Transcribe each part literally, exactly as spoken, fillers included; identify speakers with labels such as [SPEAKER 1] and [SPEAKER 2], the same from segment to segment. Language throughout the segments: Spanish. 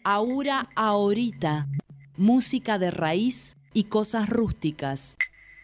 [SPEAKER 1] Aura Ahorita, música de raíz y cosas rústicas.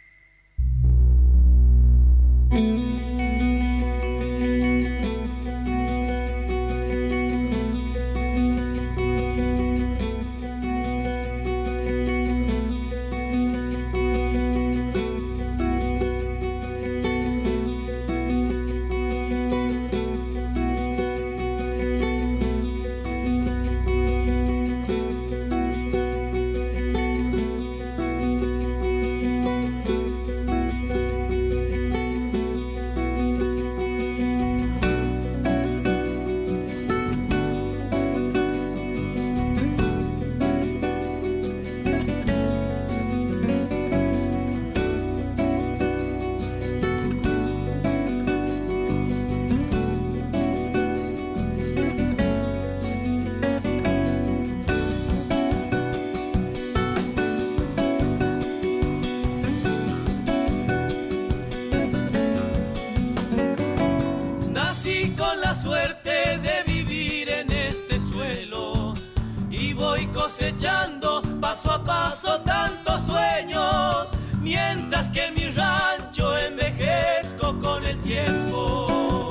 [SPEAKER 2] Cosechando paso a paso tantos sueños, mientras que en mi rancho envejezco con el tiempo.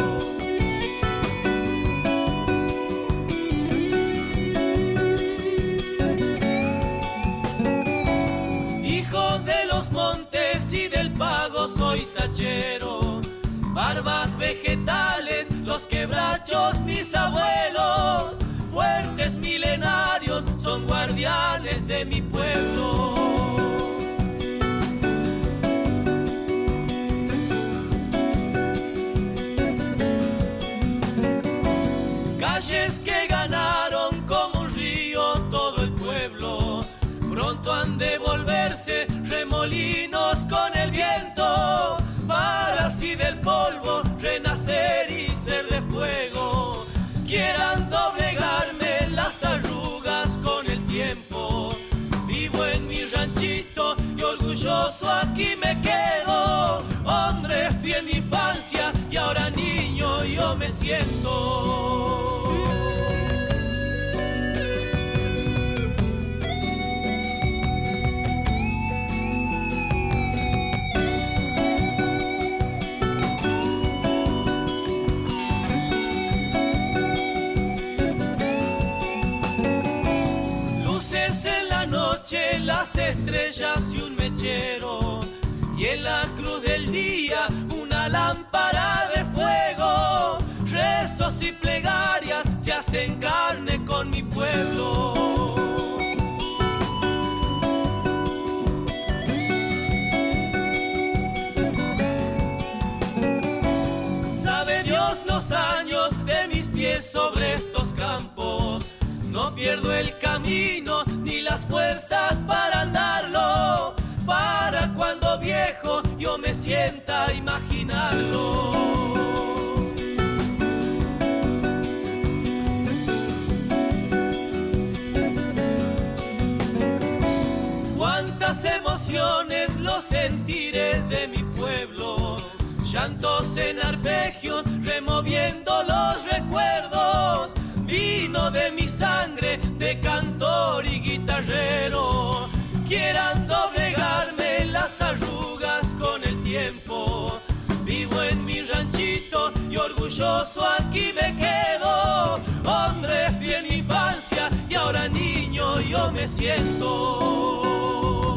[SPEAKER 2] Hijo de los montes y del pago soy sachero, barbas vegetales, los quebrachos mis abuelos, fuertes milenarios son guardianes de mi pueblo. Calles que ganaron como un río todo el pueblo, pronto han de volverse remolinos con el viento, para así del polvo renacer y ser de fuego. Quieran doblegarme las arrugas con el tiempo, vivo en mi ranchito y orgulloso aquí me quedo. Hombre fui en mi infancia y ahora niño yo me siento. Las estrellas y un mechero, y en la cruz del día una lámpara de fuego. Rezos y plegarias se hacen carne con mi pueblo. Sabe Dios los años de mis pies sobre estos campos, no pierdo el camino ni las fuerzas para andarlo, para cuando viejo yo me sienta a imaginarlo. Cuántas emociones los sentires de mi pueblo, llantos en arpegios removiendo los recuerdos. Vino de mi sangre de cantor y guitarrero, quieran doblegarme las arrugas con el tiempo. Vivo en mi ranchito y orgulloso aquí me quedo. Hombre fui en mi infancia y ahora niño yo me siento.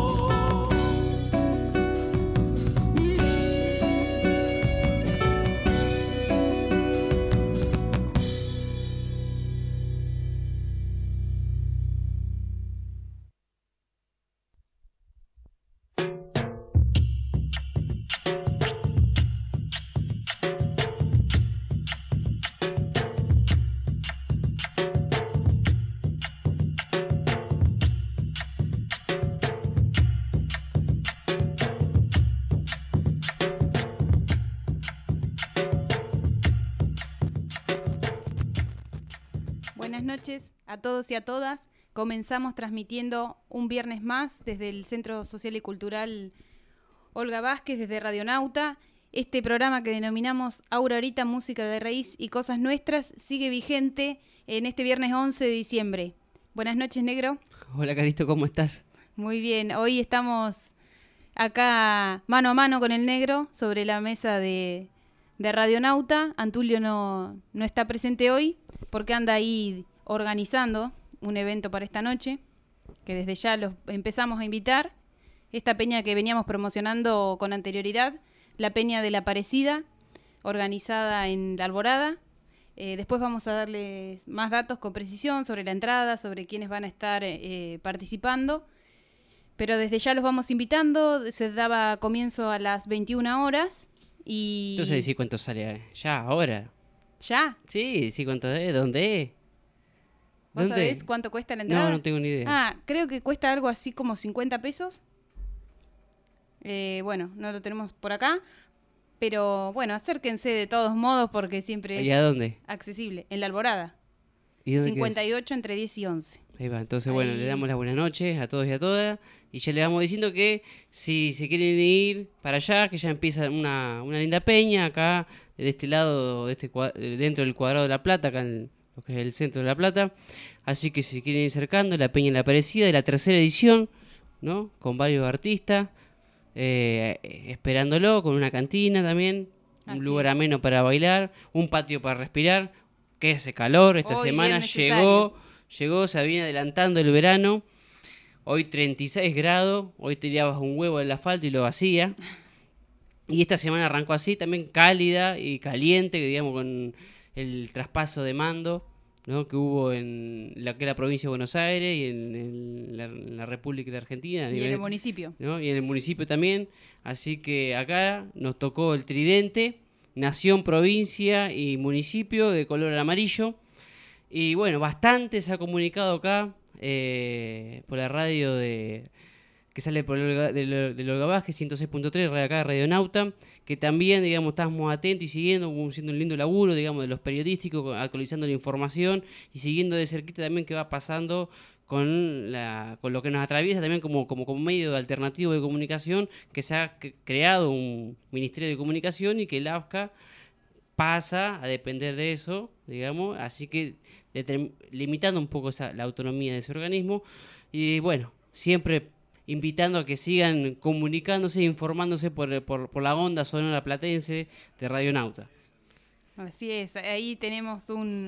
[SPEAKER 3] Buenas noches a todos y a todas. Comenzamos transmitiendo un viernes más desde el Centro Social y Cultural Olga Vázquez, desde Radionauta. Este programa que denominamos Aura Ahorita, música de raíz y cosas nuestras, sigue vigente en este viernes once de diciembre. Buenas noches, Negro.
[SPEAKER 4] Hola, Carito, ¿cómo estás?
[SPEAKER 3] Muy bien, hoy estamos acá mano a mano con el Negro sobre la mesa de, de Radionauta. Antulio no, no está presente hoy porque anda ahí organizando un evento para esta noche, que desde ya los empezamos a invitar. Esta peña que veníamos promocionando con anterioridad, la Peña de la Aparecida, organizada en La Alborada. Eh, después vamos a darles más datos con precisión sobre la entrada, sobre quiénes van a estar eh, participando. Pero desde ya los vamos invitando. Se daba comienzo a las veintiuna horas. Y...
[SPEAKER 4] Entonces, ¿sí cuánto sale? ¿Ya? ¿Ahora?
[SPEAKER 3] ¿Ya?
[SPEAKER 4] Sí, sí, ¿cuánto es? ¿Dónde es?
[SPEAKER 3] ¿Vos
[SPEAKER 4] ¿Dónde?
[SPEAKER 3] sabés cuánto cuesta la entrada?
[SPEAKER 4] No, no tengo ni idea.
[SPEAKER 3] Ah, creo que cuesta algo así como cincuenta pesos. Eh, bueno, no lo tenemos por acá. Pero bueno, acérquense de todos modos porque siempre es
[SPEAKER 4] ¿Y a dónde?
[SPEAKER 3] accesible. En La Alborada.
[SPEAKER 4] ¿Y dónde
[SPEAKER 3] cincuenta y ocho entre diez y once.
[SPEAKER 4] Ahí va, entonces
[SPEAKER 3] Ahí.
[SPEAKER 4] bueno, le damos las buenas noches a todos y a todas. Y ya le vamos diciendo que si se quieren ir para allá, que ya empieza una, una linda peña acá, de este lado, de este cua- dentro del Cuadrado de La Plata, acá en lo que es el centro de La Plata. Así que si quieren ir cercando, la Peña de la Aparecida de la tercera edición, ¿no? Con varios artistas, eh, esperándolo, con una cantina también,
[SPEAKER 3] Así
[SPEAKER 4] un lugar
[SPEAKER 3] es.
[SPEAKER 4] ameno para bailar, un patio para respirar, que hace calor, esta
[SPEAKER 3] Hoy
[SPEAKER 4] semana
[SPEAKER 3] bien necesario.
[SPEAKER 4] llegó, llegó, se viene adelantando el verano, hoy treinta y seis grados, hoy tirabas un huevo en el asfalto y lo vacía, y esta semana arrancó así, también cálida y caliente, que digamos con el traspaso de mando, ¿no? Que hubo en la que es la provincia de Buenos Aires y en, en la, en la República de la Argentina. a
[SPEAKER 3] Y en
[SPEAKER 4] nivel-
[SPEAKER 3] el municipio.
[SPEAKER 4] ¿no? Y en el municipio también. Así que acá nos tocó el tridente, nación, provincia y municipio de color amarillo. Y bueno, bastante se ha comunicado acá eh, por la radio de que sale por el Olga- del, del Olga Vázquez, ciento seis punto tres, radio acá, Radionauta, que también, digamos, estamos atentos y siguiendo, como siendo un lindo laburo, digamos, de los periodísticos, actualizando la información y siguiendo de cerquita también qué va pasando con la con lo que nos atraviesa también como, como, como medio alternativo de comunicación, que se ha cre- creado un Ministerio de Comunicación y que el AFCA pasa a depender de eso, digamos, así que determ- limitando un poco esa, la autonomía de ese organismo. Y bueno, siempre invitando a que sigan comunicándose e informándose por, por, por la onda sonora platense de Radionauta.
[SPEAKER 3] Así es, ahí tenemos un,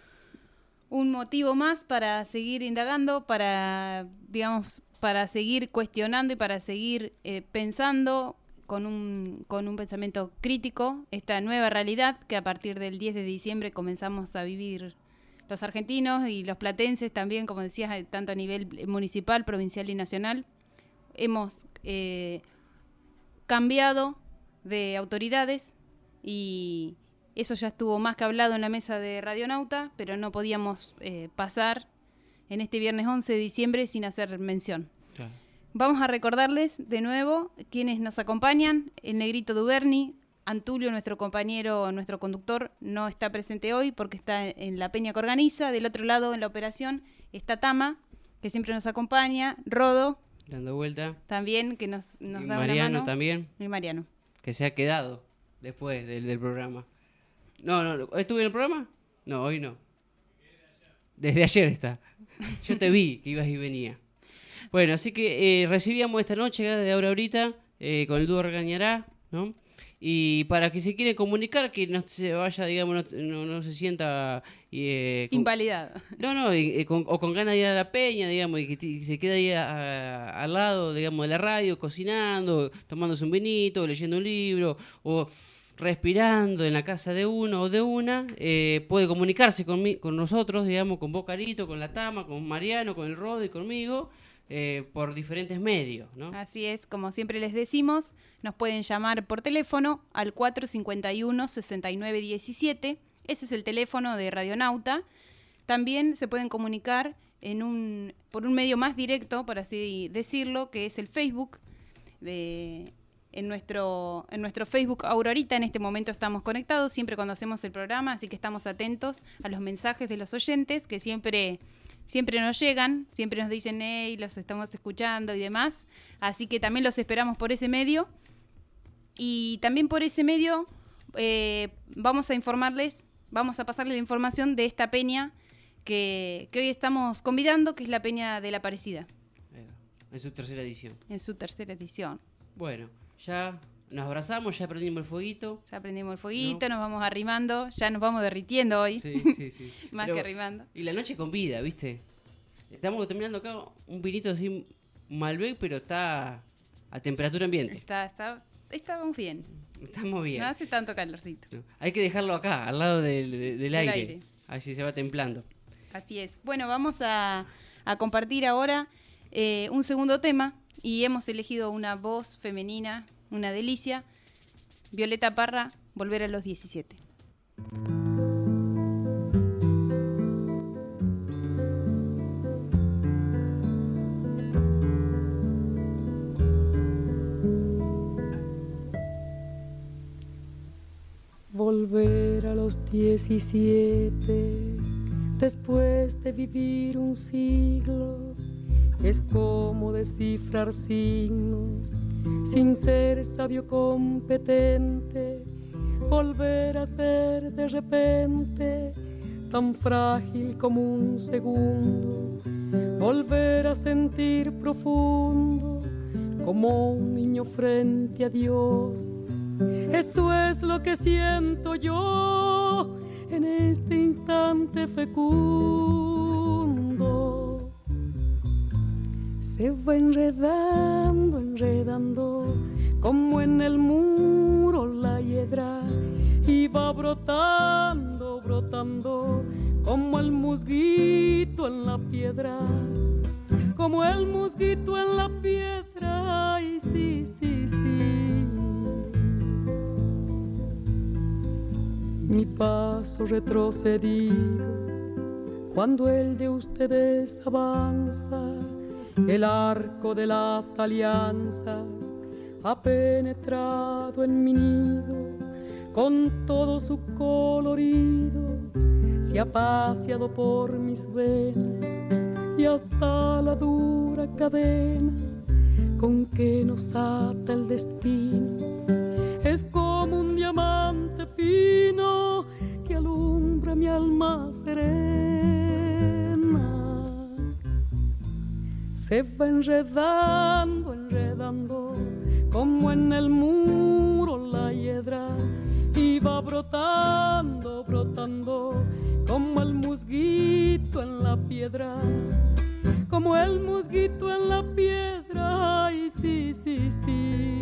[SPEAKER 3] un motivo más para seguir indagando, para, digamos, para seguir cuestionando y para seguir eh, pensando con un, con un pensamiento crítico esta nueva realidad que a partir del diez de diciembre comenzamos a vivir los argentinos y los platenses también, como decías, tanto a nivel municipal, provincial y nacional. Hemos eh, cambiado de autoridades y eso ya estuvo más que hablado en la mesa de Radionauta, pero no podíamos eh, pasar en este viernes once de diciembre sin hacer mención.
[SPEAKER 4] Claro.
[SPEAKER 3] Vamos a recordarles de nuevo quienes nos acompañan. El Negrito Duberni, Antulio, nuestro compañero, nuestro conductor, no está presente hoy porque está en la peña que organiza. Del otro lado, en la operación, está Tama, que siempre nos acompaña. Rodo,
[SPEAKER 4] Dando vuelta.
[SPEAKER 3] también, que nos, nos
[SPEAKER 4] Y
[SPEAKER 3] da
[SPEAKER 4] Mariano
[SPEAKER 3] una mano.
[SPEAKER 4] también,
[SPEAKER 3] Y Mariano.
[SPEAKER 4] que se ha quedado después del, del programa. No, no, ¿estuve en el programa? No, hoy no. Desde ayer está. Yo te vi que ibas y venía. Bueno, así que eh, recibíamos esta noche, de ahora ahorita, eh, con el dúo Regañará, ¿no? Y para que se quiere comunicar, que no se vaya, digamos, no, no, no se sienta... eh, con-
[SPEAKER 3] Invalidado.
[SPEAKER 4] No, no, y- y con- o con ganas de ir a la peña, digamos, y que t- que se quede ahí a- a- al lado, digamos, de la radio, cocinando, tomándose un vinito, leyendo un libro, o respirando en la casa de uno o de una, eh, puede comunicarse con, mi- con nosotros, digamos, con vos, Carito, con la Tama, con Mariano, con el Rodo y conmigo, eh, por diferentes medios, ¿no?
[SPEAKER 3] Así es, como siempre les decimos, nos pueden llamar por teléfono al cuatro cinco uno, seis nueve uno siete. Ese es el teléfono de Radionauta. También se pueden comunicar en un, por un medio más directo, por así decirlo, que es el Facebook. De, en, nuestro, en nuestro Facebook Aurorita en este momento estamos conectados, siempre cuando hacemos el programa, así que estamos atentos a los mensajes de los oyentes que siempre... Siempre nos llegan, siempre nos dicen, hey, los estamos escuchando y demás. Así que también los esperamos por ese medio. Y también por ese medio eh, vamos a informarles, vamos a pasarles la información de esta peña que, que hoy estamos convidando, que es la Peña de la Aparecida.
[SPEAKER 4] En su tercera edición.
[SPEAKER 3] En su tercera edición.
[SPEAKER 4] Bueno, ya nos abrazamos, ya prendimos el fueguito.
[SPEAKER 3] Ya prendimos el fueguito,
[SPEAKER 4] ¿No?
[SPEAKER 3] Nos vamos arrimando, ya nos vamos derritiendo hoy.
[SPEAKER 4] Sí, sí, sí.
[SPEAKER 3] Más
[SPEAKER 4] Pero,
[SPEAKER 3] que arrimando.
[SPEAKER 4] Y la noche con vida, ¿viste? Estamos terminando acá un vinito así Malbec, pero está a temperatura ambiente.
[SPEAKER 3] Está, está, estamos bien.
[SPEAKER 4] Estamos bien.
[SPEAKER 3] No hace tanto calorcito.
[SPEAKER 4] No, hay que dejarlo acá, al lado del, de- del,
[SPEAKER 3] Del
[SPEAKER 4] aire.
[SPEAKER 3] aire.
[SPEAKER 4] Así se va templando.
[SPEAKER 3] Así es. Bueno, vamos a, a compartir ahora eh, un segundo tema y hemos elegido una voz femenina, una delicia. Violeta Parra, Volver a los diecisiete.
[SPEAKER 5] Volver a los diecisiete, después de vivir un siglo, es como descifrar signos, sin ser sabio competente, volver a ser de repente, tan frágil como un segundo, volver a sentir profundo, como un niño frente a Dios. Eso es lo que siento yo en este instante fecundo. Se va enredando, enredando, como en el muro la hiedra, y va brotando, brotando, como el musguito en la piedra, como el musguito en la piedra, y sí, sí, sí. Mi paso retrocedido, cuando el de ustedes avanza, el arco de las alianzas ha penetrado en mi nido, con todo su colorido, se ha paseado por mis venas y hasta la dura cadena con que nos ata el destino. Es como un diamante fino que alumbra mi alma serena. Se va enredando, enredando, como en el muro la hiedra, y va brotando, brotando, como el musguito en la piedra, como el musguito en la piedra, y sí, sí, sí.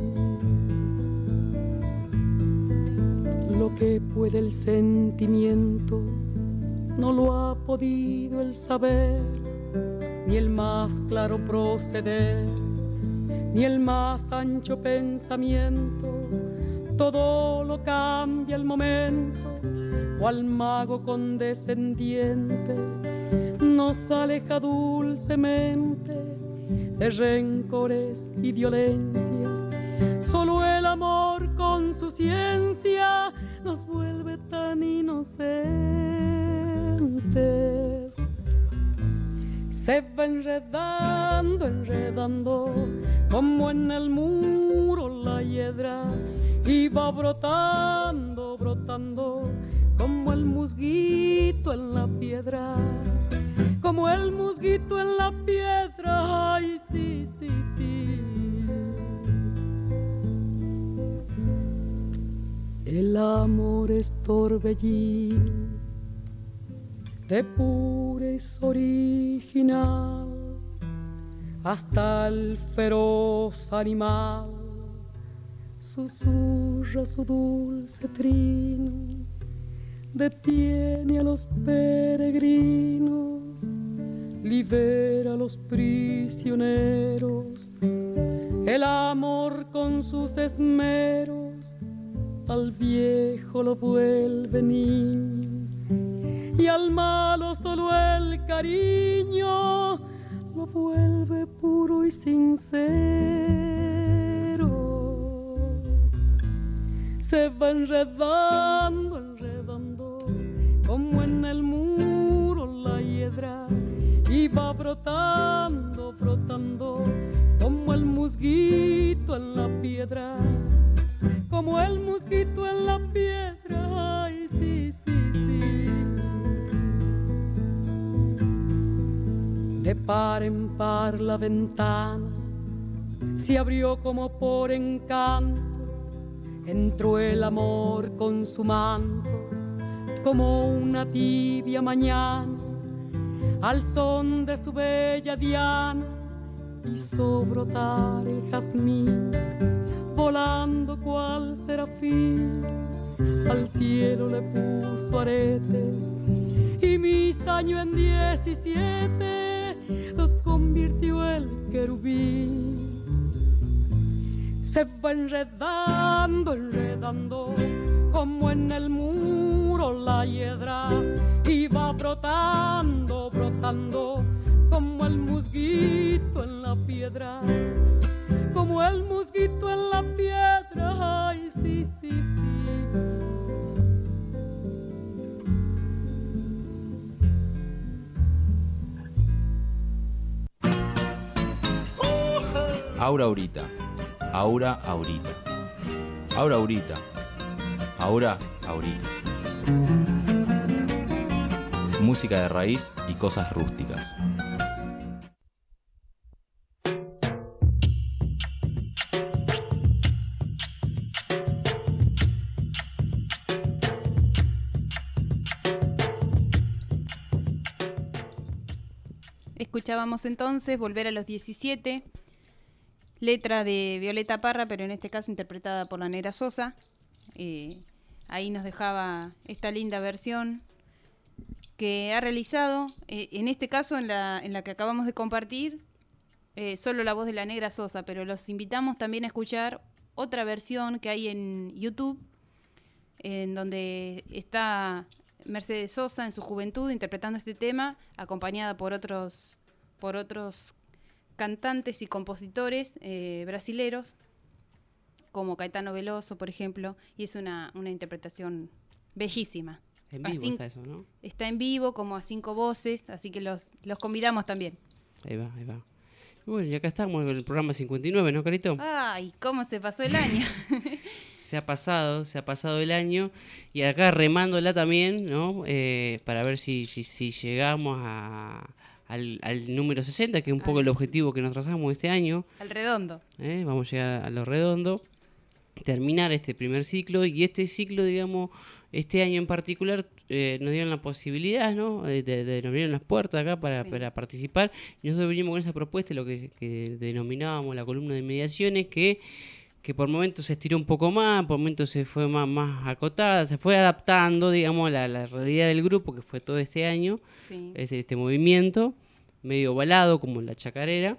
[SPEAKER 5] Lo que puede el sentimiento no lo ha podido el saber, ni el más claro proceder, ni el más ancho pensamiento. Todo lo cambia el momento, cual mago condescendiente nos aleja dulcemente de rencores y violencias. Solo el amor con su ciencia nos vuelve tan inocentes. Se va enredando, enredando, como en el muro la hiedra, y va brotando, brotando, como el musguito en la piedra, como el musguito en la piedra, ay, sí, sí, sí. El amor es torbellino, de purez original, hasta el feroz animal susurra su dulce trino, detiene a los peregrinos, libera a los prisioneros. El amor con sus esmeros al viejo lo vuelve niño, y al malo solo el cariño lo vuelve puro y sincero. Se va enredando, enredando, como en el muro la hiedra, y va brotando, brotando, como el musguito en la piedra, como el musguito en la piedra, ay, sí, sí, sí. De par en par la ventana se abrió como por encanto, entró el amor con su manto, como una tibia mañana, al son de su bella diana, hizo brotar el jazmín, volando cual serafín, al cielo le puso aretes, y mis años en diecisiete los convirtió el querubín. Se va enredando, enredando, como en el muro la hiedra, y va brotando, brotando, como el musguito en la piedra, como el musguito en la piedra, ay, sí, sí, sí.
[SPEAKER 6] Aura Aurita, Aura Aurita, Aura Aurita, Aura Aurita. Música de raíz y cosas rústicas.
[SPEAKER 3] Escuchábamos entonces Volver a los diecisiete, letra de Violeta Parra, pero en este caso interpretada por la Negra Sosa. Eh, ahí nos dejaba esta linda versión que ha realizado, eh, en este caso en la, en la que acabamos de compartir, eh, solo la voz de la Negra Sosa, pero los invitamos también a escuchar otra versión que hay en YouTube, en donde está Mercedes Sosa en su juventud interpretando este tema, acompañada por otros, por otros cantantes y compositores eh, brasileros, como Caetano Veloso, por ejemplo, y es una, una interpretación bellísima.
[SPEAKER 4] En vivo
[SPEAKER 3] cinco,
[SPEAKER 4] está eso, ¿no?
[SPEAKER 3] Está en vivo, como a cinco voces, así que los, los convidamos también.
[SPEAKER 4] Ahí va, ahí va. Y bueno, y acá estamos en el programa cincuenta y nueve, ¿no, Carito?
[SPEAKER 3] Ay, cómo se pasó el año.
[SPEAKER 4] Se ha pasado, se ha pasado el año, y acá remándola también, ¿no? Eh, para ver si, si, si llegamos a, al, al número sesenta, que es un poco
[SPEAKER 3] Al-
[SPEAKER 4] el objetivo que nos trazamos este año.
[SPEAKER 3] Al redondo.
[SPEAKER 4] ¿eh? Vamos a llegar a lo redondo, terminar este primer ciclo, y este ciclo, digamos, este año en particular, eh, nos dieron la posibilidad, ¿no? De, de, de- nos abrieron las puertas acá para,
[SPEAKER 3] Sí.
[SPEAKER 4] para participar, y nosotros venimos con esa propuesta, lo que, que denominábamos la columna de mediaciones, que que por momentos se estiró un poco más, por momentos se fue más, más acotada, se fue adaptando, digamos, a la, la realidad del grupo, que fue todo este año,
[SPEAKER 3] Sí.
[SPEAKER 4] este, este movimiento, medio ovalado como la chacarera,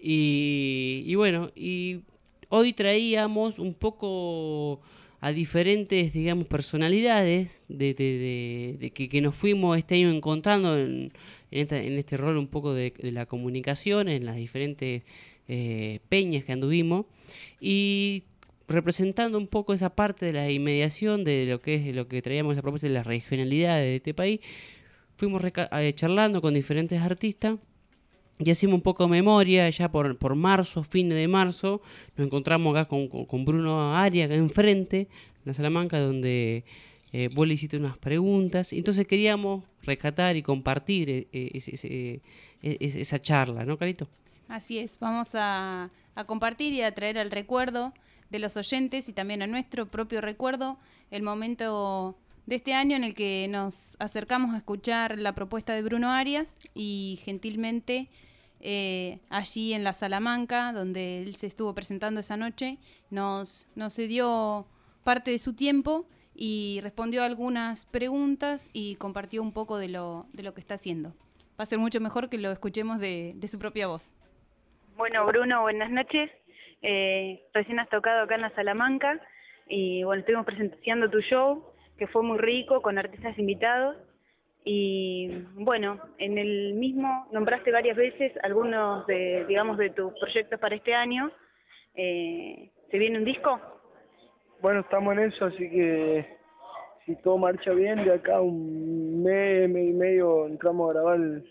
[SPEAKER 4] y, y bueno, y hoy traíamos un poco a diferentes, digamos, personalidades de, de, de, de que, que nos fuimos este año encontrando en, en, esta, en este rol un poco de, de la comunicación, en las diferentes eh, peñas que anduvimos, y representando un poco esa parte de la inmediación de lo que es lo que traíamos, esa propuesta de las regionalidades de este país. Fuimos reca- eh, charlando con diferentes artistas y hacemos un poco de memoria. Ya por, por marzo, fines de marzo, nos encontramos acá con, con, con Bruno Arias, acá enfrente, en la Salamanca, donde eh, vos le hiciste unas preguntas. Entonces queríamos rescatar y compartir eh, ese, ese, ese, esa charla, ¿no, Carito?
[SPEAKER 3] Así es, vamos a, a compartir y a traer al recuerdo de los oyentes y también a nuestro propio recuerdo el momento de este año en el que nos acercamos a escuchar la propuesta de Bruno Arias y gentilmente eh, allí en la Salamanca, donde él se estuvo presentando esa noche, nos, nos cedió parte de su tiempo y respondió a algunas preguntas y compartió un poco de lo, de lo que está haciendo. Va a ser mucho mejor que lo escuchemos de, de su propia voz.
[SPEAKER 7] Bueno, Bruno, buenas noches. Eh, recién has tocado acá en la Salamanca y bueno, estuvimos presentando tu show, que fue muy rico, con artistas invitados. Y bueno, en el mismo nombraste varias veces algunos de, digamos, de tus proyectos para este año. Eh, ¿Se viene un disco?
[SPEAKER 8] Bueno, estamos en eso, así que si todo marcha bien, de acá un mes, mes y medio entramos a grabar el,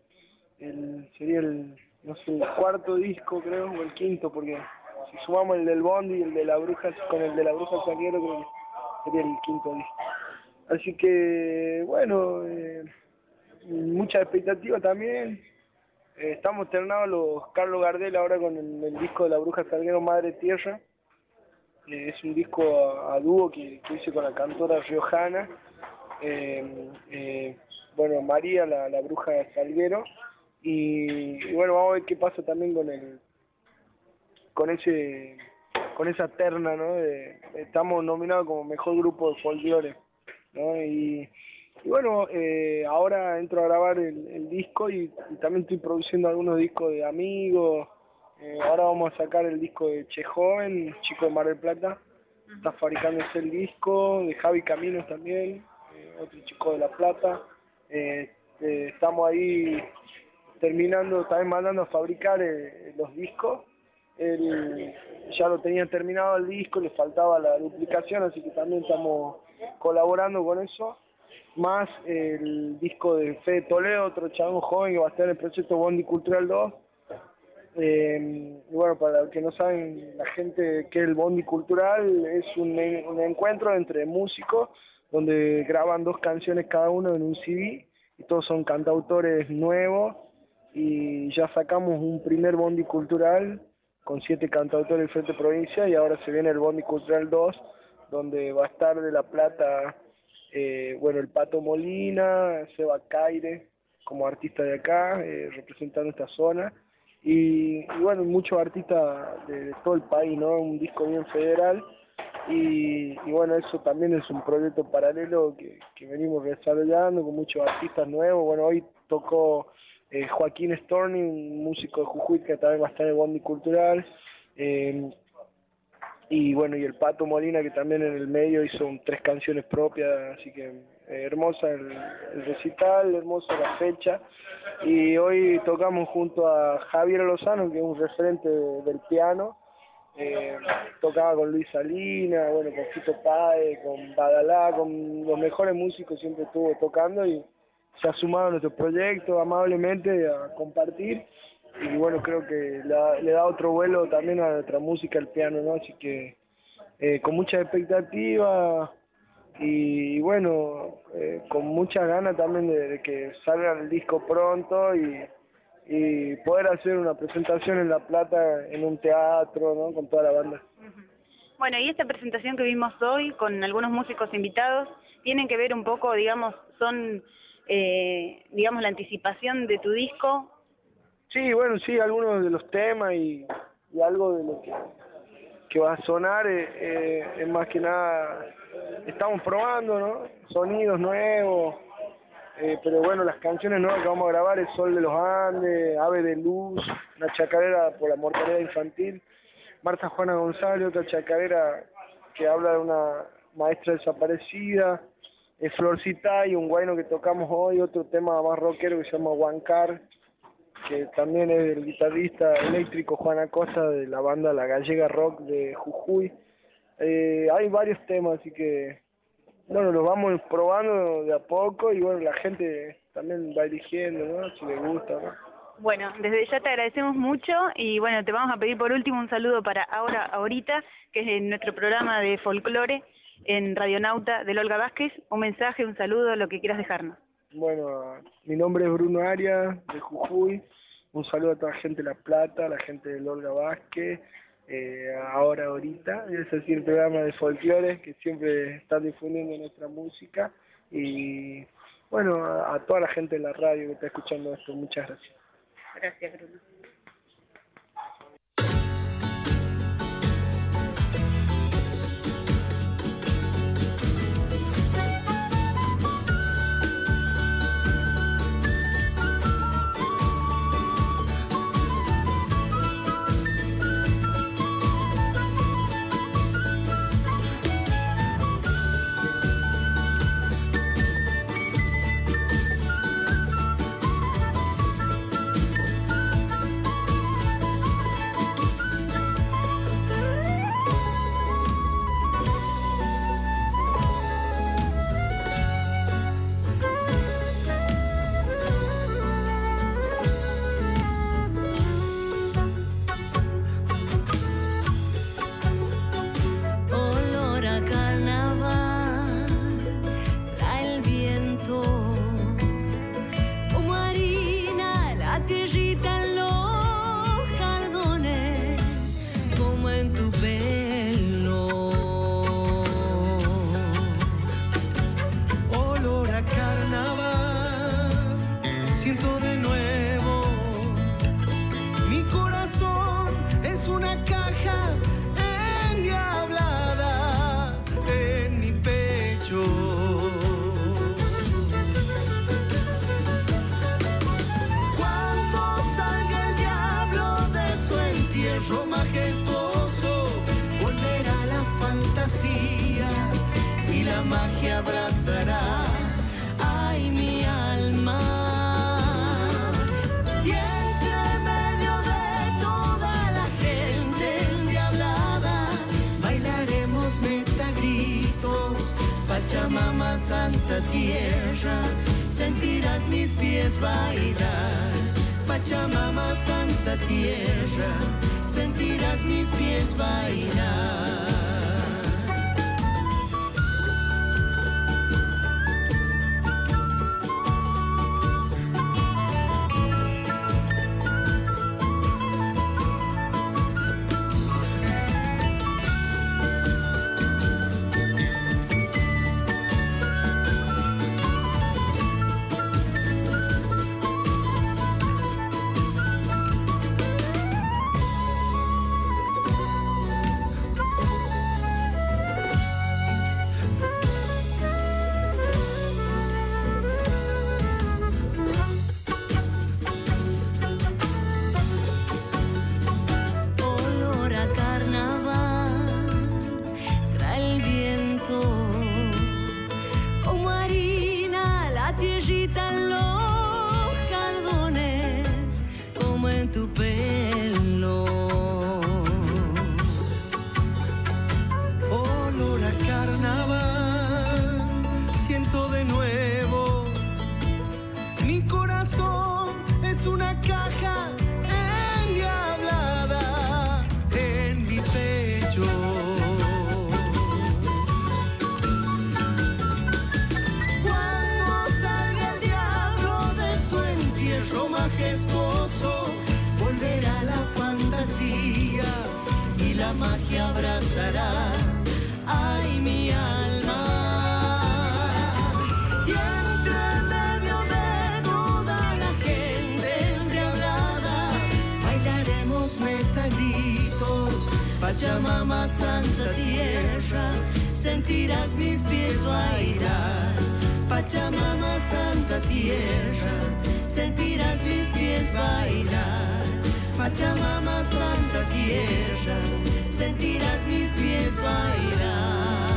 [SPEAKER 8] el sería el, no sé, el cuarto disco, creo, o el quinto, porque si sumamos el del Bondi y el de la Bruja, con el de la Bruja Saliero, creo que sería el quinto disco. Así que, bueno, eh, mucha expectativa también, eh, estamos terminados los Carlos Gardel ahora con el, el disco de La Bruja Salguero, Madre Tierra. Eh, es un disco a, a dúo que, que hice con la cantora riojana. Eh, eh, bueno, María, la, la Bruja Salguero. Y, y bueno, vamos a ver qué pasa también con el con ese con esa terna, ¿no? De, estamos nominados como mejor grupo de folclore, ¿no? Y, y bueno, eh, ahora entro a grabar el, el disco y, y también estoy produciendo algunos discos de amigos. Eh, ahora vamos a sacar el disco de Che Joven, chico de Mar del Plata, está fabricándose el disco, de Javi Caminos también, eh, otro chico de La Plata. Eh, eh, estamos ahí terminando, también mandando a fabricar eh, los discos. El, ya lo tenían terminado el disco, le faltaba la duplicación, así que también estamos colaborando con eso. Más el disco de Fede Toledo, otro chabón joven que va a estar en el proyecto Bondi Cultural dos. Eh, y bueno, para los que no saben, la gente que es el Bondi Cultural es un, un encuentro entre músicos donde graban dos canciones cada uno en un C D y todos son cantautores nuevos, y ya sacamos un primer Bondi Cultural con siete cantautores de diferentes provincias, y ahora se viene el Bondi Cultural dos, donde va a estar de La Plata, eh, bueno, el Pato Molina, Seba Caire, como artista de acá, eh, representando esta zona, y, y bueno, muchos artistas de, de todo el país, ¿no? Un disco bien federal, y, y bueno, eso también es un proyecto paralelo que, que venimos desarrollando con muchos artistas nuevos. Bueno, hoy tocó Eh, Joaquín Storni, un músico de Jujuy que también va a estar en el Bondi Cultural, eh, y bueno, y el Pato Molina, que también en el medio hizo un, tres canciones propias, así que eh, hermosa el, el recital, hermosa la fecha, y hoy tocamos junto a Javier Lozano, que es un referente de, del piano. Eh, tocaba con Luis Salinas, bueno, con Fito Páez, con Badalá, con los mejores músicos, siempre estuvo tocando, y se ha sumado a nuestro proyecto amablemente a compartir, y bueno, creo que la, le da otro vuelo también a nuestra música, el piano, ¿no? Así que eh, con mucha expectativa y, y bueno, eh, con muchas ganas también de, de que salga el disco pronto y, y poder hacer una presentación en La Plata, en un teatro, ¿no? Con toda la banda.
[SPEAKER 7] Bueno, y esta presentación que vimos hoy con algunos músicos invitados, tienen que ver un poco, digamos, son... Eh, digamos, la anticipación de tu disco.
[SPEAKER 8] Sí, bueno, sí, algunos de los temas y, y algo de lo que, que va a sonar, eh, eh, es más que nada, estamos probando, ¿no? Sonidos nuevos, eh, pero bueno, las canciones nuevas que vamos a grabar es Sol de los Andes, Ave de Luz, una chacarera por la mortalidad infantil, Marta Juana González, otra chacarera que habla de una maestra desaparecida, Eh, Florcita, y un guayno que tocamos hoy, otro tema más rockero que se llama Huancar, que también es del guitarrista eléctrico Juan Acosta de la banda La Gallega Rock de Jujuy. Eh, hay varios temas, así que bueno, los vamos probando de a poco, y bueno, la gente también va eligiendo, ¿no? Si le gusta, ¿no?
[SPEAKER 7] Bueno, desde ya te agradecemos mucho, y bueno, te vamos a pedir por último un saludo para Ahora Ahorita, que es nuestro programa de folclore en Radionauta del Olga Vázquez. Un mensaje, un saludo, lo que quieras dejarnos.
[SPEAKER 8] Bueno, mi nombre es Bruno Arias, de Jujuy. Un saludo a toda la gente de La Plata, a la gente del Olga Vázquez, eh, Ahora Ahorita, es decir, el programa de folclore que siempre están difundiendo nuestra música, y bueno, a, a toda la gente de la radio que está escuchando esto, muchas gracias.
[SPEAKER 7] Gracias, Bruno.
[SPEAKER 9] Como harina la tierrita
[SPEAKER 2] entierro majestuoso, volverá la fantasía y la magia abrazará, ay, mi alma. Y entre medio de toda la gente endiablada, bailaremos metagritos, Pachamama, Santa Tierra, sentirás mis pies bailar. Pachamama, Santa Tierra, sentirás mis pies bailar. Magia abrazará, ay, mi alma. Y entre medio de toda la gente endiablada, bailaremos metagritos, Pachamama, Santa Tierra, sentirás mis pies bailar. Pachamama, Santa Tierra, sentirás mis pies bailar. Pachamama, Santa Tierra, sentirás mis pies bailar.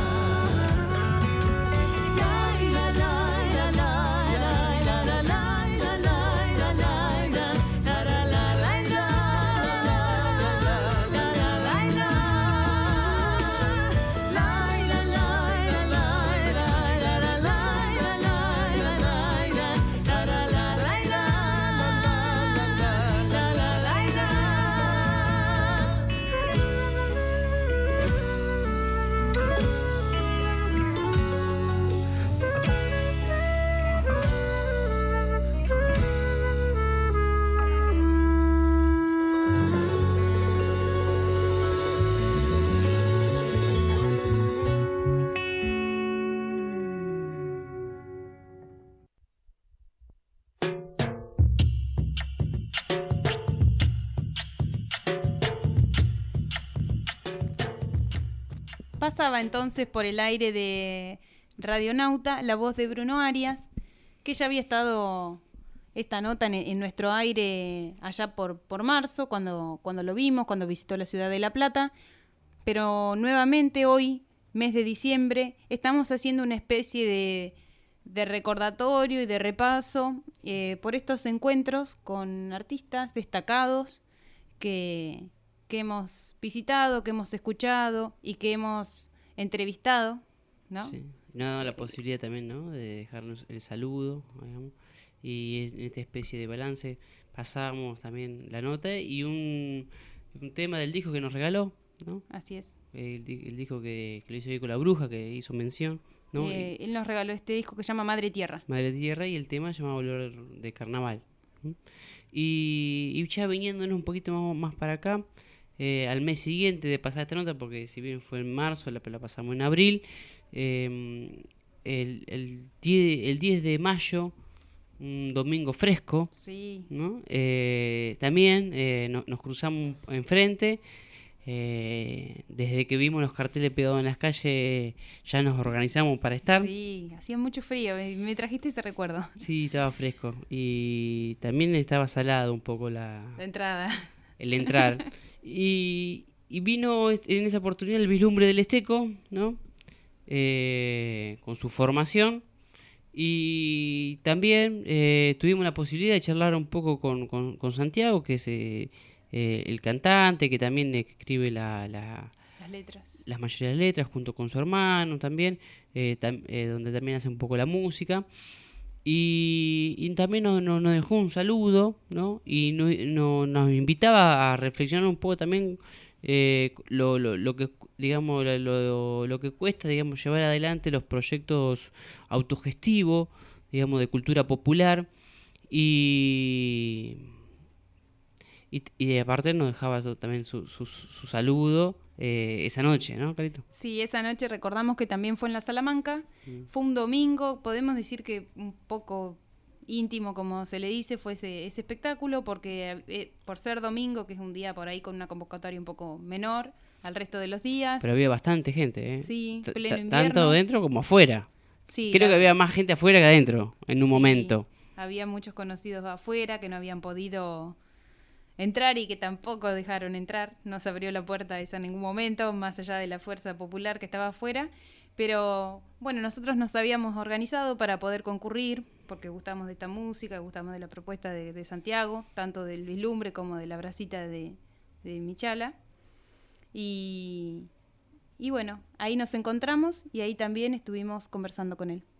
[SPEAKER 3] Pasaba entonces por el aire de Radionauta la voz de Bruno Arias, que ya había estado esta nota en, en nuestro aire allá por, por marzo, cuando, cuando lo vimos, cuando visitó la ciudad de La Plata. Pero nuevamente hoy, mes de diciembre, estamos haciendo una especie de, de recordatorio y de repaso eh, por estos encuentros con artistas destacados que... que hemos visitado, que hemos escuchado y que hemos entrevistado, ¿no?
[SPEAKER 4] Sí, nos ha dado la posibilidad también, ¿no?, de dejarnos el saludo, digamos, y en esta especie de balance pasamos también la nota y un, un tema del disco que nos regaló, ¿no?
[SPEAKER 3] Así es.
[SPEAKER 4] El, el disco que, que lo hizo ahí con la bruja, que hizo mención, ¿no?
[SPEAKER 3] Eh, él nos regaló este disco que se llama Madre Tierra.
[SPEAKER 4] Madre Tierra, y el tema se llama Olor de Carnaval. ¿Mm? Y, y ya viniéndonos un poquito más, más para acá, Eh, al mes siguiente de pasar esta nota, porque si bien fue en marzo, la, la pasamos en abril, eh, el, el, diez, el diez de mayo, un domingo fresco,
[SPEAKER 3] sí,
[SPEAKER 4] ¿no? eh, también eh, no, nos cruzamos enfrente, eh, desde que vimos los carteles pegados en las calles ya nos organizamos para estar.
[SPEAKER 3] Sí, hacía mucho frío, me trajiste ese recuerdo.
[SPEAKER 4] Sí, estaba fresco y también estaba salado un poco la,
[SPEAKER 3] la entrada.
[SPEAKER 4] el entrar. y, y vino en esa oportunidad el vislumbre del Esteco, ¿no? Eh, con su formación. Y también eh, tuvimos la posibilidad de charlar un poco con, con, con Santiago, que es eh, eh, el cantante, que también escribe la, la,
[SPEAKER 3] las letras.
[SPEAKER 4] Las mayoría de las letras, junto con su hermano también, eh, tam, eh, donde también hace un poco la música. Y, y también nos, nos, nos dejó un saludo, ¿no? Y no, no, nos invitaba a reflexionar un poco también eh, lo, lo, lo que digamos lo, lo, lo que cuesta, digamos, llevar adelante los proyectos autogestivos, digamos, de cultura popular. Y, y, y aparte nos dejaba también su, su, su saludo eh, esa noche, ¿no, Carito?
[SPEAKER 3] Sí, esa noche recordamos que también fue en la Salamanca. Mm. Fue un domingo, podemos decir que un poco íntimo, como se le dice, fue ese, ese espectáculo, porque eh, por ser domingo, que es un día por ahí con una convocatoria un poco menor al resto de los días.
[SPEAKER 4] Pero había bastante gente, ¿eh?
[SPEAKER 3] Sí,
[SPEAKER 4] T-
[SPEAKER 3] pleno
[SPEAKER 4] t-
[SPEAKER 3] invierno.
[SPEAKER 4] Tanto dentro como afuera.
[SPEAKER 3] Sí,
[SPEAKER 4] Creo
[SPEAKER 3] la...
[SPEAKER 4] que había más gente afuera que adentro, en un
[SPEAKER 3] sí,
[SPEAKER 4] momento.
[SPEAKER 3] Había muchos conocidos afuera que no habían podido entrar y que tampoco dejaron entrar. No se abrió la puerta esa en ningún momento, más allá de la fuerza popular que estaba afuera. Pero bueno, nosotros nos habíamos organizado para poder concurrir, porque gustamos de esta música, gustamos de la propuesta de, de Santiago, tanto del vislumbre como de la bracita de, de Michala. Y, y bueno, ahí nos encontramos y ahí también estuvimos conversando con él.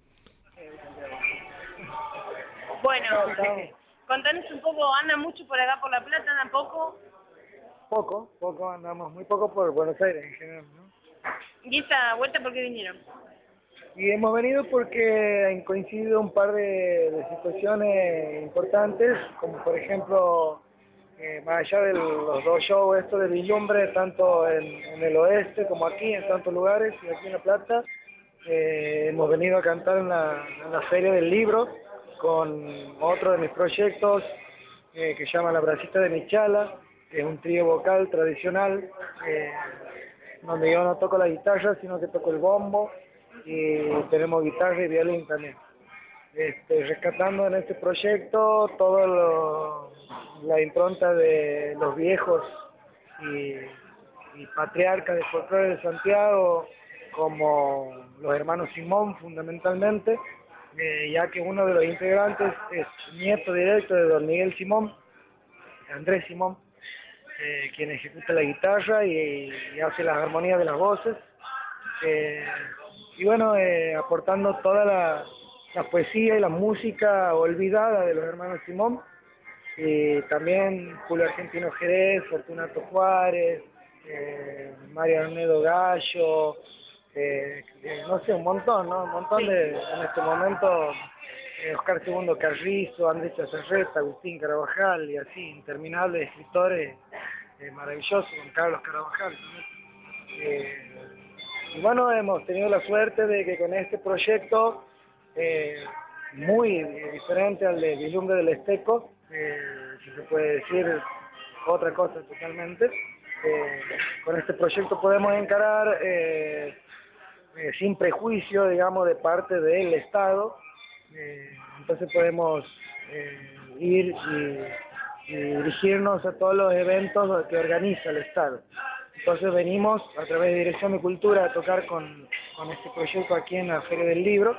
[SPEAKER 9] Bueno, contanos un poco, ¿anda mucho por acá por La Plata, anda poco?
[SPEAKER 8] Poco, poco, andamos muy poco por Buenos Aires en general, ¿no?
[SPEAKER 9] ¿Y esta vuelta por qué vinieron?
[SPEAKER 8] Y hemos venido porque han coincidido un par de, de situaciones importantes, como por ejemplo, eh, más allá de los dos shows estos de vislumbre, tanto en, en el oeste como aquí, en tantos lugares, y aquí en La Plata, eh, hemos venido a cantar en la, en la Feria del Libro, con otro de mis proyectos eh, que se llama La Bracita de Michala, que es un trío vocal tradicional, eh, donde yo no toco la guitarra, sino que toco el bombo, y tenemos guitarra y violín también. Este, rescatando en este proyecto toda la impronta de los viejos y, y patriarcas de folclore de Santiago, como los hermanos Simón fundamentalmente, Eh, ya que uno de los integrantes es nieto directo de don Miguel Simón, Andrés Simón, eh, quien ejecuta la guitarra y, y hace las armonías de las voces, eh, y bueno, eh, aportando toda la, la poesía y la música olvidada de los hermanos Simón, y también Julio Argentino Jerez, Fortunato Juárez, eh, Mario Arnedo Gallo, Eh, eh, no sé, un montón, ¿no? Un montón de, en este momento, eh, Oscar Segundo Carrizo, Andrés Chazarreta, Agustín Carabajal y así, interminables escritores eh, maravillosos, con Carlos Carabajal. Eh, y bueno, hemos tenido la suerte de que con este proyecto, eh, muy eh, diferente al de Vislumbre del Esteco, eh, si se puede decir otra cosa totalmente, eh, con este proyecto podemos encarar eh, Eh, sin prejuicio, digamos, de parte del Estado, eh, entonces podemos eh, ir y, y dirigirnos a todos los eventos que organiza el Estado. Entonces venimos a través de Dirección de Cultura a tocar con, con este proyecto aquí en la Feria del Libro,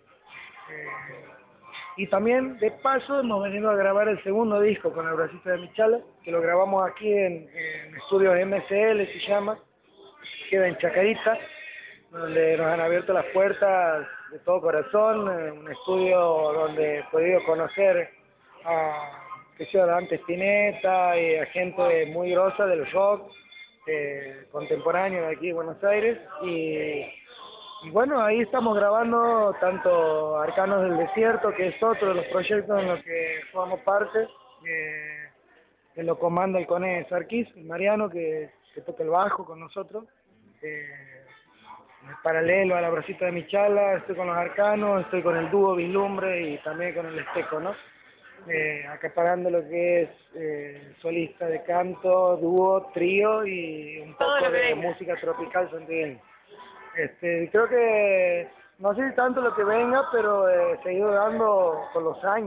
[SPEAKER 8] eh, y también de paso hemos venido a grabar el segundo disco con La Bracita de Michala, que lo grabamos aquí en, en Estudios M C L, se llama, queda en Chacarita, donde nos han abierto las puertas de todo corazón, un estudio donde he podido conocer a, qué sé yo, Dante Spinetta y a gente muy grosa del rock eh, contemporáneo de aquí de Buenos Aires, y, y bueno, ahí estamos grabando tanto Arcanos del Desierto, que es otro de los proyectos en los que formamos parte, eh, que lo comanda el Cone Sarquís, el Mariano, que, que toca el bajo con nosotros. Eh, Paralelo a La Bracita de Michala, estoy con los Arcanos, estoy con el dúo Vislumbre y también con el Esteco, ¿no? Eh, acaparando lo que es eh, solista de canto, dúo, trío y un poco de música tropical santiagueña. Este, creo que, no sé si tanto lo que venga, pero eh, se ha ido dando con los años.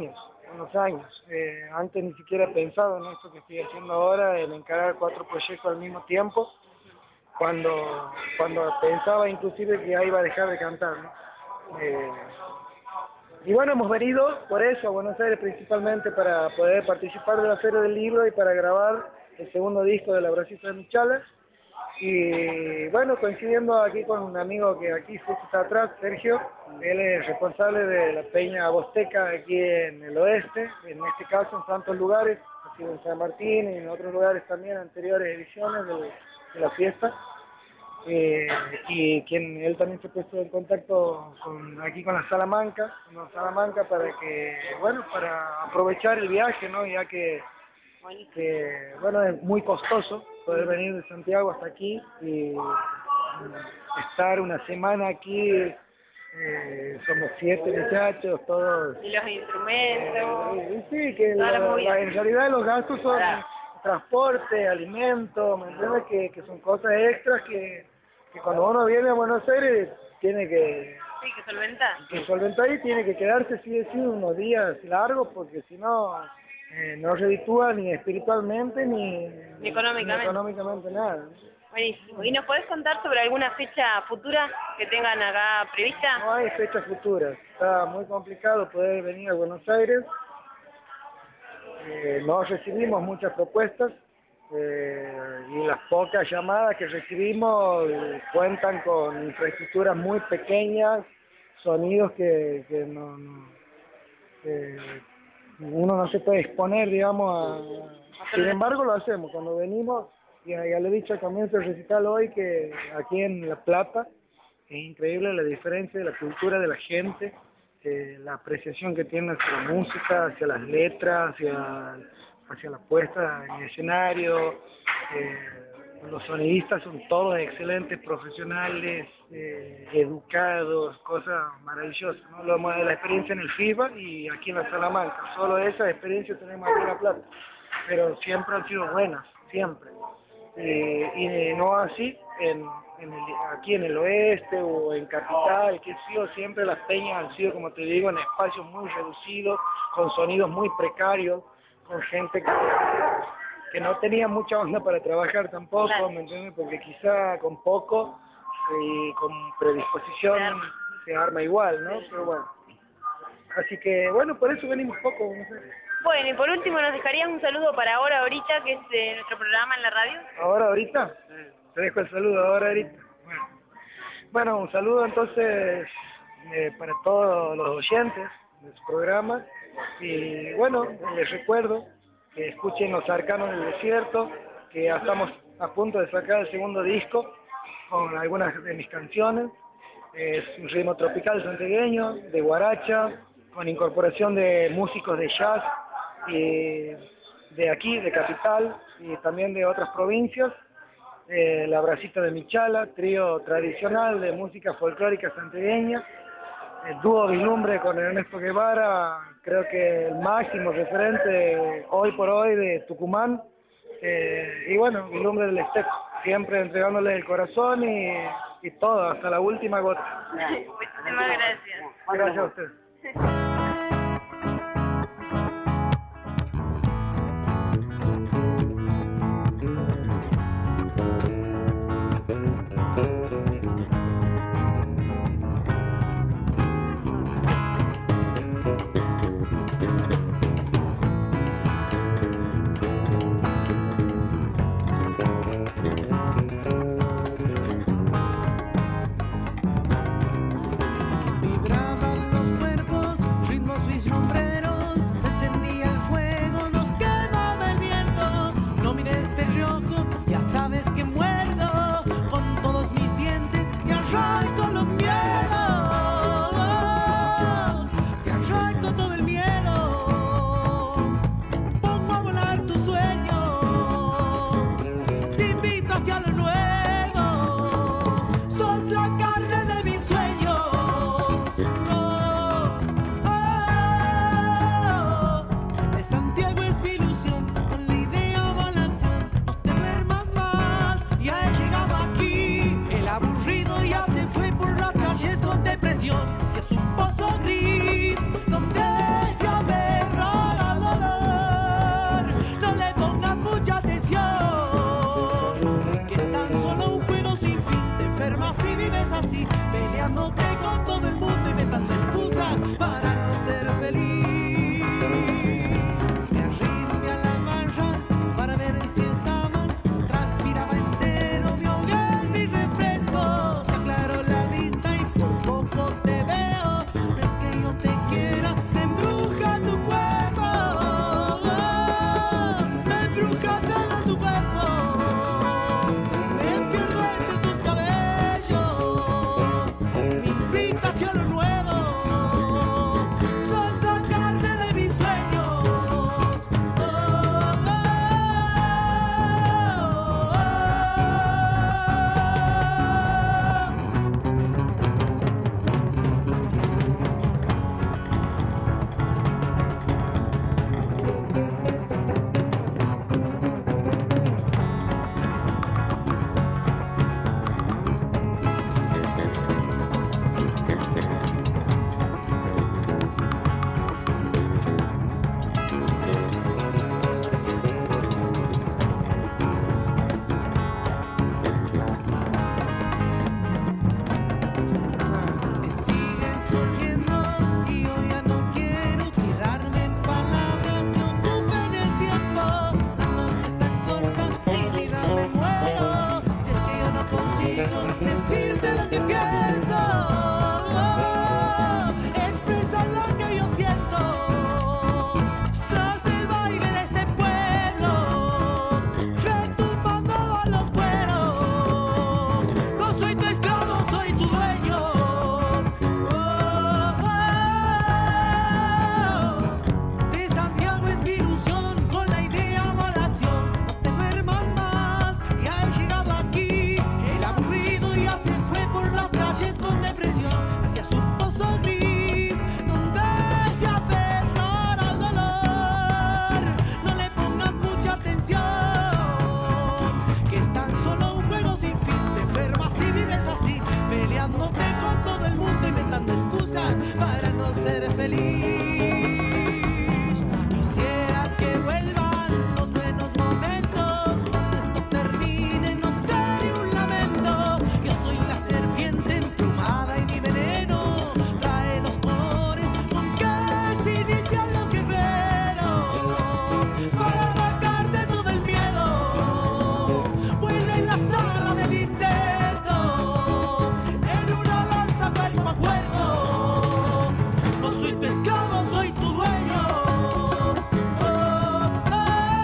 [SPEAKER 8] unos años. Eh, antes ni siquiera he pensado en esto que estoy haciendo ahora, en encarar cuatro proyectos al mismo tiempo, cuando, cuando pensaba inclusive que ya iba a dejar de cantar, ¿no? Eh, y bueno, hemos venido por eso a Buenos Aires principalmente para poder participar de la Feria del Libro y para grabar el segundo disco de La Bracita de Michala. Y bueno, coincidiendo aquí con un amigo que aquí justo está atrás, Sergio, él es responsable de la Peña Bosteca aquí en el oeste, en este caso en tantos lugares, ha sido en San Martín y en otros lugares también, anteriores ediciones de, de la fiesta. Eh, y quien él también se ha puesto en contacto con, aquí con la Salamanca, con Salamanca para que, bueno, para aprovechar el viaje, ¿no? Ya que, que, bueno, es muy costoso poder venir de Santiago hasta aquí y estar una semana aquí, eh, somos siete muchachos, todos.
[SPEAKER 9] Y los instrumentos.
[SPEAKER 8] Eh, sí, que la, la, en realidad los gastos son transporte, alimento, ¿me entiendes? Que, que son cosas extras que, que cuando uno viene a Buenos Aires tiene que...
[SPEAKER 9] Sí, que solventar.
[SPEAKER 8] Que solventar y tiene que quedarse sí o sí unos días largos porque si no, eh, no reditúa ni espiritualmente ni,
[SPEAKER 9] ni económicamente.
[SPEAKER 8] Ni económicamente nada.
[SPEAKER 9] Buenísimo. ¿Y nos podés contar sobre alguna fecha futura que tengan acá prevista?
[SPEAKER 8] No hay fechas futuras. Está muy complicado poder venir a Buenos Aires. Eh, no recibimos muchas propuestas eh, y las pocas llamadas que recibimos eh, cuentan con infraestructuras muy pequeñas, sonidos que, que no, no que uno no se puede exponer, digamos, a... Sin embargo lo hacemos. Cuando venimos, ya, ya le he dicho al comienzo del recital hoy que aquí en La Plata es increíble la diferencia de la cultura de la gente, Eh, la apreciación que tiene hacia la música, hacia las letras, hacia, hacia la puesta en escenario. Eh, los sonidistas son todos excelentes, profesionales, eh, educados, cosas maravillosas, ¿no? Lo, la experiencia en el FIBA y aquí en la Salamanca, solo esa experiencia tenemos aquí en La Plata, pero siempre han sido buenas, siempre. Eh, y no así en, en el, aquí en el oeste o en capital, que ha sido siempre las peñas han sido, como te digo, en espacios muy reducidos, con sonidos muy precarios, con gente que, que no tenía mucha onda para trabajar tampoco, claro. ¿Me entiendes? Porque quizá con poco y con predisposición se arma, se arma igual, ¿no? Pero bueno, así que bueno, por eso venimos poco, no sé.
[SPEAKER 9] Bueno, y por último, ¿nos dejarías un saludo para Ahora Ahorita, que es eh, nuestro programa en la radio?
[SPEAKER 8] ¿Ahora Ahorita? Te dejo el saludo, Ahora Ahorita. Bueno, bueno un saludo entonces eh, para todos los oyentes de su programa. Y bueno, les recuerdo que escuchen Los Arcanos del Desierto, que ya estamos a punto de sacar el segundo disco con algunas de mis canciones. Es un ritmo tropical santiagueño, de guaracha, con incorporación de músicos de jazz y de aquí, de Capital, y también de otras provincias. Eh, La Bracita de Michala, trío tradicional de música folclórica santiagueña. El dúo Vislumbre con Ernesto Guevara, creo que el máximo referente hoy por hoy de Tucumán. Eh, y bueno, Vislumbre del Esteco, siempre entregándole el corazón y, y todo, hasta la última gota.
[SPEAKER 9] Muchísimas gracias.
[SPEAKER 8] Gracias a ustedes.
[SPEAKER 2] Vibraban los cuerpos vives así, peleándote con todo el mundo, inventando excusas para no ser feliz. Me arrimé a la barra para ver si está más, transpiraba entero, me ahogué en mis refrescos, se aclaró la vista y por poco te veo, no es que yo te quiera, me embruja tu cuerpo, oh, me embruja todo tu cuerpo, me pierdo entre tus cabellos, me invitas a lo nuevo, sos la carne de mis sueños, oh, oh, oh. Me siguen sonriendo y yo ya no quiero quedarme en palabras que ocupen el tiempo. La noche es tan corta, en vida me muero. Si es que yo no consigo decirte lo que pienso, oh, expresa lo que yo siento. Sos el baile de este pueblo, retumbando a los cueros. No soy tu esclavo, soy tu dueño. De Santiago es mi ilusión, con la idea va la acción. No te duermas más, ya he llegado aquí. El aburrido ya se fue por las calles con depresión, hacia su pozo gris, donde se aferrará al dolor. No le pongas mucha atención, que es tan solo un juego sin fin. Te enfermas y vives así, peleándote con todo el mundo, inventando excusas para no ser feliz. Quisiera que vuelvan los buenos momentos, cuando esto termine no seré un lamento. Yo soy la serpiente emplumada y mi veneno trae los colores con que se inician los guerreros, para arrancarte todo el miedo. Vuela en la sala del intento, en una danza cuerpo a cuerpo. No soy tu esclavo, soy tu dueño. Oh, oh, oh.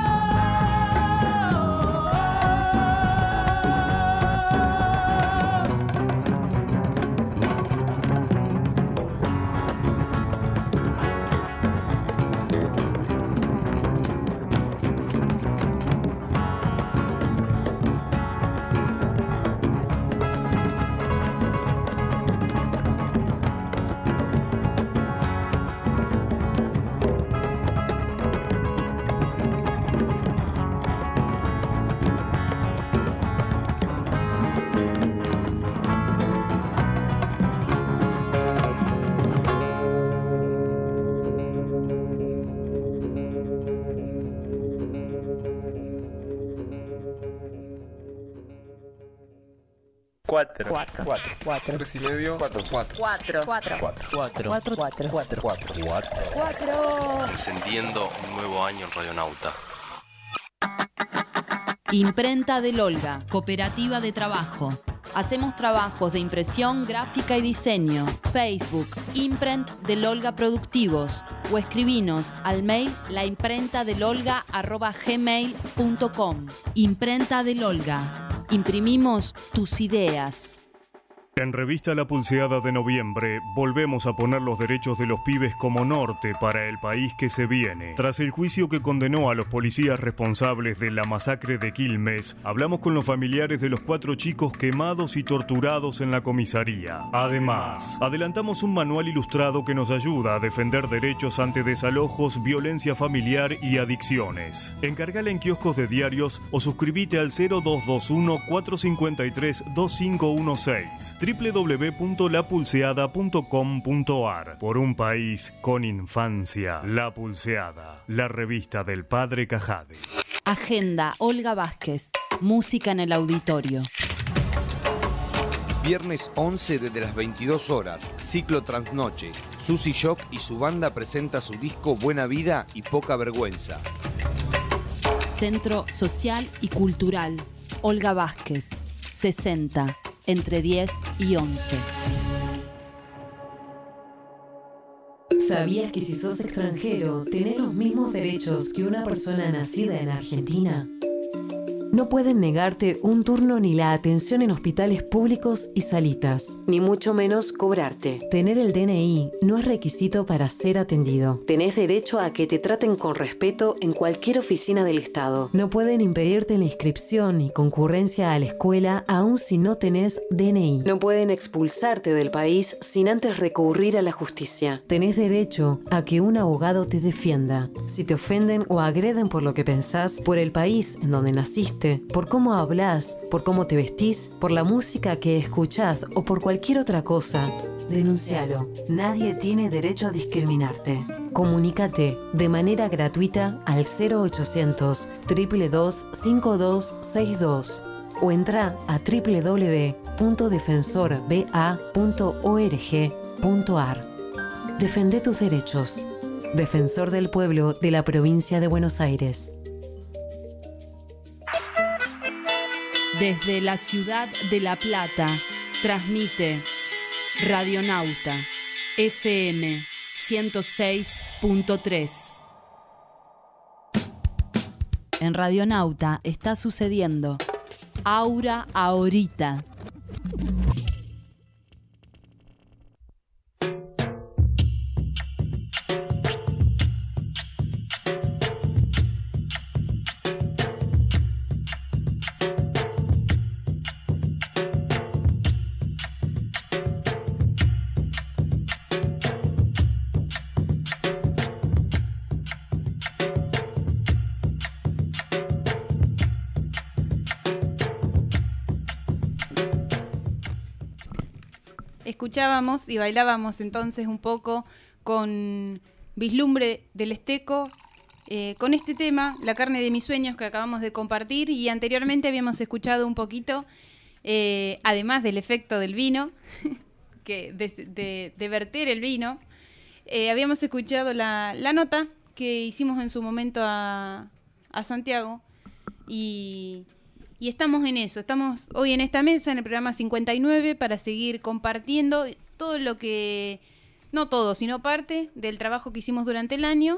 [SPEAKER 10] Cuatro. Cuatro. Cuatro. Cuatro. Tres y medio. Cuatro. Cuatro.
[SPEAKER 11] Cuatro. Cuatro.
[SPEAKER 10] Cuatro.
[SPEAKER 11] Cuatro. Cuatro. Cuatro.
[SPEAKER 10] Cuatro. Cuatro.
[SPEAKER 11] Cuatro. Cuatro.
[SPEAKER 6] Encendiendo un nuevo año en Radionauta.
[SPEAKER 1] Imprenta del Olga, cooperativa de trabajo. Hacemos trabajos de impresión, gráfica y diseño. Facebook, Imprent del Olga Productivos. O escribinos al mail laimprentadelolga arroba gmail punto com. Imprenta del Olga. Imprimimos tus ideas.
[SPEAKER 12] En Revista La Pulseada de noviembre, volvemos a poner los derechos de los pibes como norte para el país que se viene. Tras el juicio que condenó a los policías responsables de la masacre de Quilmes, hablamos con los familiares de los cuatro chicos quemados y torturados en la comisaría. Además, adelantamos un manual ilustrado que nos ayuda a defender derechos ante desalojos, violencia familiar y adicciones. Encargala en kioscos de diarios o suscríbete al cero dos dos uno, cuatro cinco tres, dos cinco uno seis. doble u doble u doble u punto la pulseada punto com punto a r. Por un país con infancia. La Pulseada, la revista del padre Cajade.
[SPEAKER 1] Agenda Olga Vázquez. Música en el auditorio.
[SPEAKER 13] Viernes once desde las veintidós horas, ciclo Transnoche. Susy Shock y su banda presenta su disco Buena Vida y Poca Vergüenza.
[SPEAKER 1] Centro Social y Cultural Olga Vázquez, sesenta, entre diez y once.
[SPEAKER 14] ¿Sabías que si sos extranjero, tenés los mismos derechos que una persona nacida en Argentina? No pueden negarte un turno ni la atención en hospitales públicos y salitas, ni mucho menos cobrarte. Tener el D N I no es requisito para ser atendido. Tenés derecho a que te traten con respeto en cualquier oficina del Estado. No pueden impedirte la inscripción y concurrencia a la escuela aun si no tenés D N I. No pueden expulsarte del país sin antes recurrir a la justicia. Tenés derecho a que un abogado te defienda. Si te ofenden o agreden por lo que pensás, por el país en donde naciste, por cómo hablas, por cómo te vestís, por la música que escuchás o por cualquier otra cosa, denuncialo. Nadie tiene derecho a discriminarte. Comunícate de manera gratuita al cero ochocientos, dos dos dos, cinco dos seis dos o entra a doble u doble u doble u punto defensor b a punto org punto a r. Defende tus derechos. Defensor del Pueblo de la Provincia de Buenos Aires.
[SPEAKER 1] Desde la ciudad de La Plata, transmite Radionauta, F M ciento seis punto tres. En Radionauta está sucediendo Aura Ahorita.
[SPEAKER 3] Escuchábamos y bailábamos entonces un poco con Vislumbre del Esteco, eh, con este tema, La carne de mis sueños, que acabamos de compartir, y anteriormente habíamos escuchado un poquito, eh, además del efecto del vino, que de, de, de verter el vino, eh, habíamos escuchado la, la nota que hicimos en su momento a, a Santiago, y... Y estamos en eso, estamos hoy en esta mesa, en el programa cincuenta y nueve, para seguir compartiendo todo lo que, no todo, sino parte del trabajo que hicimos durante el año.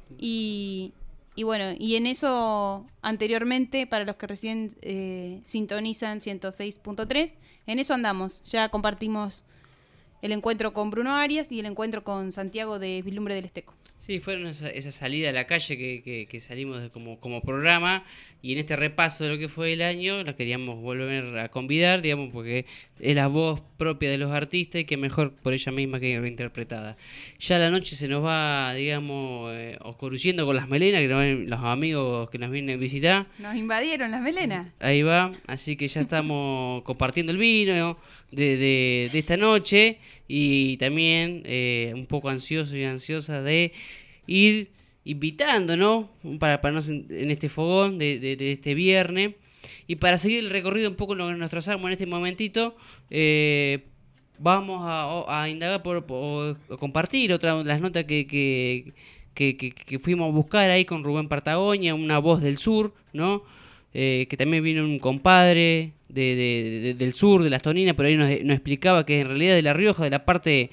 [SPEAKER 3] Y, y bueno, y en eso anteriormente, para los que recién eh, sintonizan ciento seis punto tres, en eso andamos. Ya compartimos el encuentro con Bruno Arias y el encuentro con Santiago de Vislumbre del Esteco.
[SPEAKER 4] Sí, fueron esa, esa salida a la calle que, que, que salimos de como, como programa, y en este repaso de lo que fue el año la queríamos volver a convidar, digamos, porque es la voz propia de los artistas y que mejor por ella misma que reinterpretada. Ya la noche se nos va, digamos, eh, oscureciendo con las melenas, que nos, los amigos que nos vienen a visitar.
[SPEAKER 3] Nos invadieron las melenas.
[SPEAKER 4] Ahí va, así que ya estamos compartiendo el vino de, de, de esta noche, y también eh, un poco ansioso y ansiosa de ir invitando, ¿no? Para, para nos en este fogón de, de, de este viernes, y para seguir el recorrido un poco en lo que nos trazamos en este momentito, eh, vamos a, a indagar por, por a compartir otras las notas que, que, que, que, que fuimos a buscar ahí con Rubén Patagonia, una voz del sur, ¿no? Eh, que también vino un compadre de, de, de, del sur, de las Toninas, pero ahí nos, nos explicaba que en realidad de La Rioja, de la parte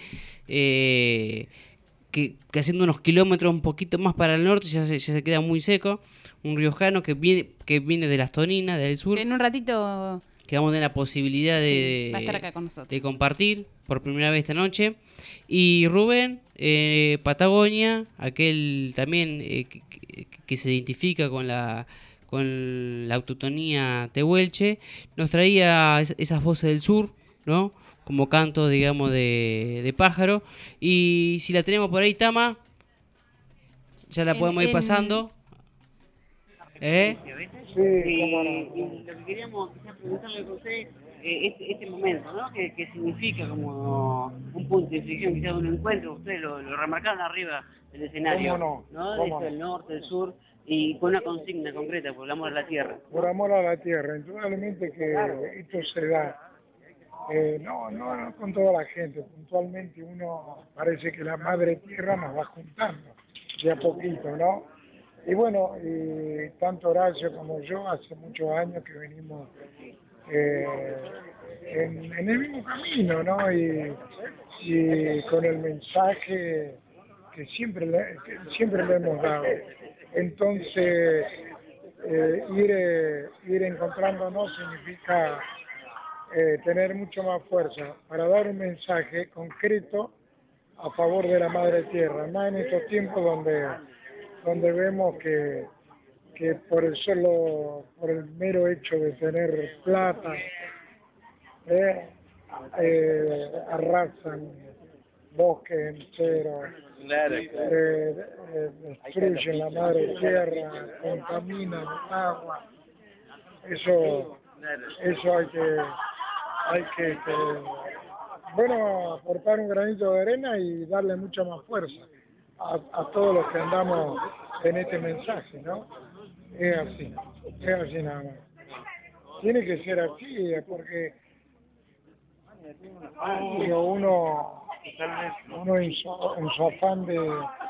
[SPEAKER 4] eh, que, que haciendo unos kilómetros un poquito más para el norte ya se, ya se queda muy seco, un riojano que viene, que viene de las Toninas, del sur.
[SPEAKER 3] Que en un ratito...
[SPEAKER 4] Que vamos a tener la posibilidad de,
[SPEAKER 3] sí, va a estar acá con nosotros,
[SPEAKER 4] de compartir por primera vez esta noche. Y Rubén, eh, Patagonia, aquel también eh, que, que se identifica con la... con la autotonía tehuelche, nos traía es, esas voces del sur, ¿no? Como canto, digamos, de, de pájaro. Y si la tenemos por ahí, Tama, ya la en, podemos ir en... pasando. ¿Eh?
[SPEAKER 15] Sí, y lo que queríamos quizás preguntarle a José, eh, este, este momento, ¿no? Que, que significa como un punto de inflexión, quizás un encuentro, ustedes lo, lo remarcaron arriba del escenario,
[SPEAKER 16] ¿Cómo no?
[SPEAKER 15] ¿no?
[SPEAKER 16] ¿Cómo
[SPEAKER 15] Desde
[SPEAKER 16] no?
[SPEAKER 15] el norte, el sur, y con una consigna concreta, por el amor a la tierra.
[SPEAKER 16] Por amor a la tierra, indudablemente que esto se da Eh, no, no, no con toda la gente, puntualmente uno parece que la madre tierra nos va juntando de a poquito, ¿no? Y bueno, y tanto Horacio como yo hace muchos años que venimos eh, en, en el mismo camino, ¿no? Y, y con el mensaje que siempre le, que siempre le hemos dado. Entonces, eh, ir, eh, ir encontrándonos significa eh, tener mucho más fuerza para dar un mensaje concreto a favor de la madre tierra, más en estos tiempos donde, donde vemos que, que por el solo, por el mero hecho de tener plata, eh, eh, arrasan bosques enteros,
[SPEAKER 15] Claro,
[SPEAKER 16] eh,
[SPEAKER 15] claro.
[SPEAKER 16] eh, destruyen la madre tierra, contaminan el agua. Eso, eso hay que, hay que, que, bueno, aportar un granito de arena y darle mucha más fuerza a, a todos los que andamos en este mensaje, ¿no? Es así, es así nada más. Tiene que ser así, porque digo, uno, uno en su, en su afán de,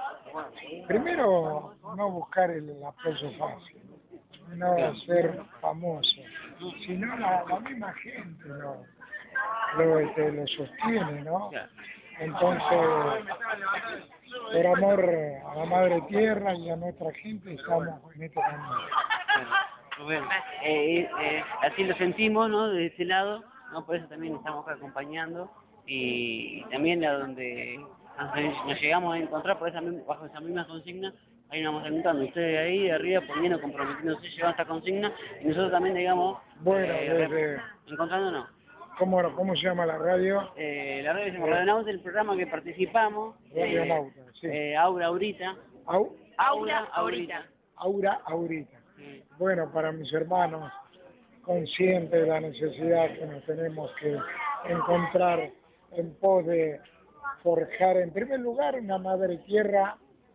[SPEAKER 16] primero, no buscar el, el aplauso fácil, no ser famoso, sino la, la misma gente lo, lo, este, lo sostiene, ¿no? Entonces, por amor a la madre tierra y a nuestra gente, estamos en este camino.
[SPEAKER 15] Bueno, eh, eh, así lo sentimos, ¿no? De ese lado, ¿no? Por eso también estamos acá acompañando y también a donde nos, nos llegamos a encontrar por esa, bajo esa misma consigna, ahí nos vamos encontrando. Ustedes ahí de arriba poniendo, comprometiéndose, llevando esta consigna y nosotros también, digamos,
[SPEAKER 16] bueno,
[SPEAKER 15] eh,
[SPEAKER 16] desde,
[SPEAKER 15] encontrándonos.
[SPEAKER 16] ¿cómo, ¿Cómo se llama la radio?
[SPEAKER 15] Eh, la radio se llama Radio Nauta, el programa que participamos.
[SPEAKER 16] Radio
[SPEAKER 15] eh,
[SPEAKER 16] Nauta, sí.
[SPEAKER 15] Eh, Aura Aurita.
[SPEAKER 16] Au,
[SPEAKER 15] Aura Aurita.
[SPEAKER 16] Aura Aurita. Bueno, para mis hermanos, conscientes de la necesidad que nos tenemos que encontrar en pos de forjar, en primer lugar, una madre tierra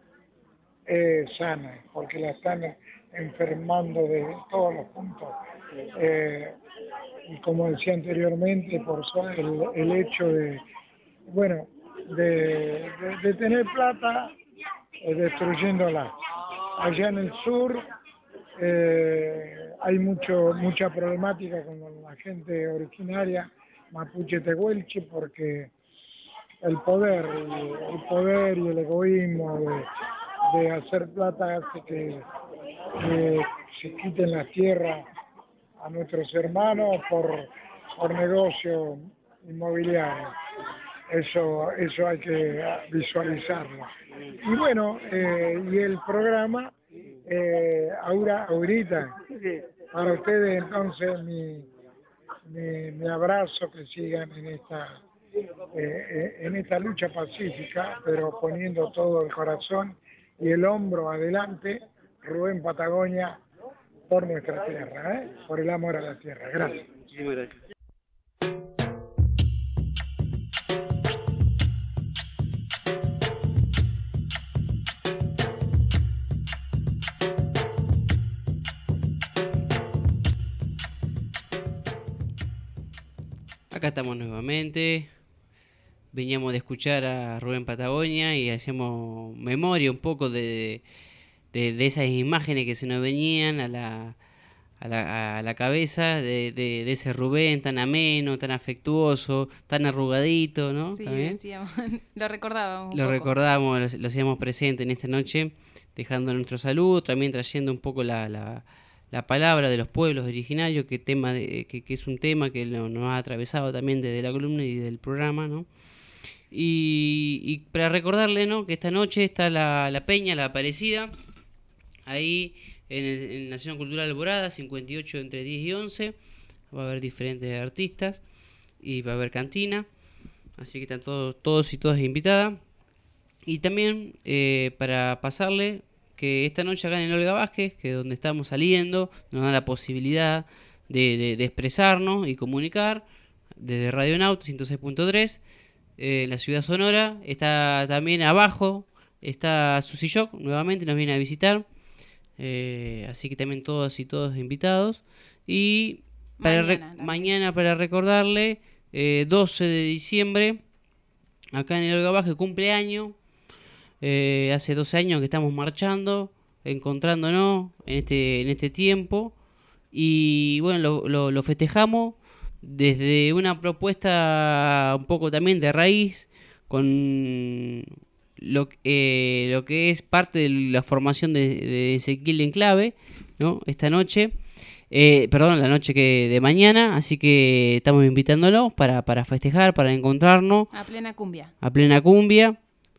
[SPEAKER 16] eh, sana, porque la están enfermando de todos los puntos. Eh, y como decía anteriormente, por so- el, el hecho de, bueno, de, de, de tener plata, eh, destruyéndola. Allá en el sur eh, hay mucho mucha problemática con la gente originaria mapuche tehuelche, porque el poder, el poder y el egoísmo de, de hacer plata hace que, que se quiten las tierras a nuestros hermanos por, por negocio inmobiliario. Eso, eso hay que visualizarlo. Y bueno, eh, y el programa, eh, Aura Aurita, para ustedes entonces mi, mi, mi abrazo, que sigan en esta, eh, en esta lucha pacífica, pero poniendo todo el corazón y el hombro adelante, Rubén Patagonia, por nuestra tierra, ¿eh? Por el amor a la tierra. Gracias.
[SPEAKER 15] Muchísimas gracias.
[SPEAKER 4] Acá estamos nuevamente. Veníamos de escuchar a Rubén Patagonia y hacemos memoria un poco de, de, de esas imágenes que se nos venían a la, a la, a la cabeza, de, de, de ese Rubén tan ameno, tan afectuoso, tan arrugadito, ¿no?
[SPEAKER 3] Sí,
[SPEAKER 4] ¿También?
[SPEAKER 3] decíamos, lo recordábamos un
[SPEAKER 4] Lo
[SPEAKER 3] poco.
[SPEAKER 4] recordamos, lo, lo hacíamos presente en esta noche, dejando nuestro saludo, también trayendo un poco la, la, la palabra de los pueblos originarios, que, tema de, que, que es un tema que lo, nos ha atravesado también desde la columna y del programa, ¿no? Y, y para recordarle, ¿no?, que esta noche está la, la Peña, la Aparecida, ahí en, el, en Nación Cultural Alborada, cincuenta y ocho entre diez y once, va a haber diferentes artistas y va a haber cantina, así que están todos, todos y todas invitadas. Y también eh, para pasarle que esta noche acá en el Olga Vázquez, que es donde estamos saliendo, nos da la posibilidad de, de, de expresarnos y comunicar desde Radio Nauta ciento seis punto tres, eh, en la ciudad sonora. Está también abajo, está Susi Shock, nuevamente nos viene a visitar, eh, así que también todos y todos invitados. Y para
[SPEAKER 3] mañana,
[SPEAKER 4] re- mañana para recordarle, eh, doce de diciembre, acá en el Olga Vázquez, cumpleaños. Eh, hace doce años que estamos marchando, encontrándonos en este, en este tiempo. Y bueno, lo, lo, lo festejamos desde una propuesta un poco también de raíz, con lo, eh, lo que es parte de la formación de, de Ezequiel Enclave, ¿no? Esta noche, eh, perdón, la noche que de mañana, así que estamos invitándolos para, para festejar, para encontrarnos.
[SPEAKER 3] A plena cumbia.
[SPEAKER 4] A plena cumbia.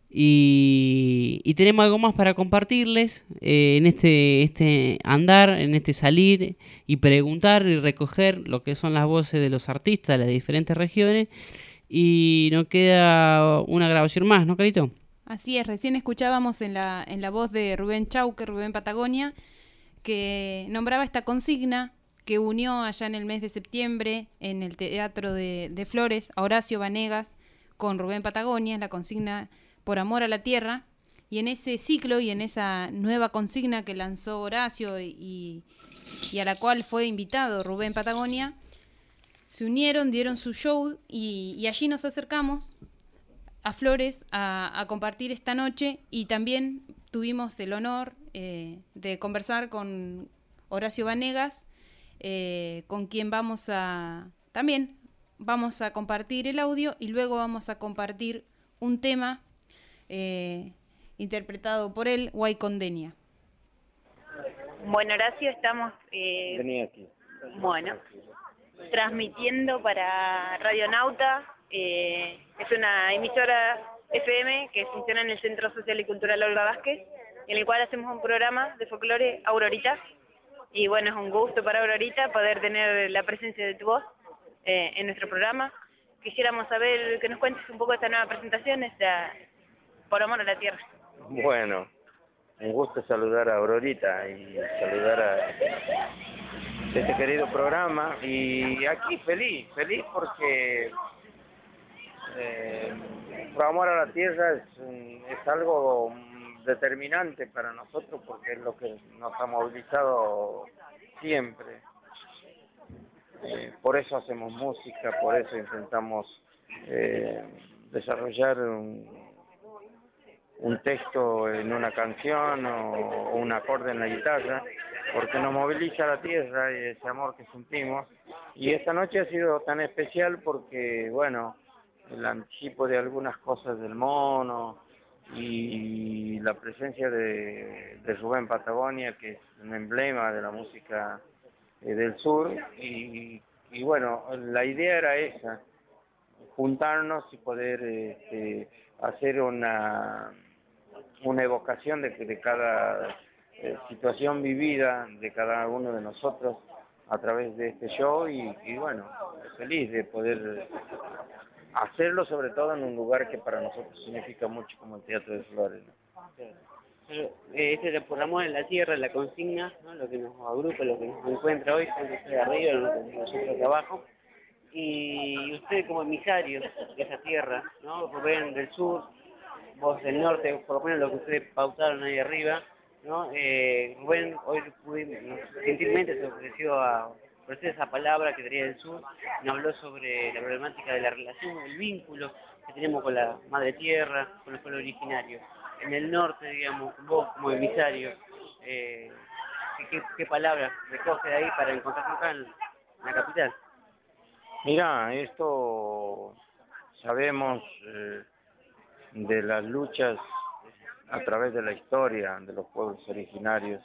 [SPEAKER 4] Y, y tenemos algo más para compartirles eh, en este, este andar, en este salir y preguntar y recoger lo que son las voces de los artistas de las diferentes regiones. Y nos queda una grabación más, ¿no, Carito?
[SPEAKER 3] Así es, recién escuchábamos en la, en la voz de Rubén Chauque, Rubén Patagonia, que nombraba esta consigna que unió allá en el mes de septiembre en el Teatro de, de Flores a Horacio Vanegas con Rubén Patagonia, la consigna Por Amor a la Tierra, y en ese ciclo y en esa nueva consigna que lanzó Horacio y, y a la cual fue invitado Rubén Patagonia, se unieron, dieron su show y, y allí nos acercamos a Flores a, a compartir esta noche, y también tuvimos el honor eh, de conversar con Horacio Vanegas, eh, con quien vamos a también vamos a compartir el audio y luego vamos a compartir un tema Eh, interpretado por él, Guaycondenia.
[SPEAKER 7] Bueno, Horacio, estamos eh,
[SPEAKER 17] Venía aquí.
[SPEAKER 7] bueno, transmitiendo para Radionauta, eh, es una emisora F M que funciona en el Centro Social y Cultural Olga Vázquez, en el cual hacemos un programa de folclore, Aurorita, y bueno, es un gusto para Aurorita poder tener la presencia de tu voz eh, en nuestro programa. Quisiéramos saber que nos cuentes un poco de esta nueva presentación, esta Por Amor a la Tierra.
[SPEAKER 17] Bueno, un gusto saludar a Aurorita y saludar a este querido programa. Y aquí feliz, feliz porque eh, Por Amor a la Tierra es, es algo determinante para nosotros porque es lo que nos ha movilizado siempre. Eh, por eso hacemos música, por eso intentamos eh, desarrollar un un texto en una canción o, o un acorde en la guitarra, porque nos moviliza la tierra y ese amor que sentimos. Y esta noche ha sido tan especial porque, bueno, el anticipo de algunas cosas del mono y la presencia de, de Rubén Patagonia, que es un emblema de la música eh, del sur, y, y bueno, la idea era esa, juntarnos y poder este, hacer una una evocación de, de cada eh, situación vivida de cada uno de nosotros a través de este show y, y bueno, feliz de poder hacerlo, sobre todo en un lugar que para nosotros significa mucho como el Teatro de Flores, ¿no?
[SPEAKER 15] Pero, eh, este es Por Amor en la Tierra, la consigna, ¿no? Lo que nos agrupa, lo que nos encuentra hoy, ustedes de arriba, nosotros de abajo, y usted como emisario de esa tierra, ¿no? Rubén del sur, vos del norte, por lo menos lo que ustedes pautaron ahí arriba, ¿no? Eh, Rubén hoy pudimos, gentilmente se ofreció a ofrecer esa palabra que traía del sur, nos habló sobre la problemática de la relación, el vínculo que tenemos con la madre tierra, con el pueblo originario. En el norte, digamos, vos como emisario, eh, ¿qué, qué palabras recoge de ahí para encontrarnos acá en, en la capital?
[SPEAKER 17] Mira, esto sabemos eh, de las luchas a través de la historia de los pueblos originarios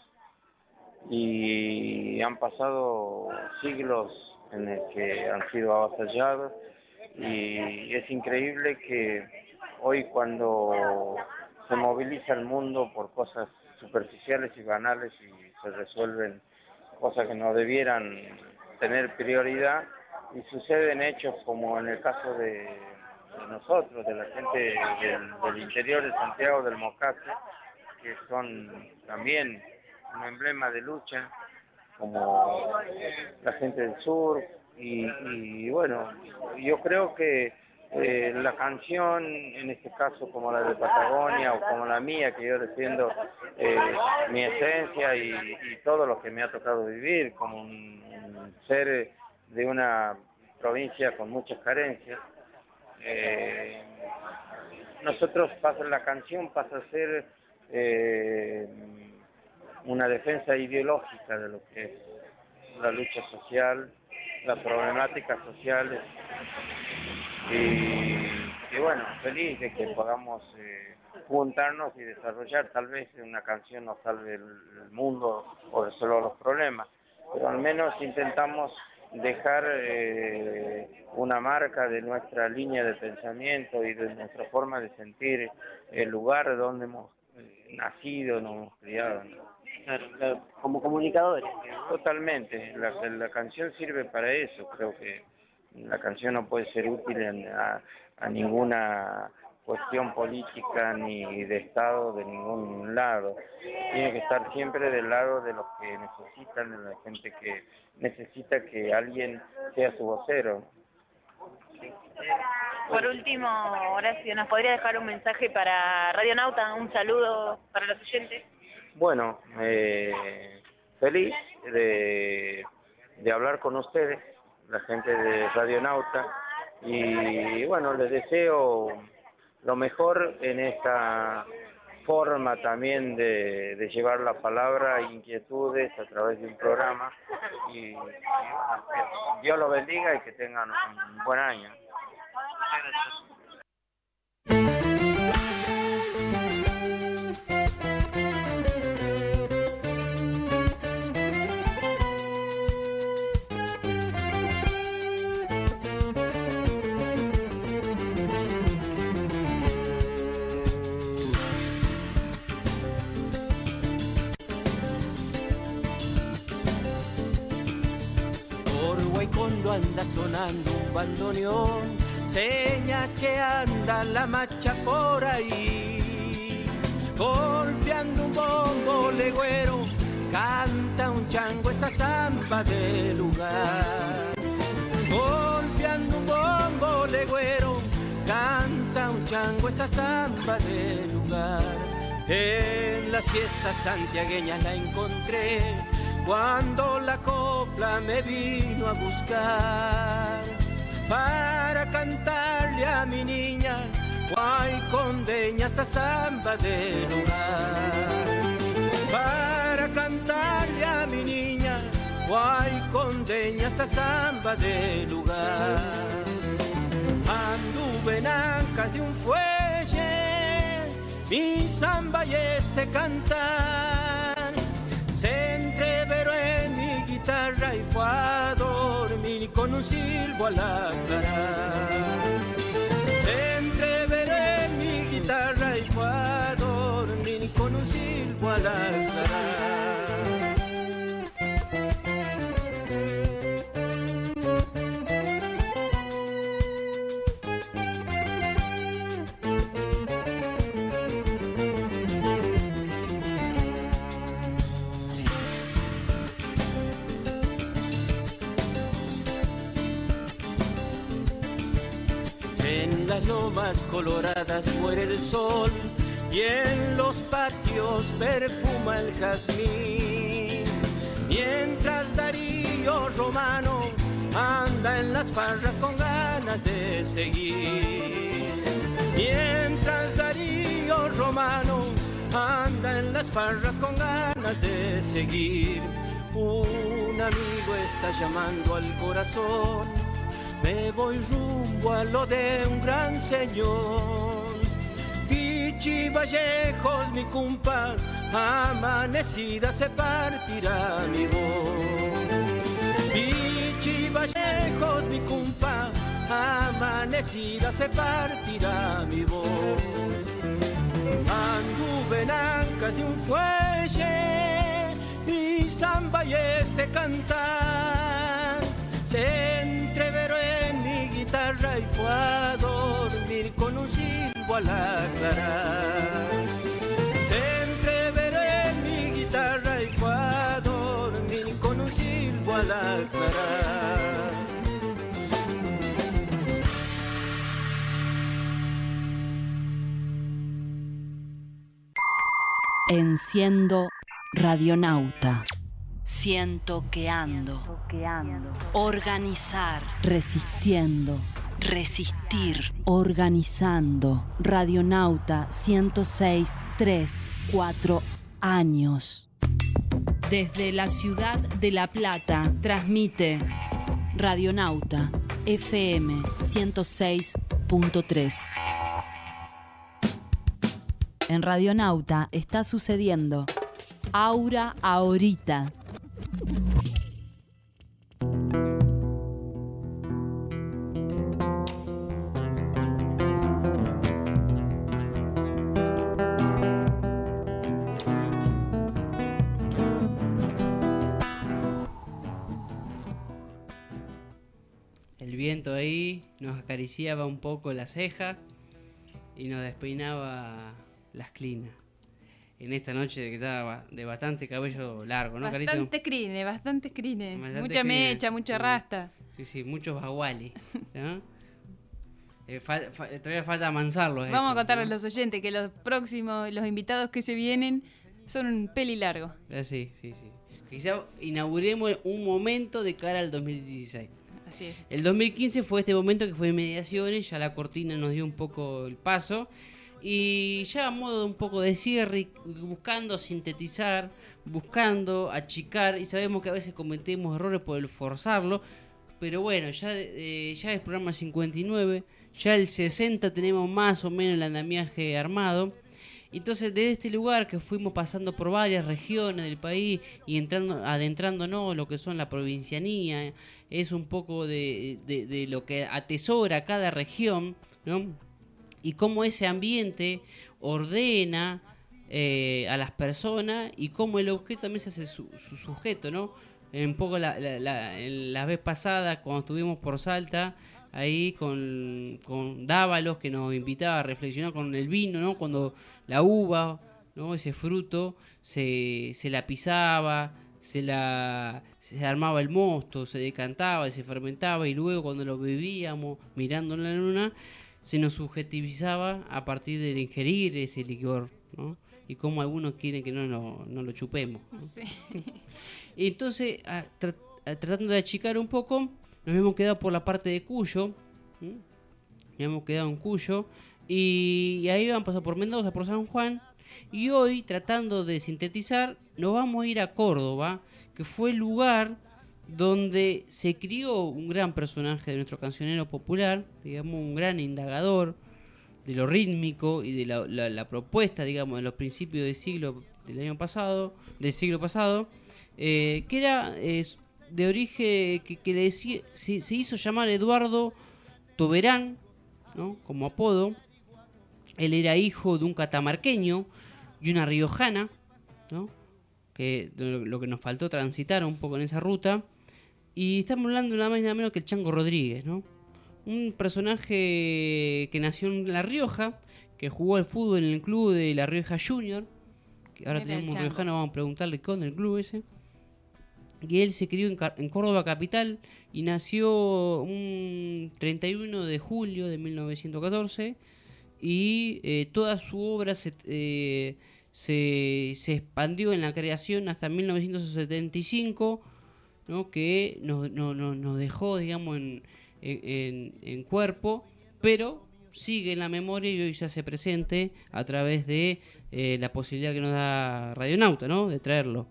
[SPEAKER 17] y han pasado siglos en el que han sido avasallados y es increíble que hoy cuando se moviliza el mundo por cosas superficiales y banales y se resuelven cosas que no debieran tener prioridad y suceden hechos como en el caso de, de nosotros, de la gente del, del interior de Santiago del Mocase, que son también un emblema de lucha, como la gente del sur, y, y bueno, yo creo que eh, la canción, en este caso como la de Patagonia o como la mía, que yo defiendo eh, mi esencia y, y todo lo que me ha tocado vivir, como un, un ser de una provincia con muchas carencias. Eh, nosotros pasa la canción pasa a ser eh, una defensa ideológica de lo que es la lucha social, las problemáticas sociales y, y bueno, feliz de que podamos eh, juntarnos y desarrollar. Tal vez una canción no salve el, el mundo o solo los problemas, pero al menos intentamos dejar eh, una marca de nuestra línea de pensamiento y de nuestra forma de sentir el lugar donde hemos eh, nacido, nos hemos criado, ¿no?
[SPEAKER 15] Claro, claro, como comunicadores.
[SPEAKER 17] Totalmente, la, la canción sirve para eso. Creo que la canción no puede ser útil en, a, a ninguna cuestión política ni de Estado de ningún lado. Tiene que estar siempre del lado de los que necesitan, de la gente que necesita que alguien sea su vocero.
[SPEAKER 9] Por último, Horacio, ¿nos podría dejar un mensaje para Radionauta, un saludo para los oyentes?
[SPEAKER 17] Bueno, eh, feliz de, de hablar con ustedes, la gente de Radionauta, y bueno, les deseo lo mejor en esta forma también de, de llevar la palabra e inquietudes a través de un programa, y, y bueno, que Dios los bendiga y que tengan un buen año.
[SPEAKER 2] Cuando anda sonando un bandoneón, seña que anda la macha por ahí. Golpeando un bombo legüero, canta un chango esta zamba del lugar. Golpeando un bombo legüero, canta un chango esta zamba del lugar. En las siestas santiagueñas la encontré, cuando la copla me vino a buscar, para cantarle a mi niña, guay condeña esta zamba del lugar. Para cantarle a mi niña, guay condeña esta zamba del lugar. Anduve en ancas de un fuelle, mi zamba y este cantar, se entreveró en mi guitarra y fue a dormir con un silbo al aclarar. Se entreveró en mi guitarra y fue a dormir con un silbo al aclarar. Las lomas coloradas muere el sol y en los patios perfuma el jazmín, mientras Darío Romano anda en las farras con ganas de seguir. Mientras Darío Romano anda en las farras con ganas de seguir. Un amigo está llamando al corazón, me voy rumbo a lo de un gran señor. Pichi Vallejos, mi cumpa, amanecida se partirá mi voz. Pichi Vallejos, mi cumpa, amanecida se partirá mi voz. Anduve en ancas de un fuelle, mi zamba y este cantar, se entreveró en mi guitarra y fue a dormir con un silbo al aclarar. Se entreveró en mi guitarra y fue a dormir con un silbo al aclarar.
[SPEAKER 1] Enciendo Radionauta. Siento que ando. Organizar. Resistiendo. Resistir. Organizando. Radionauta ciento seis punto tres. Cuatro años. Desde la ciudad de La Plata transmite Radionauta F M ciento seis punto tres. En Radionauta está sucediendo Aura Ahorita.
[SPEAKER 4] El viento ahí nos acariciaba un poco la ceja y nos despeinaba las clinas. En esta noche que estaba de bastante cabello largo, ¿no, Carito?
[SPEAKER 3] Bastante crines, bastante crines.
[SPEAKER 4] Bastante
[SPEAKER 3] Mucha
[SPEAKER 4] crines.
[SPEAKER 3] mecha, mucha
[SPEAKER 4] Sí.
[SPEAKER 3] rasta.
[SPEAKER 4] Sí, sí, muchos baguales, ¿no? Eh, fal- fa- todavía falta amansarlos.
[SPEAKER 3] Vamos
[SPEAKER 4] eso,
[SPEAKER 3] a contarles
[SPEAKER 4] ¿no?
[SPEAKER 3] a los oyentes que los próximos, los invitados que se vienen son un peli largo.
[SPEAKER 4] Eh, sí, sí, sí. Quizá inauguremos un momento de cara al dos mil dieciséis.
[SPEAKER 3] Así es.
[SPEAKER 4] El dos mil quince fue este momento que fue de mediaciones, ya la cortina nos dio un poco el paso. Y ya a modo un poco de cierre, buscando sintetizar, buscando achicar, y sabemos que a veces cometemos errores por el forzarlo, pero bueno, ya, eh, ya es programa cincuenta y nueve, ya el sesenta tenemos más o menos el andamiaje armado. Entonces, desde este lugar que fuimos pasando por varias regiones del país y entrando, adentrándonos en lo que son la provincianía, es un poco de, de, de lo que atesora cada región, ¿no? Y cómo ese ambiente ordena eh, a las personas y cómo el objeto también se hace su, su sujeto, ¿no? Un poco la, la, la, en la vez pasada, cuando estuvimos por Salta, ahí con, con Dávalos, que nos invitaba a reflexionar con el vino, ¿no? Cuando la uva, ¿no? Ese fruto, se, se la pisaba, se la se armaba el mosto, se decantaba, se fermentaba, y luego cuando lo bebíamos mirando en la luna, se nos subjetivizaba a partir de ingerir ese licor, ¿no? Y como algunos quieren que no, no, no lo chupemos, ¿no?
[SPEAKER 3] Sí.
[SPEAKER 4] Y entonces, a, tra- a- tratando de achicar un poco, nos hemos quedado por la parte de Cuyo, ¿sí? Nos hemos quedado en Cuyo, y, y ahí vamos a pasar por Mendoza, por San Juan, y hoy, tratando de sintetizar, nos vamos a ir a Córdoba, que fue el lugar donde se crió un gran personaje de nuestro cancionero popular, digamos, un gran indagador de lo rítmico y de la, la, la propuesta, digamos, de los principios del siglo del año pasado, del siglo pasado, eh, que era eh, de origen que, que le decía, se, se hizo llamar Eduardo Toberán, ¿no? Como apodo. Él era hijo de un catamarqueño y una riojana, ¿no? Que lo, lo que nos faltó transitar un poco en esa ruta. Y estamos hablando nada más y nada menos que el Chango Rodríguez, ¿no? Un personaje que nació en La Rioja, que jugó al fútbol en el club de La Rioja Junior, que ahora
[SPEAKER 3] Era
[SPEAKER 4] tenemos
[SPEAKER 3] el
[SPEAKER 4] un
[SPEAKER 3] Chango.
[SPEAKER 4] riojano, vamos a preguntarle con el club ese. Y él se crió en, Car- en Córdoba capital y nació un treinta y uno de julio de mil novecientos catorce, y eh, toda su obra se, eh, se, se expandió en la creación hasta mil novecientos setenta y cinco, ¿no? Que nos, no- no- nos dejó, digamos, en, en, en- en cuerpo, pero sigue en la memoria y hoy se hace presente a través de eh, la posibilidad que nos da Radionauta, ¿no? De traerlo.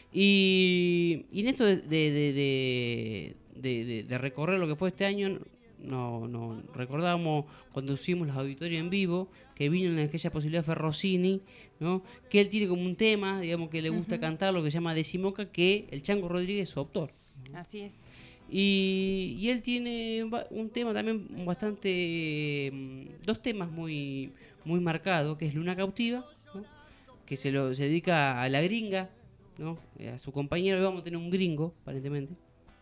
[SPEAKER 4] Y, y en esto de, de, de, de, de- de- de recorrer lo que fue este año, no, no recordamos cuando hicimos los auditorios en vivo, que vino en aquella posibilidad fue Rossini, ¿no? Que él tiene como un tema, digamos, que le gusta
[SPEAKER 3] Ujú.
[SPEAKER 4] cantar, lo que se llama Decimoca, que el Chango Rodríguez es su autor.
[SPEAKER 3] Así es.
[SPEAKER 4] Y, y él tiene ba- un tema también bastante, mm, dos temas muy, muy marcados, que es Luna Cautiva, ¿no? Que se lo se dedica a la gringa, ¿no? Eh, a su compañero. Hoy vamos a tener un gringo, aparentemente.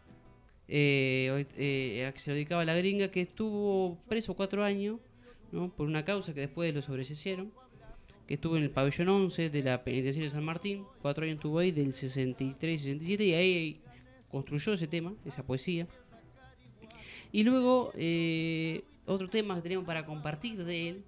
[SPEAKER 4] Eh, hoy- eh, a que se lo dedicaba a la gringa, que estuvo preso cuatro años, ¿no? Por una causa que después lo sobreseyeron, que estuvo en el pabellón once de la penitenciaria de San Martín. Cuatro años estuvo ahí, del sesenta y tres sesenta y siete, y ahí construyó ese tema, esa poesía. Y luego, eh, otro tema que tenemos para compartir de él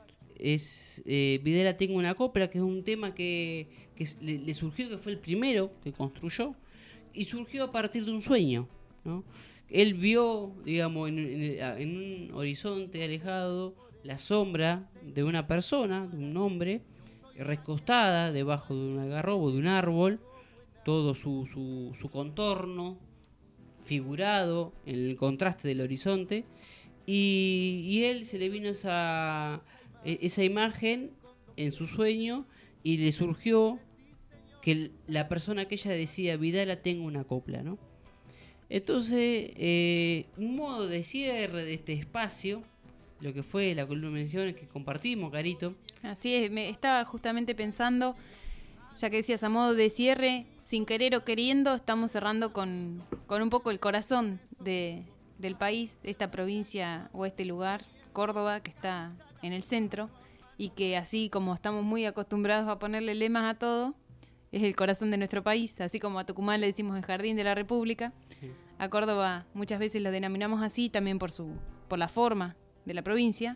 [SPEAKER 4] es eh, Videla Tengo una copla, que es un tema que, que s- le, le surgió, que fue el primero que construyó, y surgió a partir de un sueño, ¿no? Él vio, digamos, en, en, en un horizonte alejado la sombra de una persona, de un hombre, recostada debajo de un algarrobo, de un árbol, todo su, su, su contorno figurado en el contraste del horizonte, y, y él se le vino esa, esa imagen en su sueño y le surgió que la persona que ella decía, Vidala, tengo una copla, ¿no? Entonces, eh, un modo de cierre de este espacio, lo que fue la columna de menciones que compartimos, Carito.
[SPEAKER 3] Así es, me estaba justamente pensando, ya que decías a modo de cierre, sin querer o queriendo, estamos cerrando con, con un poco el corazón de, del país, esta provincia o este lugar, Córdoba, que está en el centro, y que así como estamos muy acostumbrados a ponerle lemas a todo, es el corazón de nuestro país, así como a Tucumán le decimos el Jardín de la República, sí. A Córdoba muchas veces lo denominamos así, también por su por la forma de la provincia,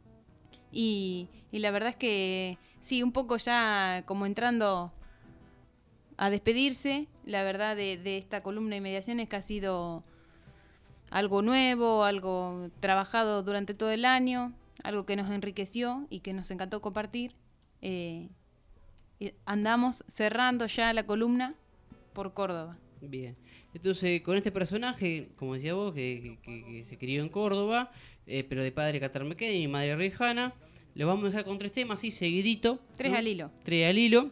[SPEAKER 3] y, y la verdad es que sí, un poco ya como entrando a despedirse, la verdad de, de esta columna de Mediaciones que ha sido algo nuevo, algo trabajado durante todo el año, algo que nos enriqueció y que nos encantó compartir. Eh, andamos cerrando ya la columna por Córdoba.
[SPEAKER 4] Bien, entonces con este personaje, como decía vos, que, que, que se crió en Córdoba, eh, pero de padre catarmequeño y madre riojana, le vamos a dejar con tres temas así seguidito.
[SPEAKER 3] Tres
[SPEAKER 4] ¿no?
[SPEAKER 3] al hilo.
[SPEAKER 4] Tres al hilo.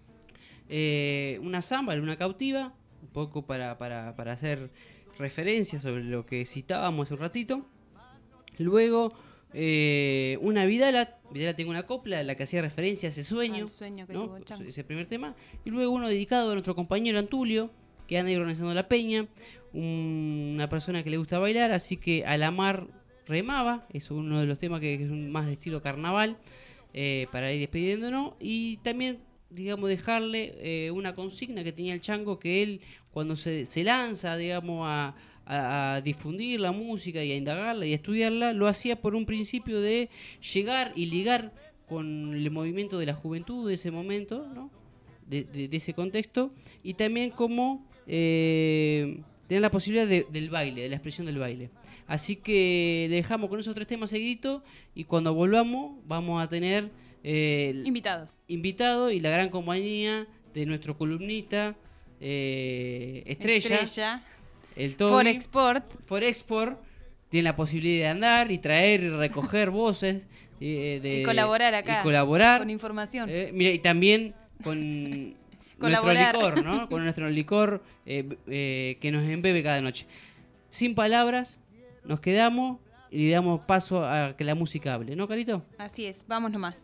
[SPEAKER 4] Eh, una samba, una cautiva, un poco para, para, para hacer referencia sobre lo que citábamos hace un ratito. Luego eh, una Vidala, Vidala tengo una copla, la que hacía referencia a ese sueño,
[SPEAKER 3] ah, sueño que
[SPEAKER 4] ¿no?
[SPEAKER 3] tuvo el chango.
[SPEAKER 4] Ese primer tema. Y luego uno dedicado a nuestro compañero Antulio, que anda organizando la peña, un, una persona que le gusta bailar, así que a la mar remaba, es uno de los temas que, que es un, más de estilo carnaval, eh, para ir despidiéndonos, y también, digamos, dejarle eh, una consigna que tenía el chango, que él cuando se, se lanza, digamos, a, a, a difundir la música y a indagarla y a estudiarla, lo hacía por un principio de llegar y ligar con el movimiento de la juventud de ese momento, ¿no? de, de, de ese contexto, y también como eh, tener la posibilidad de, del baile, de la expresión del baile. Así que le dejamos con esos tres temas seguiditos, y cuando volvamos vamos a tener eh,
[SPEAKER 3] invitados
[SPEAKER 4] invitados y la gran compañía de nuestro columnista eh, estrella,
[SPEAKER 3] estrella
[SPEAKER 4] el Toby,
[SPEAKER 3] Forexport.
[SPEAKER 4] Forexport tiene la posibilidad de andar y traer y recoger voces eh, de,
[SPEAKER 3] y colaborar acá
[SPEAKER 4] y colaborar
[SPEAKER 3] con información.
[SPEAKER 4] Eh, mira, y también con nuestro licor, ¿no? Con nuestro licor eh, eh, que nos embebe cada noche. Sin palabras, nos quedamos y le damos paso a que la música hable, ¿no, Carito?
[SPEAKER 3] Así es, vamos nomás.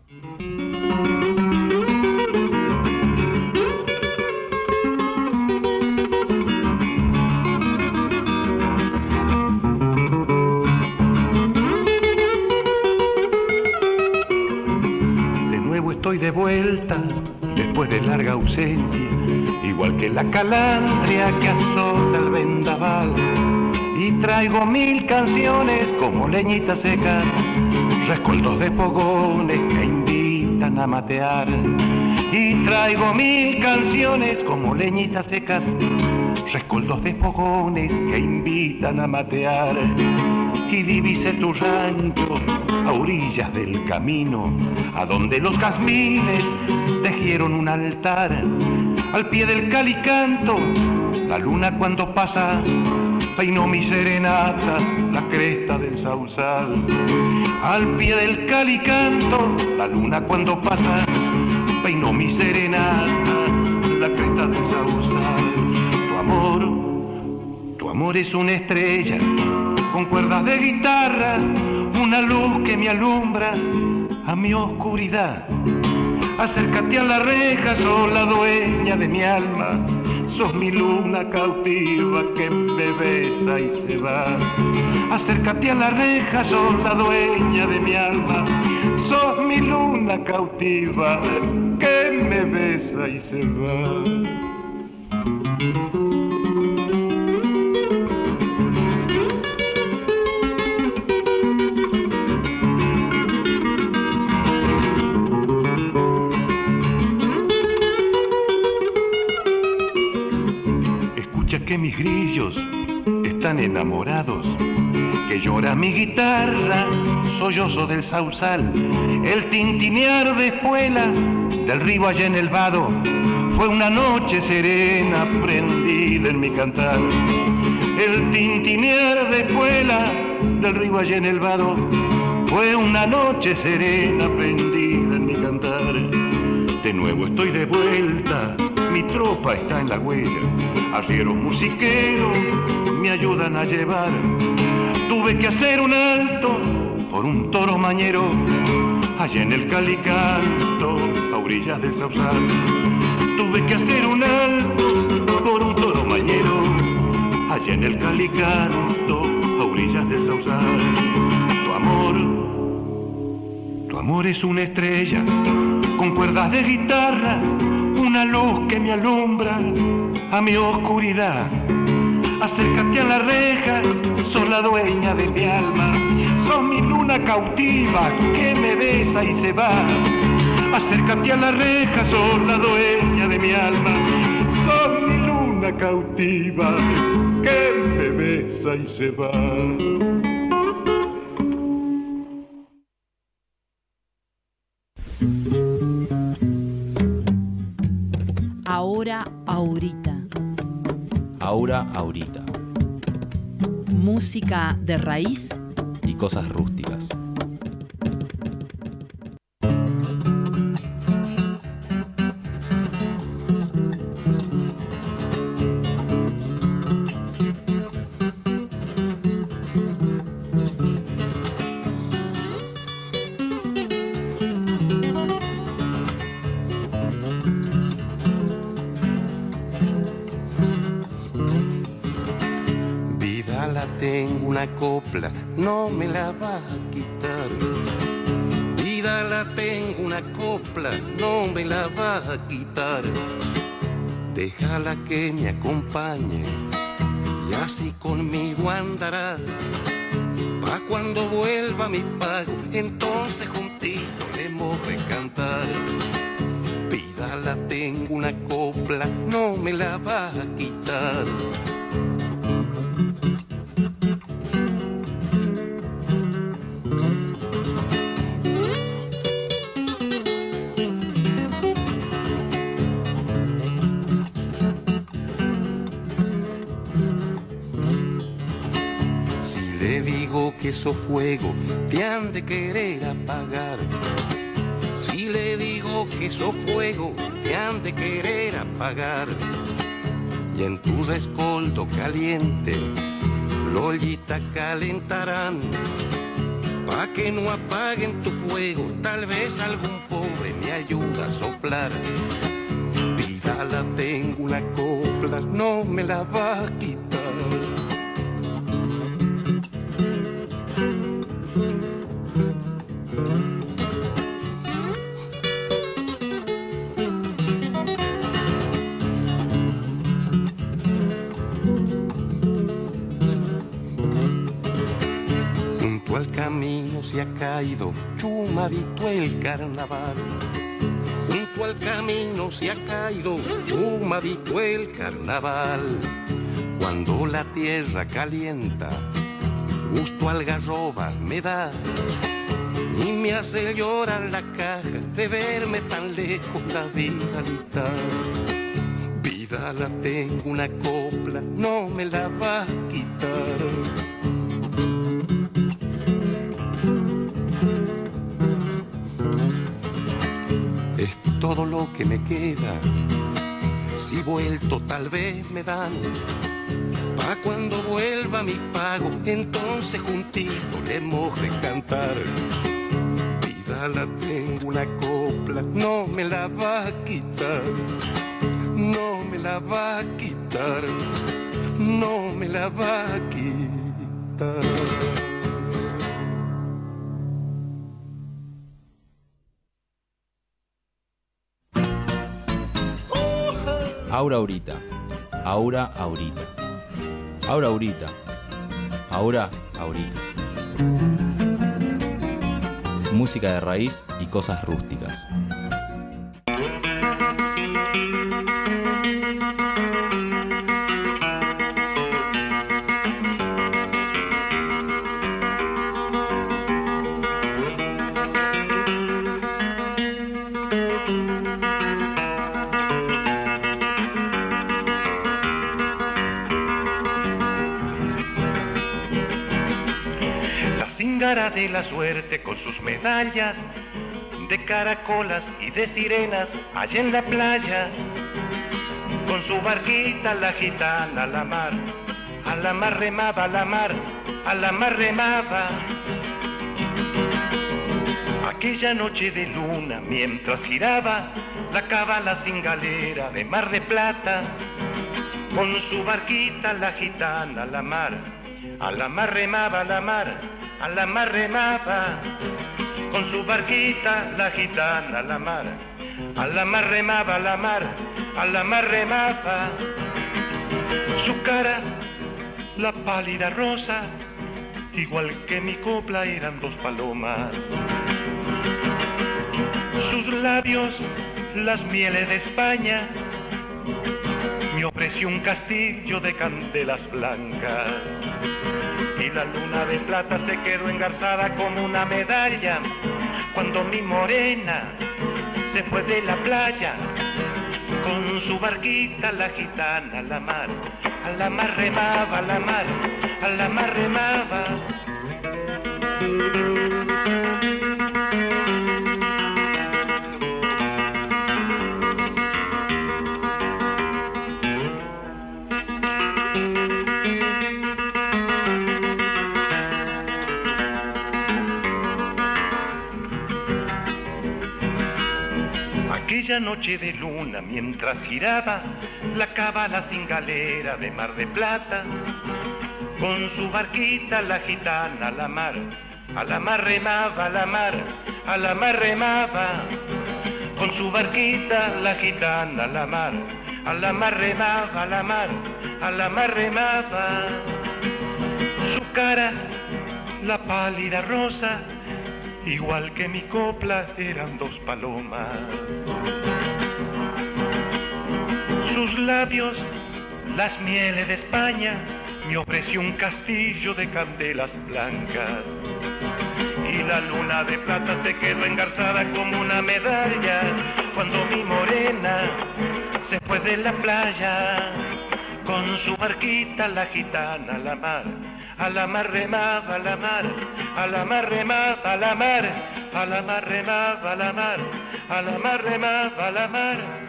[SPEAKER 18] De nuevo estoy de vuelta después de larga ausencia, igual que la calandria que azota el vendaval. Y traigo mil canciones como leñitas secas, rescoldos de fogones que invitan a matear. Y traigo mil canciones como leñitas secas, rescoldos de fogones que invitan a matear. Y divise tu rancho a orillas del camino, a donde los jazmines tejieron un altar. Al pie del calicanto, la luna cuando pasa peinó mi serenata, la cresta del sausal. Al pie del calicanto, la luna cuando pasa peinó mi serenata, la cresta del sausal. Tu amor, tu amor es una estrella con cuerdas de guitarra, una luz que me alumbra a mi oscuridad. Acércate a la reja, sos la dueña de mi alma, sos mi luna cautiva que me besa y se va. Acércate a la reja, sos la dueña de mi alma, sos mi luna cautiva que me besa y se va. grillos están enamorados, que llora mi guitarra, sollozo del sausal, el tintinear de espuela del río allá en el vado, fue una noche serena prendida en mi cantar. El tintinear de espuela del río allá en el vado, fue una noche serena prendida en mi cantar. De nuevo estoy de vuelta, mi tropa está en la huella, arrieros musiqueros me ayudan a llevar. Tuve que hacer un alto por un toro mañero, allá en el Calicanto, a orillas del Sausal. Tuve que hacer un alto por un toro mañero, allá en el Calicanto, a orillas del Sausal. Tu amor, tu amor es una estrella, con cuerdas de guitarra, una luz que me alumbra a mi oscuridad. Acércate a la reja, sos la dueña de mi alma, sos mi luna cautiva que me besa y se va. Acércate a la reja, sos la dueña de mi alma, sos mi luna cautiva que me besa y se va.
[SPEAKER 1] Ahora, ahorita.
[SPEAKER 6] Ahora, ahorita.
[SPEAKER 1] Música de raíz
[SPEAKER 6] y cosas rústicas.
[SPEAKER 19] Tengo una copla, no me la va a quitar. Vida la tengo una copla, no me la va a quitar. Déjala que me acompañe y así conmigo andará. Pa' cuando vuelva mi pago, entonces juntito le hemos de cantar. Vida la tengo una copla, no me la va a quitar. Que esos fuegos te han de querer apagar. Si le digo que esos fuegos te han de querer apagar, y en tu rescoldo caliente la ollita calentarán. Pa' que no apaguen tu fuego, tal vez algún pobre me ayuda a soplar. Vida la tengo una copla, no me la va a quitar. Se ha caído chumadito el carnaval. Junto al camino se ha caído chumadito el carnaval. Cuando la tierra calienta, gusto algarroba me da. Y me hace llorar la caja de verme tan lejos la vidalita. Vida la tengo una copla, no me la va a quitar. Es todo lo que me queda, si vuelto tal vez me dan. Pa' cuando vuelva mi pago, entonces juntito le hemos de cantar. Vida la tengo una copla, no me la va a quitar. No me la va a quitar, no me la va a quitar.
[SPEAKER 6] Ahora ahorita, ahora ahorita, ahora ahorita, ahora ahorita. Música de raíz y cosas rústicas.
[SPEAKER 18] cíngara de la suerte con sus medallas de caracolas y de sirenas allá en la playa, con su barquita la gitana a la mar, a la mar remaba, a la mar, a la mar remaba. Aquella noche de luna mientras giraba la cábala cingalera de Mar de Plata, con su barquita la gitana a la mar, a la mar remaba, a la mar, a la mar remaba. Con su barquita la gitana a la mar, a la mar remaba, a la mar, a la mar remaba. Su cara, la pálida rosa, igual que mi copla eran dos palomas. Sus labios, las mieles de España, me ofreció un castillo de candelas blancas. Y la luna de plata se quedó engarzada como una medalla cuando mi morena se fue de la playa con su barquita la gitana a la mar, a la mar remaba, a la mar, a la mar remaba. Aquella noche de luna mientras giraba la cábala cingalera de Mar de Plata, con su barquita la gitana a la mar, a la mar remaba, a la mar, a la mar remaba. Con su barquita la gitana a la mar, a la mar remaba, a la mar, a la mar remaba. Su cara, la pálida rosa, igual que mi copla eran dos palomas. Sus labios, las mieles de España, me ofreció un castillo de candelas blancas. Y la luna de plata se quedó engarzada como una medalla cuando mi morena se fue de la playa con su barquita la gitana a la mar, a la mar remaba, a la mar, a la mar remaba, a la mar, a la mar remaba, a la mar, a la mar remaba, a la mar.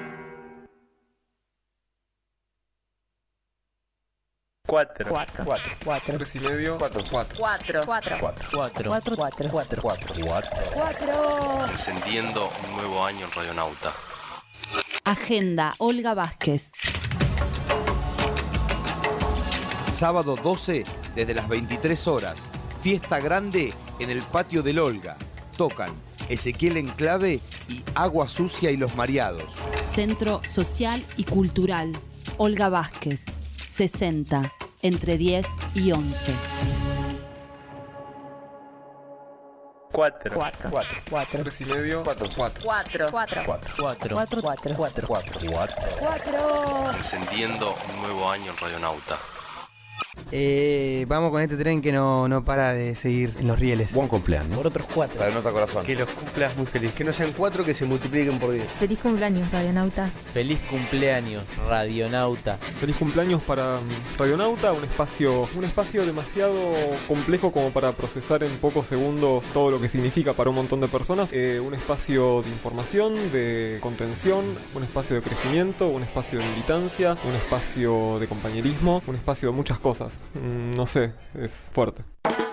[SPEAKER 10] Cuatro.
[SPEAKER 11] Cuatro.
[SPEAKER 10] Cuatro.
[SPEAKER 11] Cuatro.
[SPEAKER 10] Tres y medio. Cuatro. Cuatro.
[SPEAKER 11] Cuatro. Cuatro.
[SPEAKER 10] Cuatro.
[SPEAKER 11] Cuatro. Cuatro. Cuatro. Cuatro.
[SPEAKER 6] Cuatro. Cuatro.
[SPEAKER 11] Cuatro.
[SPEAKER 6] Encendiendo un nuevo año en Radionauta.
[SPEAKER 1] Agenda Olga Vázquez.
[SPEAKER 13] Sábado doce, desde las veintitrés horas. Fiesta grande en el patio del Olga. Tocan Ezequiel Enclave y Agua Sucia y los Mareados.
[SPEAKER 1] Centro Social y Cultural Olga Vázquez. sesenta, entre diez y once.
[SPEAKER 10] Cuatro.
[SPEAKER 11] Cuatro.
[SPEAKER 10] Cuatro.
[SPEAKER 11] Cuatro.
[SPEAKER 10] Tres y medio. Cuatro. Cuatro.
[SPEAKER 11] Cuatro. Cuatro.
[SPEAKER 10] Cuatro.
[SPEAKER 11] Cuatro. Cuatro. Cuatro. Cuatro.
[SPEAKER 6] Cuatro. Cuatro.
[SPEAKER 11] Cuatro.
[SPEAKER 6] Encendiendo un nuevo año en Radionauta.
[SPEAKER 20] Eh, vamos con este tren que no, no para de seguir en los rieles.
[SPEAKER 6] Buen cumpleaños.
[SPEAKER 20] Por otros cuatro.
[SPEAKER 13] Para nota corazón.
[SPEAKER 10] Que los cumplas muy feliz. Que no sean cuatro, que se multipliquen por diez.
[SPEAKER 11] Feliz cumpleaños, Radionauta.
[SPEAKER 21] Feliz cumpleaños, Radionauta.
[SPEAKER 22] Feliz cumpleaños para Radionauta, un espacio, un espacio demasiado complejo como para procesar en pocos segundos todo lo que significa para un montón de personas. Eh, un espacio de información, de contención, un espacio de crecimiento, un espacio de militancia, un espacio de compañerismo, un espacio de muchas cosas. Mm, no sé, es fuerte.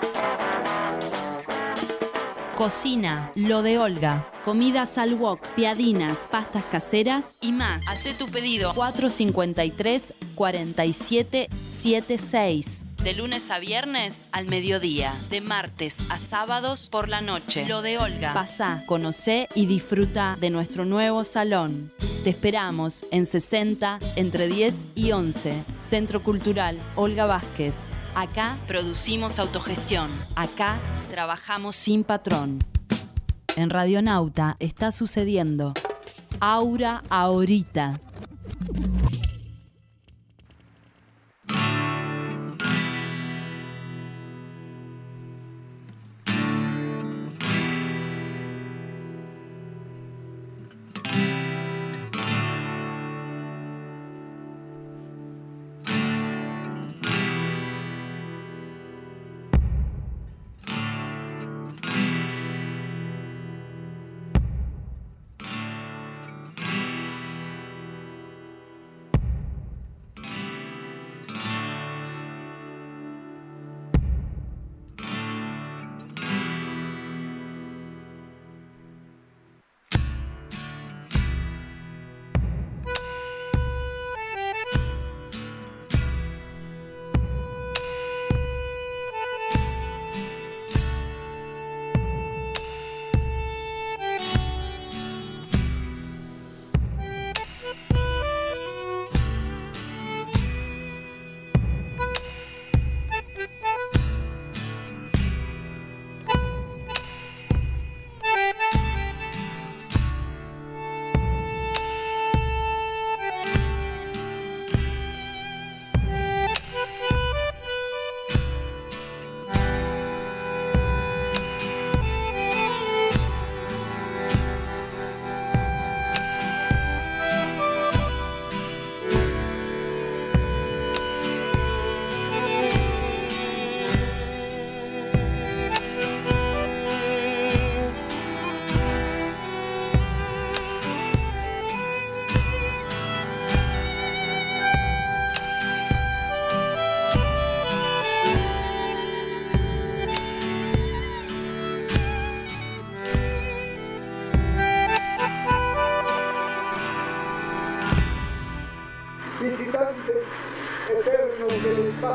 [SPEAKER 1] Cocina, lo de Olga. Comidas al wok, piadinas, pastas caseras y más. Hacé tu pedido cuatro cinco tres, cuatro siete siete seis. De lunes a viernes al mediodía. De martes a sábados por la noche. Lo de Olga. Pasá, conocé y disfruta de nuestro nuevo salón. Te esperamos en sesenta, entre diez y once. Centro Cultural Olga Vázquez. Acá producimos autogestión. Acá trabajamos sin patrón. En Radionauta está sucediendo Aura Ahorita.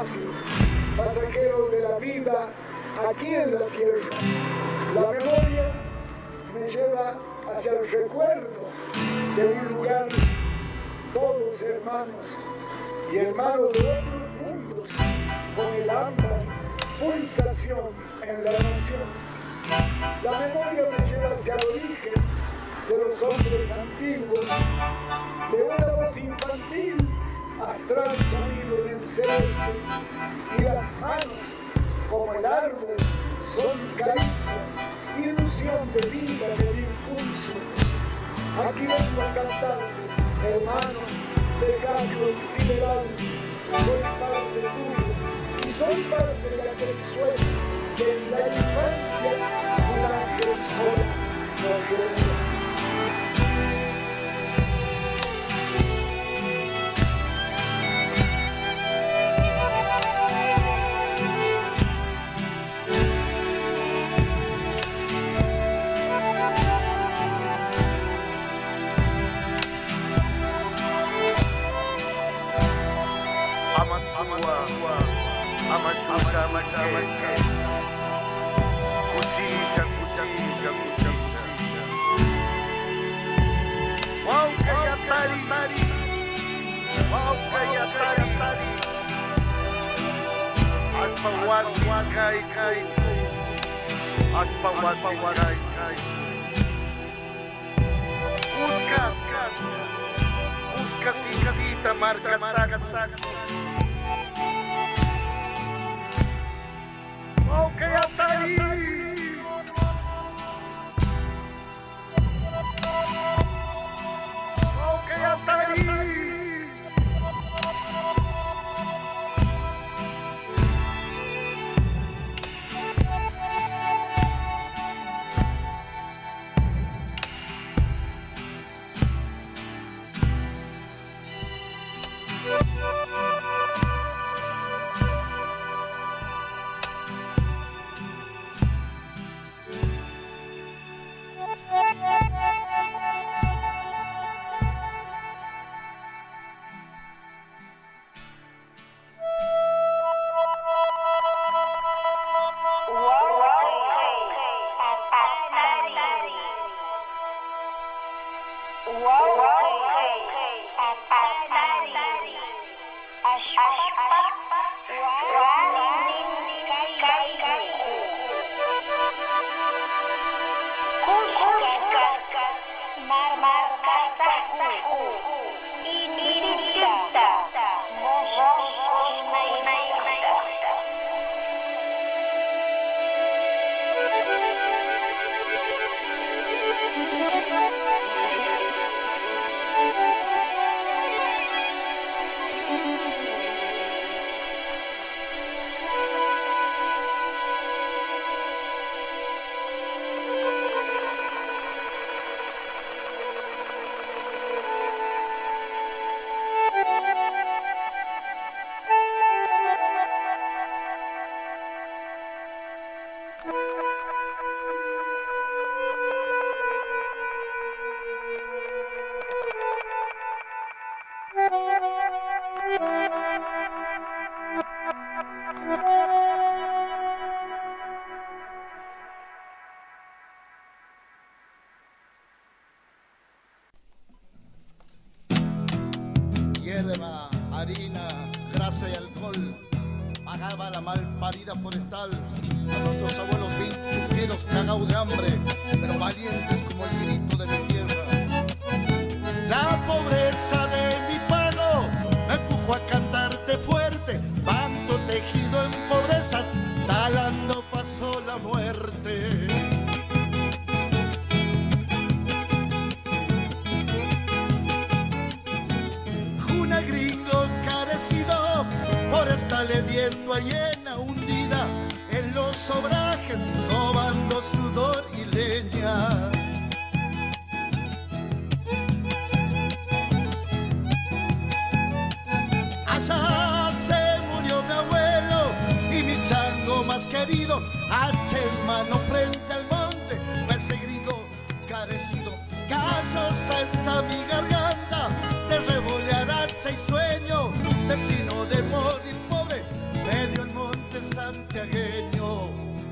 [SPEAKER 16] fácil, pasajeros de la vida aquí en la tierra. La memoria me lleva hacia el recuerdo de un lugar, todos hermanos y hermanos de otros mundos, con el ámbar, pulsación en la nación. La memoria me lleva hacia el origen de los hombres antiguos, de una voz infantil, astral sonido del celeste, y las manos, como el árbol, son caricias, ilusión de vida, de impulso. Aquí vengo a cantar, hermanos, de gallo y sideral, soy parte tuyo, y soy parte de aquel sueño que en la infancia un ángel solo nos reunió.
[SPEAKER 5] Amachuca, amachuca, cuchilla, cuchilla, cuchilla. Wow, cayatari, wow, cayatari. Aspahuati, kai, kai. Aspahuati, kai, kai. Busca, busca, cicadita, marca, saga, saga. Okay, Atari. Okay, Atari.
[SPEAKER 8] Hierba, harina, grasa y alcohol pagaba la malparida forestal. A nuestros abuelos bien chuqueros cagados de hambre, pero valientes como el grito de mi tierra. La pobreza de mi pago me empujó a cantarte fuerte. Tanto tejido en pobrezas, talando pasó la muerte. Juna gringo carecido, forestal hediendo a hiena hundida en los obrajes, robando sudor y leña. Allá se murió mi abuelo y mi chango más querido, hacha en mano frente al monte, ese gringo carecido. Callosa está mi garganta de revolear hacha y sueño, destino de morir pobre santiagueño.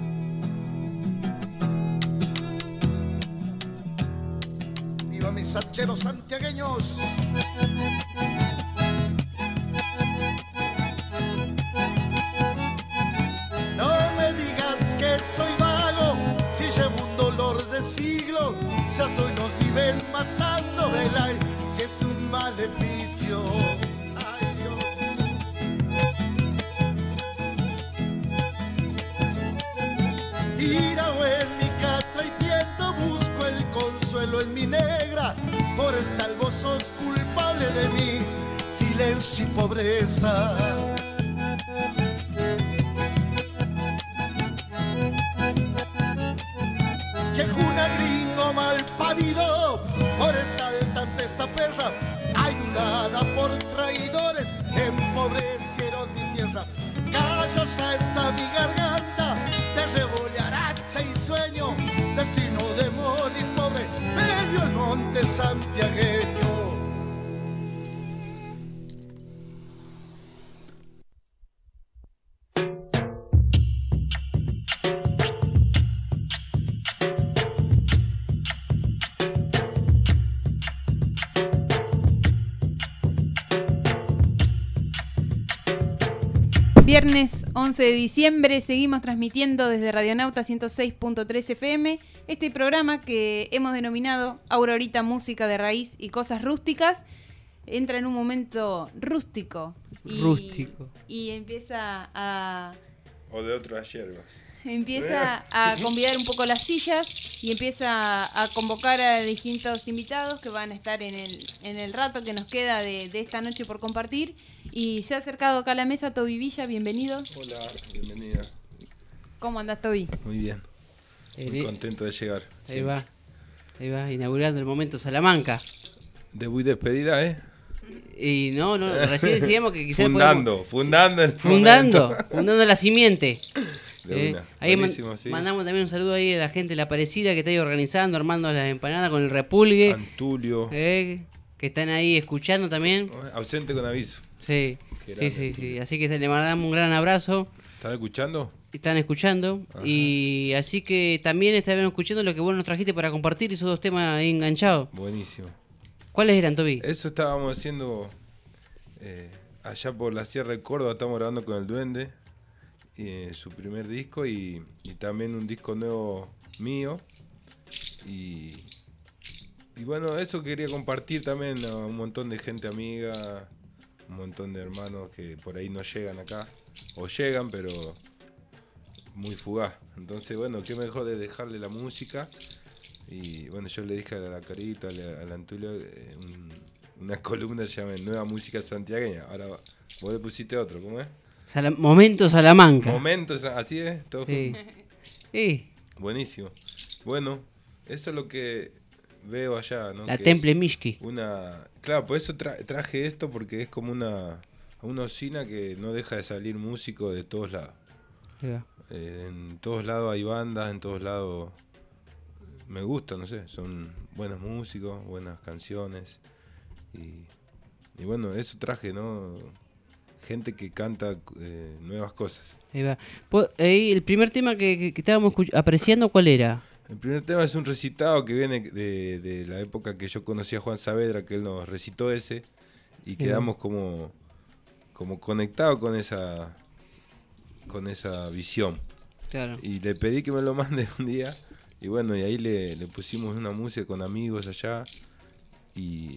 [SPEAKER 8] Viva mis hacheros santiagueños. No me digas que soy vago, si llevo un dolor de siglo, si hasta hoy nos viven matando, vela, si es un maleficio. Ay, Dios. Tirado en mi catra y tiento, busco el consuelo en mi negra forestal, vos sos culpable de mi silencio y pobreza. Chejuna gringo mal parido, forestal tan testaferra, ayudada por traidores, empobrecieron mi tierra. Callosa está mi garganta, de revolear hacha y sueño, destino de morir pobre, medio el monte santiagueño.
[SPEAKER 3] Viernes once de diciembre, seguimos transmitiendo desde Radionauta ciento seis punto tres F M este programa que hemos denominado Aurorita Música de Raíz y Cosas Rústicas. Entra en un momento rústico y,
[SPEAKER 4] Rústico.
[SPEAKER 3] y empieza a
[SPEAKER 12] O de otras hierbas.
[SPEAKER 3] empieza a convidar un poco las sillas y empieza a convocar a distintos invitados que van a estar en el, en el rato que nos queda de, de esta noche por compartir. Y se ha acercado acá a la mesa Toby Villa, bienvenido.
[SPEAKER 12] Hola, bienvenida.
[SPEAKER 3] ¿Cómo andás, Toby?
[SPEAKER 12] Muy bien. Muy
[SPEAKER 4] Eh,
[SPEAKER 12] contento de llegar.
[SPEAKER 4] Ahí va, ahí va, inaugurando el momento Salamanca.
[SPEAKER 12] Debut y despedida, ¿eh?
[SPEAKER 4] Y no, no, recién decíamos que quizás
[SPEAKER 12] Fundando,
[SPEAKER 4] podemos-
[SPEAKER 12] fundando el
[SPEAKER 4] Fundando,
[SPEAKER 12] momento.
[SPEAKER 4] fundando la simiente.
[SPEAKER 12] De
[SPEAKER 4] Eh,
[SPEAKER 12] una.
[SPEAKER 4] ahí man-
[SPEAKER 12] Buenísimo, sí.
[SPEAKER 4] mandamos también un saludo ahí a la gente de La Parecida que está ahí organizando, armando las empanadas con el repulgue.
[SPEAKER 12] Antulio.
[SPEAKER 4] Eh, que están ahí escuchando también.
[SPEAKER 12] Ausente con aviso.
[SPEAKER 4] Sí,
[SPEAKER 12] Qué
[SPEAKER 4] sí,
[SPEAKER 12] grande,
[SPEAKER 4] sí, sí. Así que le mandamos un gran abrazo.
[SPEAKER 12] ¿Están escuchando?
[SPEAKER 4] Están escuchando.
[SPEAKER 12] Ajá.
[SPEAKER 4] Y así que también están escuchando lo que vos nos trajiste para compartir esos dos temas ahí enganchados.
[SPEAKER 12] Buenísimo.
[SPEAKER 4] ¿Cuáles eran, Toby?
[SPEAKER 12] Eso estábamos haciendo eh, allá por la Sierra de Córdoba, estamos grabando con el Duende, eh, su primer disco y, y también un disco nuevo mío. Y, y bueno, eso quería compartir también a un montón de gente amiga, un montón de hermanos que por ahí no llegan acá, o llegan pero muy fugaz. Entonces bueno, qué mejor de dejarle la música. Y bueno, yo le dije a la Carita, al Antulio, eh, un- una columna se llama Nueva Música Santiagueña. Ahora vos le pusiste otro, ¿cómo es?
[SPEAKER 4] Sala- Momento Salamanca.
[SPEAKER 12] Momentos, así es, todo
[SPEAKER 4] Sí.
[SPEAKER 12] junto.
[SPEAKER 4] Sí.
[SPEAKER 12] Buenísimo. Bueno, eso es lo que veo allá, ¿no?
[SPEAKER 4] La
[SPEAKER 12] Que
[SPEAKER 4] Temple
[SPEAKER 12] es
[SPEAKER 4] Mishki.
[SPEAKER 12] Una, claro, por eso tra- traje esto, porque es como una, una usina que no deja de salir músicos de todos lados.
[SPEAKER 4] Ya.
[SPEAKER 12] Eh, en todos lados hay bandas, en todos lados me gusta, no sé, son buenos músicos, buenas canciones y, y bueno, eso traje, ¿no? Gente que canta eh, nuevas cosas.
[SPEAKER 4] Ahí va. Po- ahí, el primer tema que, que- que estábamos escuch- apreciando, ¿cuál era?
[SPEAKER 12] El primer tema es un recitado que viene de, de la época que yo conocí a Juan Saavedra, que él nos recitó ese y quedamos como, como conectados con esa, con esa visión.
[SPEAKER 4] Claro.
[SPEAKER 12] Y le pedí que me lo mande un día. Y bueno, y ahí le, le pusimos una música con amigos allá. Y,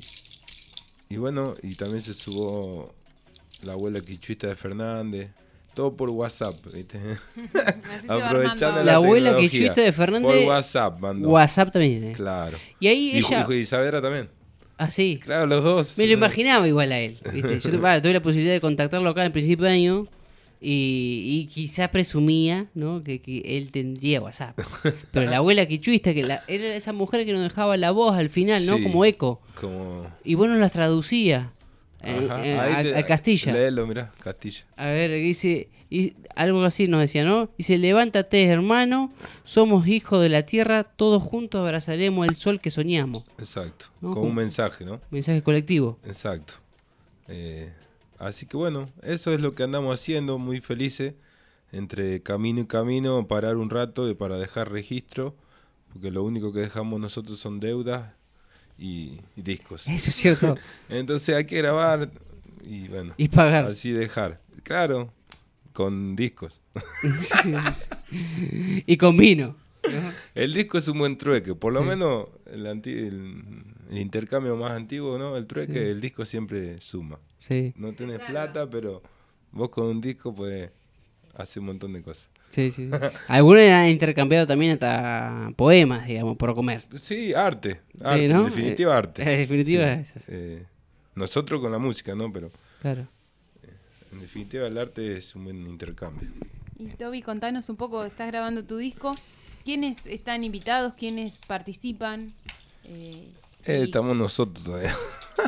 [SPEAKER 12] y bueno, y también se subió La Abuela Quichuista de Fernández. Todo por WhatsApp, ¿viste? Aprovechando
[SPEAKER 4] La abuela
[SPEAKER 12] tecnología.
[SPEAKER 4] Quichuista de Fernández.
[SPEAKER 12] Por WhatsApp mandó.
[SPEAKER 4] WhatsApp también. eh.
[SPEAKER 12] Claro.
[SPEAKER 4] Y ahí
[SPEAKER 12] Y,
[SPEAKER 4] ella.
[SPEAKER 12] Ju- y Saavedra también.
[SPEAKER 4] Ah, sí.
[SPEAKER 12] Claro, los dos.
[SPEAKER 4] Me lo imaginaba igual a él. ¿viste? Yo tuve, tuve la posibilidad de contactarlo acá en principio de año. Y, y quizás presumía, ¿no? que, que él tendría WhatsApp. Pero la abuela quichuista, que la, era esa mujer que nos dejaba la voz al final, ¿no?
[SPEAKER 12] Sí,
[SPEAKER 4] Como eco.
[SPEAKER 12] Como...
[SPEAKER 4] Y vos nos las traducía eh,
[SPEAKER 12] Ajá,
[SPEAKER 4] eh,
[SPEAKER 12] ahí
[SPEAKER 4] a,
[SPEAKER 12] te-
[SPEAKER 4] a Castilla.
[SPEAKER 12] Léelo, mirá, Castilla.
[SPEAKER 4] A ver, dice, y algo así nos decía, ¿no? Dice, levántate, hermano, somos hijos de la tierra, todos juntos abrazaremos el sol que soñamos.
[SPEAKER 12] Exacto.
[SPEAKER 4] ¿No?
[SPEAKER 12] Con
[SPEAKER 4] Como-
[SPEAKER 12] un mensaje, ¿no?
[SPEAKER 4] Mensaje colectivo.
[SPEAKER 12] Exacto. Eh, así que bueno, eso es lo que andamos haciendo, muy felices. entre camino y camino, parar un rato de, para dejar registro, porque lo único que dejamos nosotros son deudas y, y discos.
[SPEAKER 4] Eso es cierto.
[SPEAKER 12] Entonces hay que grabar y bueno,
[SPEAKER 4] y pagar.
[SPEAKER 12] Así dejar. Claro, con discos.
[SPEAKER 4] Sí, sí, sí. Y con vino. ¿No?
[SPEAKER 12] El disco es un buen trueque, por lo sí. menos el, anti, el, el intercambio más antiguo, ¿no? El trueque, sí. el disco siempre suma.
[SPEAKER 4] Sí.
[SPEAKER 12] No tenés plata, pero vos con un disco podés hacer un montón de cosas.
[SPEAKER 4] Sí, sí, sí. Algunos han intercambiado también hasta poemas, digamos, por comer.
[SPEAKER 12] Sí, arte. arte
[SPEAKER 4] sí, ¿no?
[SPEAKER 12] En definitiva, arte.
[SPEAKER 4] En definitiva, sí. eso.
[SPEAKER 12] Eh, nosotros con la música, ¿no? Pero
[SPEAKER 4] claro.
[SPEAKER 12] Eh, en definitiva, el arte es un buen intercambio.
[SPEAKER 3] Y Toby, contanos un poco, estás grabando tu disco. ¿Quiénes están invitados? ¿Quiénes participan?
[SPEAKER 12] Eh, eh, y... Estamos nosotros todavía.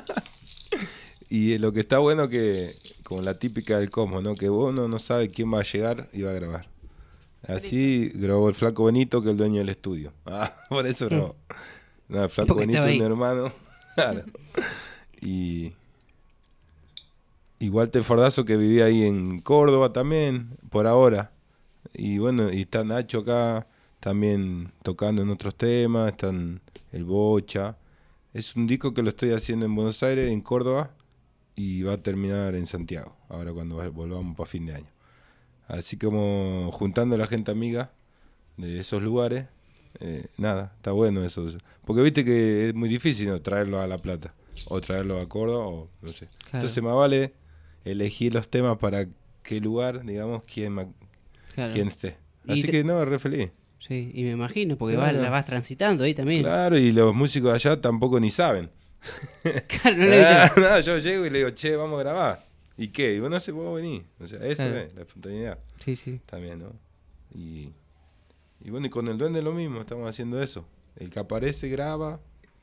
[SPEAKER 12] Y lo que está bueno que, como la típica del Cosmo, ¿no? Que uno no sabe quién va a llegar y va a grabar. Así grabó el Flaco Benito, que es el dueño del estudio. Ah, por eso grabó. No, el Flaco Benito es mi hermano. Claro. Y, y Walter Fordazo, que vivía ahí en Córdoba también, por ahora. Y bueno, y está Nacho acá también tocando en otros temas, están el Bocha. Es un disco que lo estoy haciendo en Buenos Aires, en Córdoba, y va a terminar en Santiago, ahora cuando volvamos para fin de año. Así como juntando a la gente amiga de esos lugares, eh, nada, está bueno eso. Porque viste que es muy difícil, ¿no? Traerlo a La Plata, o traerlo a Córdoba, o no sé. Claro. Entonces más vale elegir los temas para qué lugar, digamos, quién, claro. quién esté. Así te... que no, re feliz.
[SPEAKER 4] Sí, y me imagino, porque claro. vas, la vas transitando ahí también.
[SPEAKER 12] Claro, y los músicos allá tampoco ni saben.
[SPEAKER 4] Claro, no le dicen.
[SPEAKER 12] No, yo llego y le digo, che, vamos a grabar. ¿Y qué? Y bueno, no sé, puedo venir. O sea, eso claro. es, la espontaneidad.
[SPEAKER 4] Sí, sí.
[SPEAKER 12] También, ¿no? Y, y bueno, y con el duende lo mismo, estamos haciendo eso. El que aparece graba,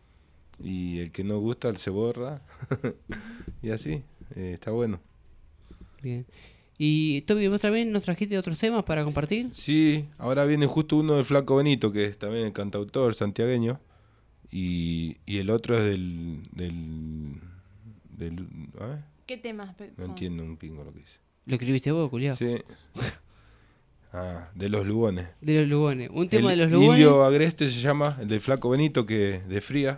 [SPEAKER 12] y el que no gusta, se borra. Y así, eh, está bueno.
[SPEAKER 4] Bien. ¿Y Toby, vos también nos trajiste otros temas para compartir?
[SPEAKER 12] Sí, ahora viene justo uno del Flaco Benito, que es también el cantautor santiagueño, y, y el otro es del... del, del a ver.
[SPEAKER 3] ¿Qué temas son?
[SPEAKER 12] No entiendo un pingo lo que dice.
[SPEAKER 4] ¿Lo escribiste vos, culiao?
[SPEAKER 12] Sí. Ah, de los Lugones.
[SPEAKER 4] De los Lugones. Un tema
[SPEAKER 12] el
[SPEAKER 4] de los Lugones.
[SPEAKER 12] Indio Agreste se llama, el del Flaco Benito, que de Fría.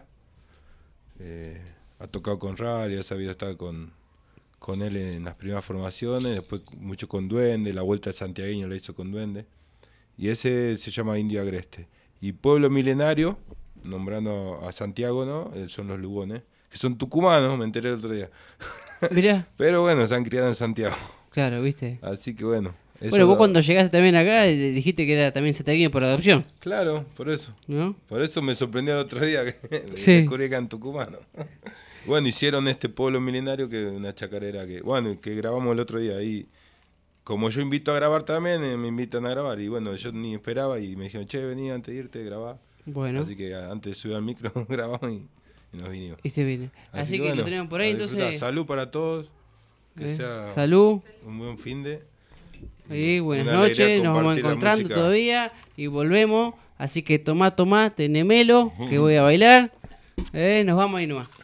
[SPEAKER 12] Eh, ha tocado con Rally, ha sabido estar con... con él en las primeras formaciones, después mucho con Duende, la vuelta al santiagueño la hizo con Duende, y ese se llama Indio Agreste. Y Pueblo Milenario, nombrando a Santiago, ¿no? Son los Lugones, que son tucumanos, me enteré el otro día.
[SPEAKER 4] Mirá.
[SPEAKER 12] Pero bueno, se han criado en Santiago.
[SPEAKER 4] Claro, ¿viste?
[SPEAKER 12] Así que bueno. Eso
[SPEAKER 4] bueno, vos
[SPEAKER 12] da...
[SPEAKER 4] cuando llegaste también acá dijiste que era también santiagueño por adopción.
[SPEAKER 12] Claro, por eso.
[SPEAKER 4] ¿No?
[SPEAKER 12] Por eso me sorprendió el otro día que
[SPEAKER 4] sí.
[SPEAKER 12] descubrí que eran tucumanos. Bueno, hicieron este Pueblo Milenario, que es una chacarera que, bueno, que grabamos el otro día. Y como yo invito a grabar también, eh, me invitan a grabar. Y bueno, yo ni esperaba y me dijeron, che, vení antes de irte a grabar.
[SPEAKER 4] Bueno.
[SPEAKER 12] Así que antes de subir al micro grabamos y, y nos vinimos.
[SPEAKER 4] Y se viene. Así, Así que, que bueno, lo tenemos por ahí, entonces.
[SPEAKER 12] Salud para todos. Que
[SPEAKER 4] eh,
[SPEAKER 12] sea
[SPEAKER 4] salud.
[SPEAKER 12] Un buen fin de.
[SPEAKER 4] Y buenas noches, nos vamos encontrando todavía y volvemos. Así que tomá, tomá, tenemelo, que voy a bailar. Eh, nos vamos ahí nomás.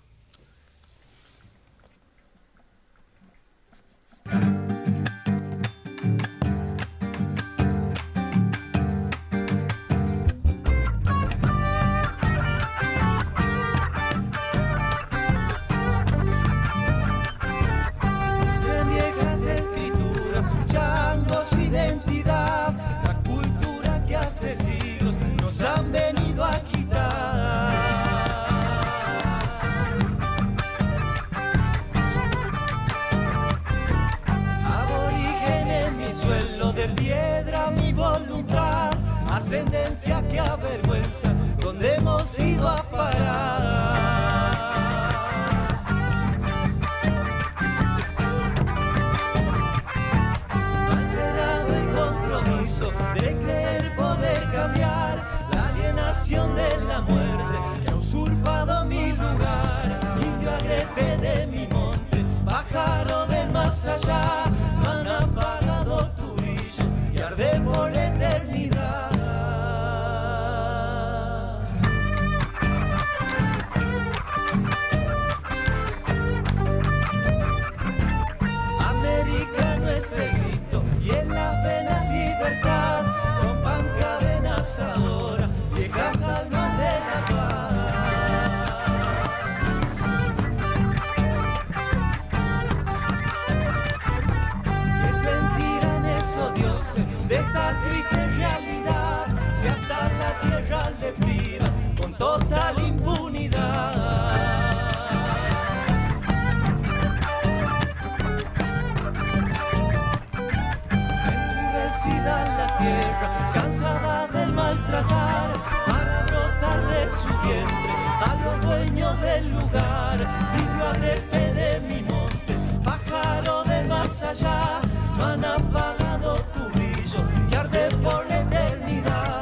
[SPEAKER 2] Han venido a quitar. Aborigen en mi suelo de piedra, mi voluntad, ascendencia que avergüenza, donde hemos ido a parar. Alterado el compromiso de creer poder cambiar, de la muerte que ha usurpado mi lugar, indio agreste de mi monte, pájaro del más allá, han apagado tu brillo y arde por la eternidad. Americano es el grito y el ave conoce de esta triste realidad. Si hasta la tierra le priva con total impunidad. Enfurecida la tierra, cansada del maltratar, para brotar de su vientre a los dueños del lugar. Niño agreste de mi monte, pájaro del más allá, no han apagado tu brillo que arde por la eternidad.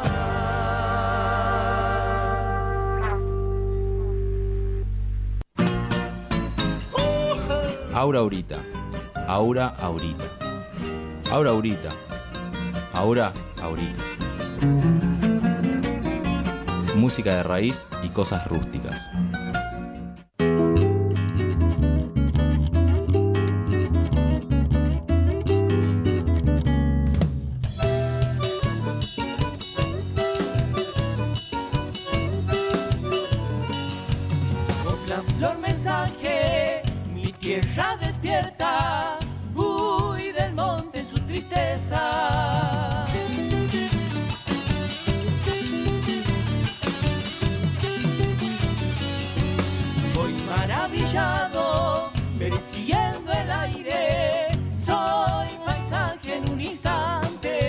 [SPEAKER 6] Aura Aurita. Aura Aurita. Aura Aurita. Aura Aurita. Música de raíz y cosas rústicas.
[SPEAKER 2] Copla, flor, mensaje, mi tierra despierta, uy del monte su tristeza. Voy maravillado, persiguiendo el aire, soy paisaje en un instante.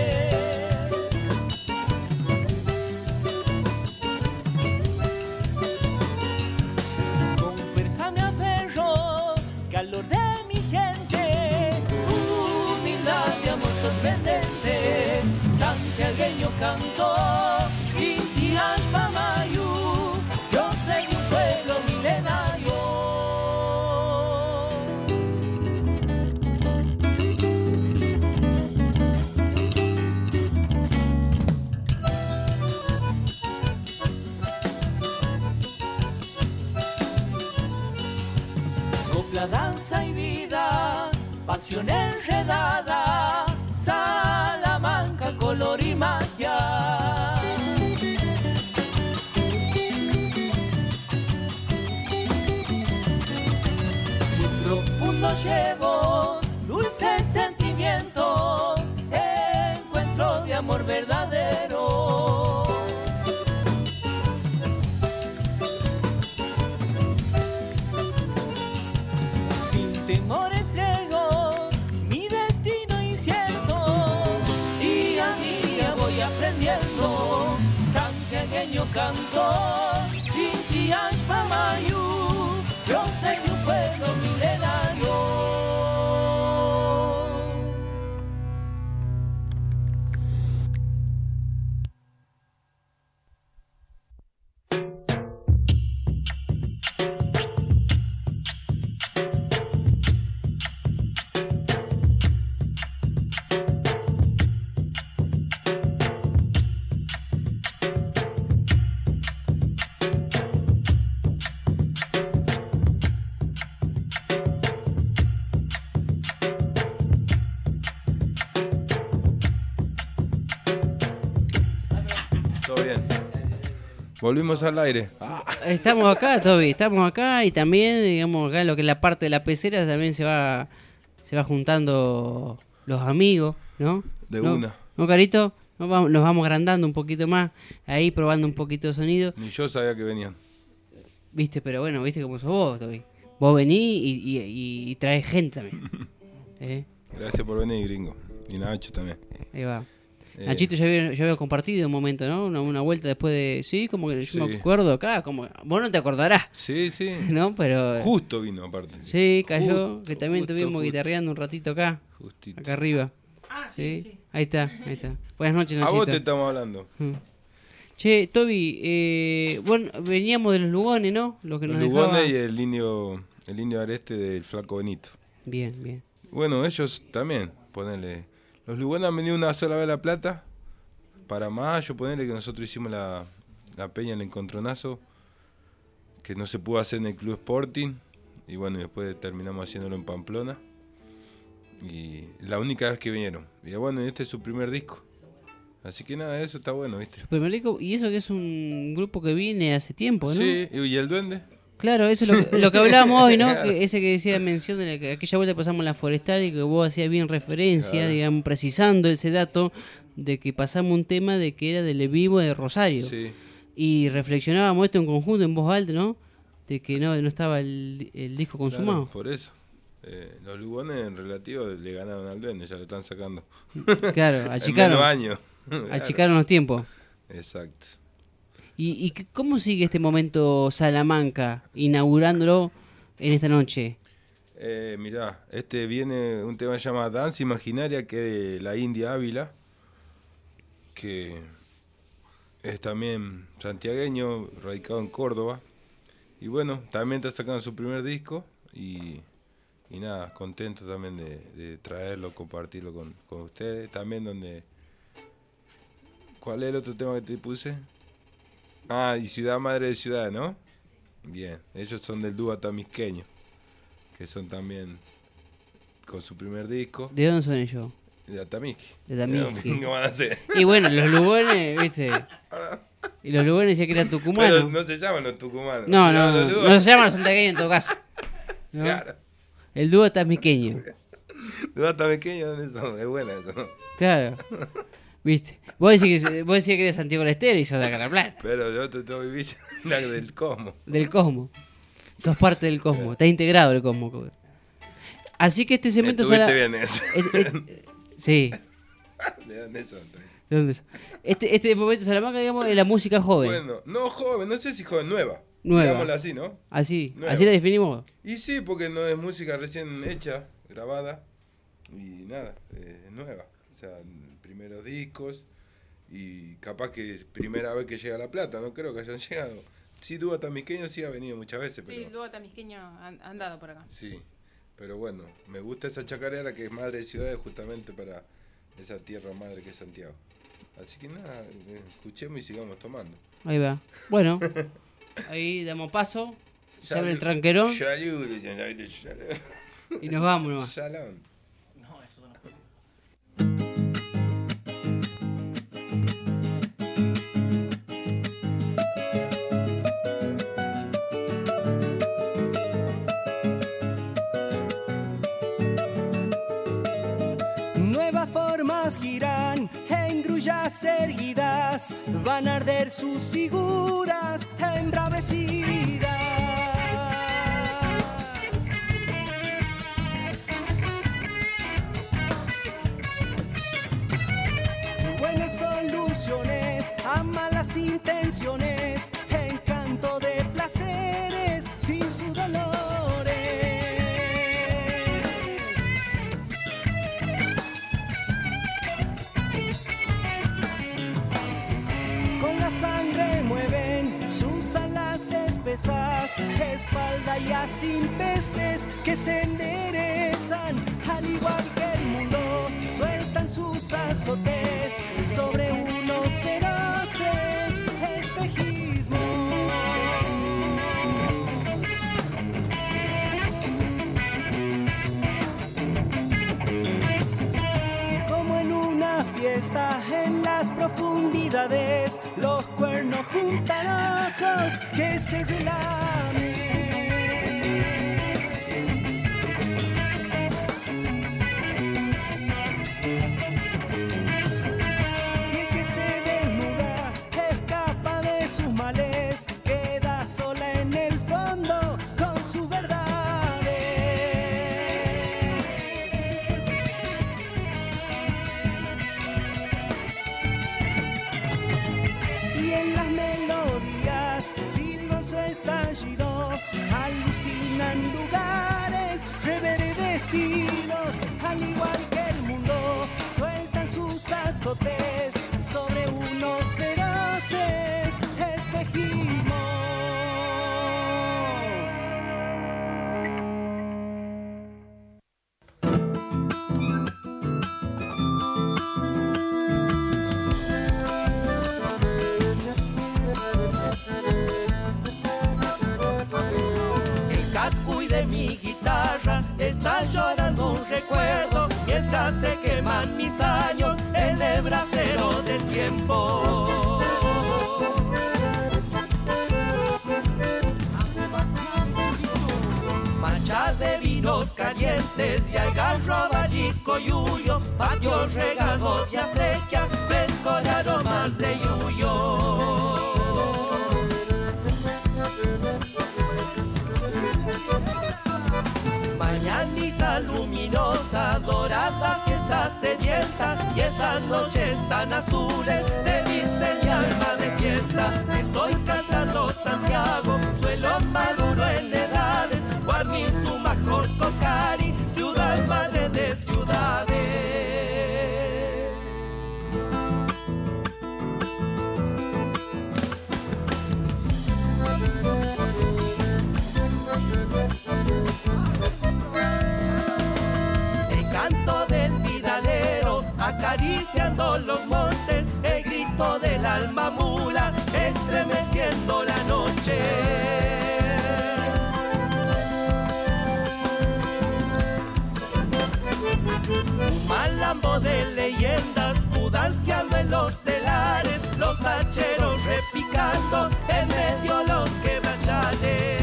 [SPEAKER 2] Con fuerza me aferro, calor de mi gente, humildad de amor sorprendente, santiagueño canto, Inti Ashpa Mayu, yo soy de un pueblo milenario. Copla, danza y vida, pasión enredada, Salamanca, color y magia. Muy profundo llevo dulce sentimiento, encuentro de amor verdadero. Sin temor entrego mi destino incierto, día a día voy aprendiendo, santiagueño canto, Inti Ashpa Mayu, yo soy de un pueblo milenario.
[SPEAKER 12] Todo bien. Volvimos al aire.
[SPEAKER 4] Estamos acá, Toby, estamos acá y también, digamos, acá en lo que es la parte de la pecera también se va se va juntando los amigos, ¿no?
[SPEAKER 12] De
[SPEAKER 4] ¿No?
[SPEAKER 12] una.
[SPEAKER 4] ¿No, Carito? Nos vamos, nos vamos agrandando un poquito más, ahí probando un poquito de sonido.
[SPEAKER 12] Ni yo sabía que venían.
[SPEAKER 4] Viste, pero bueno, viste cómo sos vos, Toby. Vos venís y, y, y, y traes gente también. ¿Eh?
[SPEAKER 12] Gracias por venir, gringo. Y Nacho también.
[SPEAKER 4] Ahí va.
[SPEAKER 12] Eh,
[SPEAKER 4] Nachito ya había, ya había compartido un momento, ¿no? Una, una vuelta después de... Sí, como que yo
[SPEAKER 12] Sí.
[SPEAKER 4] me acuerdo acá, como... Vos no te acordarás.
[SPEAKER 12] Sí, sí.
[SPEAKER 4] ¿No? Pero...
[SPEAKER 12] Justo vino, aparte.
[SPEAKER 4] Sí, cayó,
[SPEAKER 12] Justo,
[SPEAKER 4] que también
[SPEAKER 12] justo,
[SPEAKER 4] estuvimos
[SPEAKER 12] justo.
[SPEAKER 4] guitarreando un ratito acá.
[SPEAKER 12] Justito.
[SPEAKER 4] Acá arriba.
[SPEAKER 3] Ah, sí, sí.
[SPEAKER 4] Ahí está, ahí está. Buenas noches,
[SPEAKER 12] A
[SPEAKER 4] Nachito.
[SPEAKER 12] vos te estamos hablando.
[SPEAKER 4] Mm. Che, Toby, eh, bueno, veníamos de los Lugones, ¿no? Lo que
[SPEAKER 12] Los
[SPEAKER 4] nos
[SPEAKER 12] Lugones
[SPEAKER 4] dejaba...
[SPEAKER 12] y el indio, el indio Areste del Flaco Benito.
[SPEAKER 4] Bien, bien.
[SPEAKER 12] Bueno, ellos también, ponele. Los Lugones han venido una sola vez a La Plata. Para mayo, ponele que nosotros hicimos la, la peña en el encontronazo, que no se pudo hacer en el Club Sporting. Y bueno, después terminamos haciéndolo en Pamplona. Y la única vez que vinieron. Y bueno, este es su primer disco. Así que nada, eso está bueno, ¿viste?
[SPEAKER 4] Primer disco, y eso que es un grupo que viene hace tiempo, ¿no?
[SPEAKER 12] Sí, y el Duende.
[SPEAKER 4] Claro, eso es lo que, lo que hablábamos hoy, ¿no? Que ese que decía mención de la, que aquella vuelta pasamos la forestal y que vos hacías bien referencia,
[SPEAKER 12] Claro.
[SPEAKER 4] digamos, precisando ese dato de que pasamos un tema de que era del vivo de Rosario.
[SPEAKER 12] Sí.
[SPEAKER 4] Y reflexionábamos esto en conjunto, en voz alta, ¿no? De que no, no estaba el, el disco consumado.
[SPEAKER 12] Claro, por eso. Eh, los Lugones en relativo le ganaron al Duende, ya lo están sacando.
[SPEAKER 4] Claro,
[SPEAKER 12] En
[SPEAKER 4] achicaron.
[SPEAKER 12] menos años.
[SPEAKER 4] Achicaron los tiempos.
[SPEAKER 12] Exacto.
[SPEAKER 4] ¿Y, y qué- cómo sigue este momento Salamanca, inaugurándolo en esta noche?
[SPEAKER 12] Eh, mirá, este viene un tema que se llama Danza Imaginaria, que es de la India Ávila, que es también santiagueño, radicado en Córdoba. Y bueno, también está sacando su primer disco y, y nada, contento también de, de traerlo, compartirlo con, con ustedes. También donde... ¿Cuál es el otro tema que te puse? Ah, y Ciudad Madre de Ciudad, ¿no? Bien, ellos son del dúo atamisqueño, que son también con su primer disco.
[SPEAKER 4] ¿De dónde son ellos?
[SPEAKER 12] De Atamisqui.
[SPEAKER 4] De Atamisqui.
[SPEAKER 12] ¿Cómo van a hacer?
[SPEAKER 4] Y bueno, los Lugones, ¿viste? Y los Lugones decían que eran tucumanos.
[SPEAKER 12] Pero no se llaman los tucumanos.
[SPEAKER 4] No,
[SPEAKER 12] se
[SPEAKER 4] no,
[SPEAKER 12] llaman
[SPEAKER 4] no,
[SPEAKER 12] los
[SPEAKER 4] no,
[SPEAKER 12] Lugones.
[SPEAKER 4] se llaman los santiagueños en todo caso. ¿No?
[SPEAKER 12] Claro.
[SPEAKER 4] El dúo atamisqueño.
[SPEAKER 12] Los atamisqueños, ¿dónde son? Es buena eso, ¿no?
[SPEAKER 4] Claro. ¿Viste? Vos decís que, vos decís que eres Santiago del Estero y sos de acá la Plata.
[SPEAKER 12] Pero yo te tengo vivir del Cosmo.
[SPEAKER 4] Del Cosmo. Sos parte del Cosmo. Está integrado el Cosmo. Así que este segmento...
[SPEAKER 12] Estuviste
[SPEAKER 4] Sala-
[SPEAKER 12] bien, ¿eh?
[SPEAKER 4] es- es- sí.
[SPEAKER 12] ¿De dónde son?
[SPEAKER 4] ¿De dónde son? Este, este momento Salamanca, digamos, es la música joven.
[SPEAKER 12] Bueno, no joven, no sé si joven, nueva.
[SPEAKER 4] Nueva.
[SPEAKER 12] Digámosla así, ¿no?
[SPEAKER 4] Así,
[SPEAKER 12] Nueva.
[SPEAKER 4] así la definimos.
[SPEAKER 12] Y sí, porque no es música recién hecha, grabada, y nada, eh, es nueva. O sea, primeros discos, y capaz que es primera vez que llega a La Plata, no creo que hayan llegado. Sí, dúo atamisqueño sí ha venido muchas veces,
[SPEAKER 3] Sí,
[SPEAKER 12] pero...
[SPEAKER 3] el dúo atamisqueño han, han dado por acá.
[SPEAKER 12] Sí, pero bueno, me gusta esa chacarera que es madre de ciudades justamente para esa tierra madre que es Santiago. Así que nada, eh, escuchemos y sigamos tomando.
[SPEAKER 4] Ahí va. Bueno, ahí damos paso. Se abre el
[SPEAKER 12] Salud.
[SPEAKER 4] tranquerón.
[SPEAKER 12] Salud, dicen, ¿viste? Salud.
[SPEAKER 4] Y nos vamos nomás.
[SPEAKER 12] Shalom.
[SPEAKER 2] Nuevas formas giran en grullas erguidas, van a arder sus figuras embravecidas. Buenas soluciones a malas intenciones, encanto de placeres sin sus dolores. Con la sangre mueven sus alas espesas, espalda ya sin pestes que se enderezan, al igual que el mundo, sueltan sus azotes sobre unos feroces espejismos. Como en una fiesta en las profundidades, los cuernos juntan ojos que se relamen. Y el que se desnuda escapa de sus males, queda sola en el fondo con sus verdades. Y en las melodías silban su estallido, alucinan lugares reverdecidos, al igual que el mundo, sueltan sus azotes sobre unos feroces espejismos. El cacuy de mi guitarra está llorando un recuerdo, mientras se queman mis años en el brasero del tiempo. parientes y algarro, abanico, yuyo, patio regado de acequia, fresco de aromas de yuyo. Mañanita luminosa, dorada, siesta sedienta, y esas noches tan azules se viste mi alma de fiesta. Estoy cantando Santiago, suelo maduro en edades, Guarnizu, Majorco, Cari, ciudad madre de ciudades. El canto del vidalero acariciando los montes, el grito del alma mula estremeciendo la noche. Un malambo de leyendas mudanciando en los telares, los hacheros repicando en medio los quebrachales.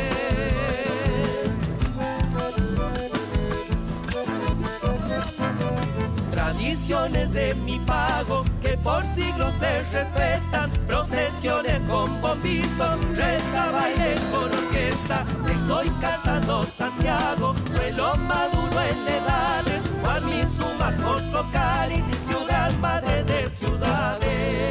[SPEAKER 2] Tradiciones de mi pago que por siglos se respetan, procesiones con bombito, reza, baile con orquesta. Estoy cantando Santiago, suelo maduro en edades, Guarnizu, Majorco, Cari, ciudad madre de ciudades.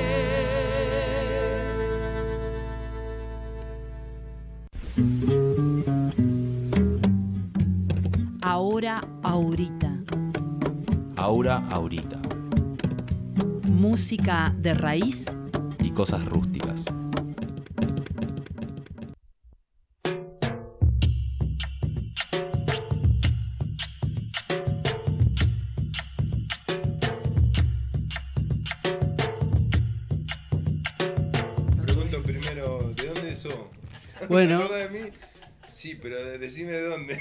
[SPEAKER 1] Ahora, ahorita.
[SPEAKER 6] Ahora, ahorita.
[SPEAKER 1] Música de raíz
[SPEAKER 6] y cosas rústicas.
[SPEAKER 12] Pregunto primero, ¿de dónde sos?
[SPEAKER 4] Bueno.
[SPEAKER 12] ¿Te acordás de mí? Sí, pero de- decime de dónde.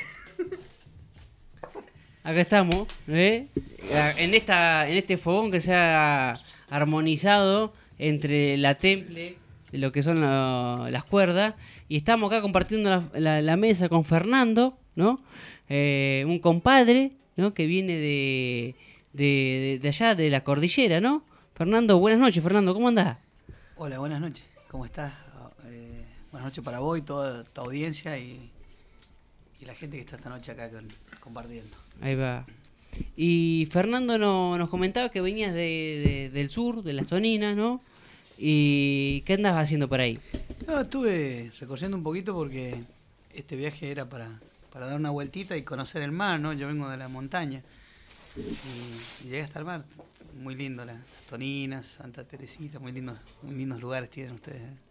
[SPEAKER 4] Acá estamos, ¿eh? En esta, en este fogón que se ha armonizado entre la temple, de lo que son la- las cuerdas, y estamos acá compartiendo la, la- la mesa con Fernando, ¿no? Eh, un compadre, ¿no? Que viene de, de, de allá, de la cordillera, ¿no? Fernando, buenas noches, Fernando, ¿cómo andás?
[SPEAKER 7] Hola, buenas noches. ¿Cómo estás? Eh, buenas noches para vos y toda tu audiencia y, y la gente que está esta noche acá con- compartiendo.
[SPEAKER 4] Ahí va. Y Fernando no- nos comentaba que venías de, de- del sur, de las Toninas, ¿no? ¿Y qué andabas haciendo por ahí?
[SPEAKER 7] No, estuve recorriendo un poquito porque este viaje era para, para dar una vueltita y conocer el mar, ¿no? Yo vengo de la montaña y, y llegué hasta el mar. Muy lindo, las Toninas, Santa Teresita, muy lindos, muy lindos lugares tienen ustedes. ¿eh?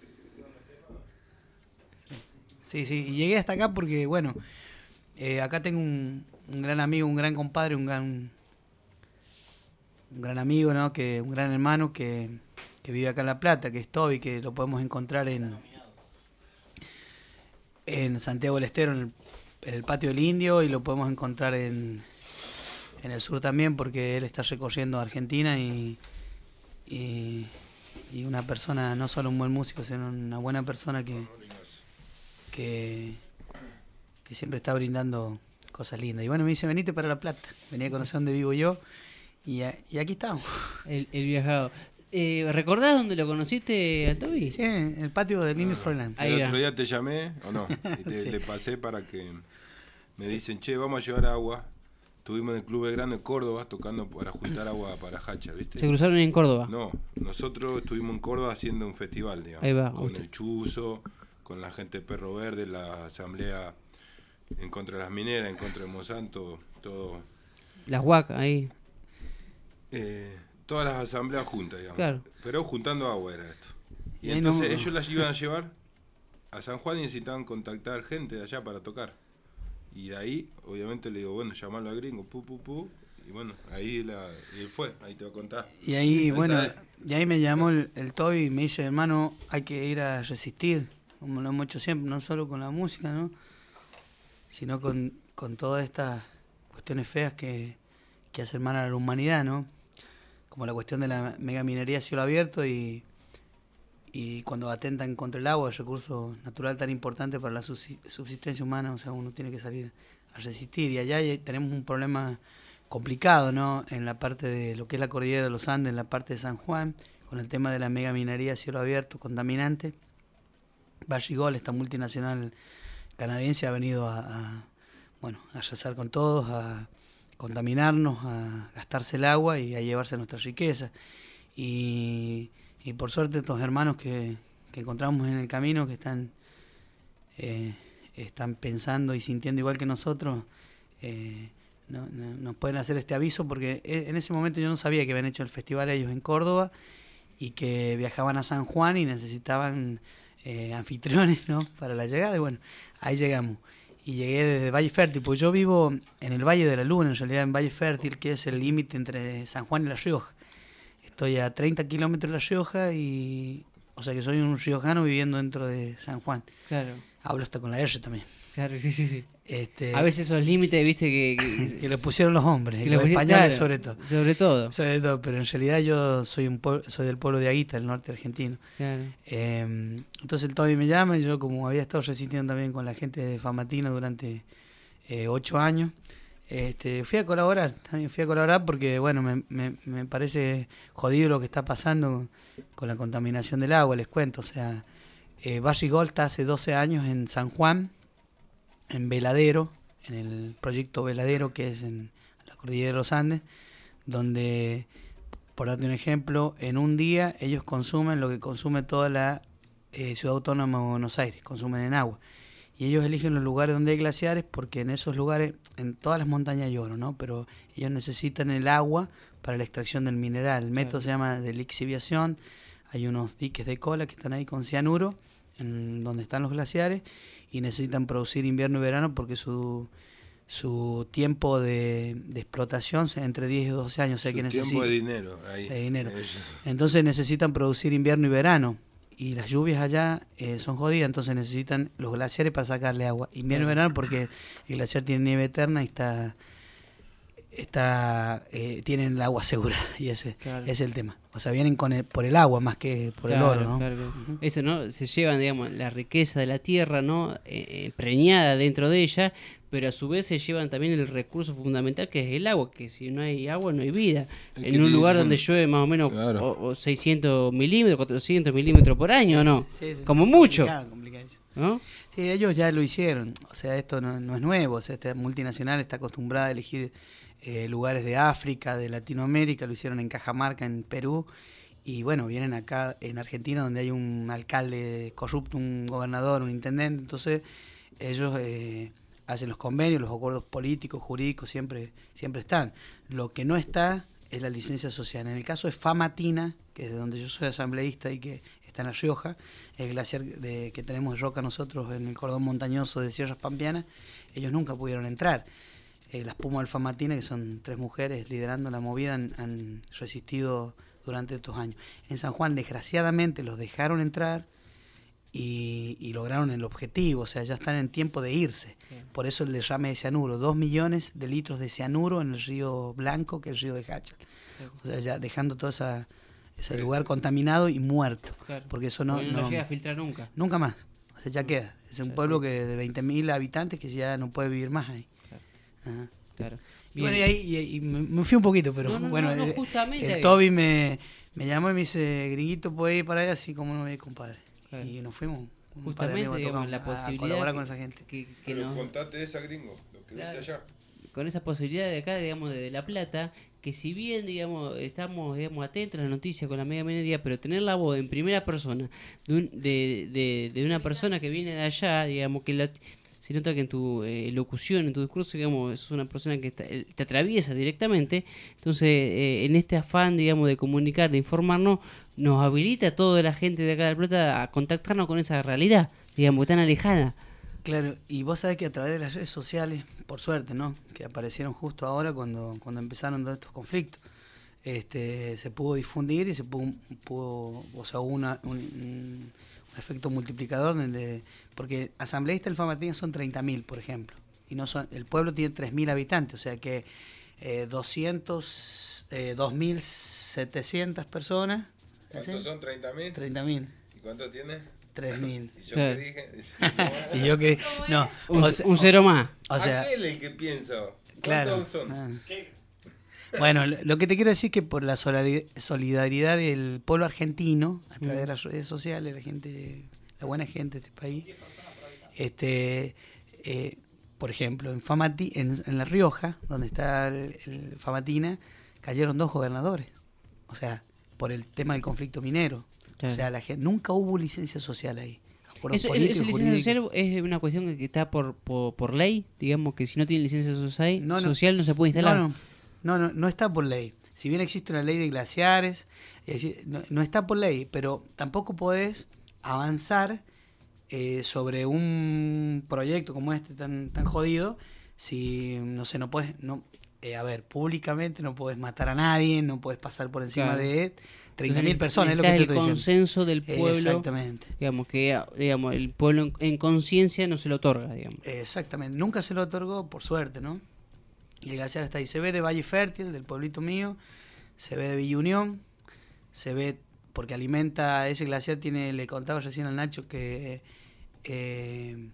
[SPEAKER 7] Sí, sí, y llegué hasta acá porque, bueno, eh, acá tengo un, un gran amigo, un gran compadre, un gran, un gran amigo, ¿no? Que, un gran hermano que, que vive acá en La Plata, que es Toby, que lo podemos encontrar en, en Santiago del Estero, en el, en el Patio del Indio, y lo podemos encontrar en, en el sur también, porque él está recorriendo Argentina y, y, y una persona, no solo un buen músico, sino una buena persona que, que, que siempre está brindando cosas lindas. Y bueno, me dice, venite para La Plata, venía a conocer dónde vivo yo, y, a- y aquí estamos.
[SPEAKER 4] El, el viajado. Eh, ¿Recordás dónde lo conociste al Toby?
[SPEAKER 7] Sí, en el patio del Indio Froilán.
[SPEAKER 12] El otro día te llamé, ¿o no? Y te,
[SPEAKER 7] Sí.
[SPEAKER 12] le pasé para que me dicen, che, vamos a llevar agua. Estuvimos en el Club Belgrano de Córdoba tocando para juntar agua para Hacha, ¿viste?
[SPEAKER 4] ¿Se cruzaron en Córdoba?
[SPEAKER 12] No, nosotros estuvimos en Córdoba haciendo un festival, digamos.
[SPEAKER 4] Ahí va,
[SPEAKER 12] con
[SPEAKER 4] usted.
[SPEAKER 12] el Chuzo, con la gente de Perro Verde, la asamblea en contra de las mineras, en contra de Monsanto, todo.
[SPEAKER 4] Las huacas ahí.
[SPEAKER 12] Eh, todas las asambleas juntas, digamos.
[SPEAKER 4] Claro.
[SPEAKER 12] Pero juntando agua era esto. Y
[SPEAKER 7] Y ahí
[SPEAKER 12] entonces
[SPEAKER 7] no-
[SPEAKER 12] ellos las iban a llevar a San Juan y necesitaban contactar gente de allá para tocar. Y de ahí, obviamente, le digo, bueno, llamalo al gringo, pu, pu, pu. Y bueno, ahí la, y él fue, ahí te voy a contar.
[SPEAKER 7] Y ahí,
[SPEAKER 12] Esa
[SPEAKER 7] bueno,
[SPEAKER 12] es-
[SPEAKER 7] y ahí me llamó el, el Toby y me dice, hermano, hay que ir a resistir, como lo hemos hecho siempre, no solo con la música, ¿no? Sino con, con todas estas cuestiones feas que, que hacen mal a la humanidad, ¿no? Como la cuestión de la megaminería a cielo abierto y, y cuando atentan contra el agua, el recurso natural tan importante para la subsi- subsistencia humana, o sea, uno tiene que salir a resistir. Y allá hay- tenemos un problema complicado, ¿no? En la parte de lo que es la cordillera de los Andes, en la parte de San Juan, con el tema de la mega minería a cielo abierto, contaminante. Barrick, esta multinacional canadiense, ha venido a, a, bueno, a arrasar con todos, a contaminarnos, a gastarse el agua y a llevarse nuestra riqueza. Y, y por suerte estos hermanos que, que encontramos en el camino, que están, eh, están pensando y sintiendo igual que nosotros, eh, no, no, nos pueden hacer este aviso, porque en ese momento yo no sabía que habían hecho el festival ellos en Córdoba y que viajaban a San Juan y necesitaban eh, anfitriones, ¿no?, para la llegada. Y bueno, ahí llegamos. Y llegué desde Valle Fértil, pues yo vivo en el Valle de la Luna, en realidad en Valle Fértil, que es el límite entre San Juan y La Rioja. Estoy a treinta kilómetros de La Rioja, y o sea que soy un riojano viviendo dentro de San Juan.
[SPEAKER 4] Claro.
[SPEAKER 7] Hablo hasta con la R también.
[SPEAKER 4] Claro, sí, sí, sí.
[SPEAKER 7] Este,
[SPEAKER 4] a veces esos límites, viste, que... Que,
[SPEAKER 7] que lo pusieron los hombres,
[SPEAKER 4] que
[SPEAKER 7] los
[SPEAKER 4] pusieron,
[SPEAKER 7] españoles,
[SPEAKER 4] claro,
[SPEAKER 7] sobre todo.
[SPEAKER 4] Sobre todo.
[SPEAKER 7] Sobre todo, pero en realidad yo soy un pueblo, soy del pueblo de Aguita, el norte argentino.
[SPEAKER 4] Claro.
[SPEAKER 7] Eh, entonces el Toby me llama, y yo, como había estado resistiendo también con la gente de Famatina durante eh, ocho años, este, fui a colaborar, también fui a colaborar porque, bueno, me, me, me parece jodido lo que está pasando con la contaminación del agua, les cuento. O sea, eh, Barrick Gold está hace doce años en San Juan, en Veladero, en el proyecto Veladero, que es en la cordillera de los Andes, donde, por darte un ejemplo, en un día ellos consumen lo que consume toda la eh, ciudad autónoma de Buenos Aires, consumen en agua. Y ellos eligen los lugares donde hay glaciares, porque en esos lugares, en todas las montañas hay oro, ¿no? Pero ellos necesitan el agua para la extracción del mineral. El método se llama de lixiviación. Hay unos diques de cola que están ahí con cianuro, en donde están los glaciares, y necesitan producir invierno y verano porque su su tiempo de, de explotación es entre diez y doce años. O sea,
[SPEAKER 12] Su
[SPEAKER 7] que necesitan
[SPEAKER 12] tiempo de dinero. Ahí.
[SPEAKER 7] de dinero.
[SPEAKER 12] Ellos.
[SPEAKER 7] Entonces necesitan producir invierno y verano. Y las lluvias allá eh, son jodidas, entonces necesitan los glaciares para sacarle agua. Invierno y verano porque el glaciar tiene nieve eterna y está, está eh, tienen el agua segura, y ese,
[SPEAKER 4] Claro.
[SPEAKER 7] ese es el tema. O sea, vienen con el, por el agua más que por
[SPEAKER 4] Claro,
[SPEAKER 7] el oro, ¿no?
[SPEAKER 4] claro. Eso, ¿no? Se llevan, digamos, la riqueza de la tierra, ¿no?, eh, preñada dentro de ella, pero a su vez se llevan también el recurso fundamental, que es el agua, que si no hay agua no hay vida.
[SPEAKER 12] Es
[SPEAKER 4] En
[SPEAKER 12] que
[SPEAKER 4] un
[SPEAKER 12] le
[SPEAKER 4] lugar
[SPEAKER 12] dicen-
[SPEAKER 4] donde llueve más o menos
[SPEAKER 12] Claro.
[SPEAKER 4] o, o seiscientos milímetros, cuatrocientos milímetros por año, ¿no?
[SPEAKER 7] Sí, sí,
[SPEAKER 4] Como mucho.
[SPEAKER 7] complicado, complicadísimo.
[SPEAKER 4] ¿No?
[SPEAKER 7] Sí, ellos ya lo hicieron. O sea, esto no, no es nuevo. O sea, esta multinacional está acostumbrada a elegir eh, lugares de África, de Latinoamérica. Lo hicieron en Cajamarca, en Perú. Y bueno, vienen acá en Argentina, donde hay un alcalde corrupto, un gobernador, un intendente. Entonces, ellos eh, hacen los convenios, los acuerdos políticos, jurídicos, siempre, siempre están. Lo que no está es la licencia social. En el caso de Famatina, que es de donde yo soy asambleísta y que está en La Rioja, el glaciar de, que tenemos de roca nosotros en el cordón montañoso de Sierras Pampeanas, ellos nunca pudieron entrar. Eh, las Pumas del Famatina, que son tres mujeres liderando la movida, han, han resistido durante estos años. En San Juan, desgraciadamente, los dejaron entrar y, y lograron el objetivo. O sea, ya están en tiempo de irse. Sí. Por eso el derrame de cianuro. Dos millones de litros de cianuro en el río Blanco, que es el río de Hachal. Sí. O sea, ya dejando todo esa, ese sí. lugar contaminado y muerto. Claro. Porque eso no,
[SPEAKER 4] no,
[SPEAKER 7] no,
[SPEAKER 4] no llega a filtrar nunca.
[SPEAKER 7] Nunca más. O sea, ya queda. Es un pueblo sí. que de veinte mil habitantes que ya no puede vivir más ahí.
[SPEAKER 4] Claro. Ajá. Claro.
[SPEAKER 7] Y bueno, y ahí y, y me fui un poquito, pero
[SPEAKER 4] no, no,
[SPEAKER 7] bueno,
[SPEAKER 4] no, no,
[SPEAKER 7] justamente el, el Toby me, me llamó y me dice, Gringuito, ¿puedes ir para allá? Así como no me compadre. Claro. Y nos fuimos.
[SPEAKER 4] Justamente, digamos, la posibilidad
[SPEAKER 7] colaborar
[SPEAKER 4] que,
[SPEAKER 7] con esa gente.
[SPEAKER 4] Que, que
[SPEAKER 12] pero
[SPEAKER 4] no,
[SPEAKER 12] contate esa, Gringo, lo que claro, viste allá.
[SPEAKER 4] Con esa posibilidad de acá, digamos, de, de La Plata, que si bien, digamos, estamos, digamos, atentos a las noticias con la mega minería, pero tener la voz en primera persona de, un, de, de, de una persona que viene de allá, digamos, que la... se nota que en tu eh, locución, en tu discurso, digamos, es una persona que está, eh, te atraviesa directamente. Entonces, eh, en este afán, digamos, de comunicar, de informarnos, nos habilita a toda la gente de acá de La Plata a contactarnos con esa realidad, digamos, tan alejada.
[SPEAKER 7] Claro, y vos sabés que a través de las redes sociales, por suerte, ¿no?, que aparecieron justo ahora cuando, cuando empezaron todos estos conflictos, este, se pudo difundir y se pudo, pudo o sea, hubo una, un, un efecto multiplicador donde, porque asambleístas del Famatina son treinta mil, por ejemplo, y no son, el pueblo tiene tres mil habitantes, o sea que eh, doscientos, eh, dos mil setecientas personas.
[SPEAKER 12] ¿Cuántos
[SPEAKER 7] ¿sí?
[SPEAKER 12] son? ¿treinta mil?
[SPEAKER 7] treinta mil.
[SPEAKER 12] ¿Y cuánto tiene?
[SPEAKER 7] tres mil.
[SPEAKER 12] ¿Y yo qué dije?
[SPEAKER 7] Y yo que no,
[SPEAKER 4] un,
[SPEAKER 7] o sea,
[SPEAKER 4] un cero más.
[SPEAKER 7] O sea,
[SPEAKER 12] aquel el que piensa.
[SPEAKER 7] Claro.
[SPEAKER 12] Son?
[SPEAKER 7] Ah. Bueno, lo que te quiero decir es que por la solidaridad del pueblo argentino, a través de las redes sociales, la gente, de, la buena gente de este país, este, eh, por ejemplo, en, Famati, en, en La Rioja, donde está el, el Famatina, cayeron dos gobernadores. O sea, por el tema del conflicto minero. Claro. O sea, la gente, nunca hubo licencia social ahí.
[SPEAKER 4] Eso, ¿Esa licencia social es una cuestión que está por, por, por ley? Digamos que si no tiene licencia social no, no, social no se puede instalar.
[SPEAKER 7] No, no, no, no, no está por ley. Si bien existe una ley de glaciares, no, no está por ley, pero tampoco podés avanzar eh, sobre un proyecto como este tan tan jodido si, no sé, no podés... No, eh, a ver, públicamente no podés matar a nadie, no podés pasar por encima claro. de treinta mil personas, es lo que te estoy diciendo.
[SPEAKER 4] El consenso del pueblo.
[SPEAKER 7] Exactamente.
[SPEAKER 4] Digamos que digamos, el pueblo en, en conciencia no se lo otorga, digamos.
[SPEAKER 7] Exactamente. Nunca se lo otorgó, por suerte, ¿no? Y el glaciar está ahí. Se ve de Valle Fértil, del pueblito mío, se ve de Villa Unión, se ve porque alimenta, ese glaciar tiene, le contaba recién al Nacho que eh,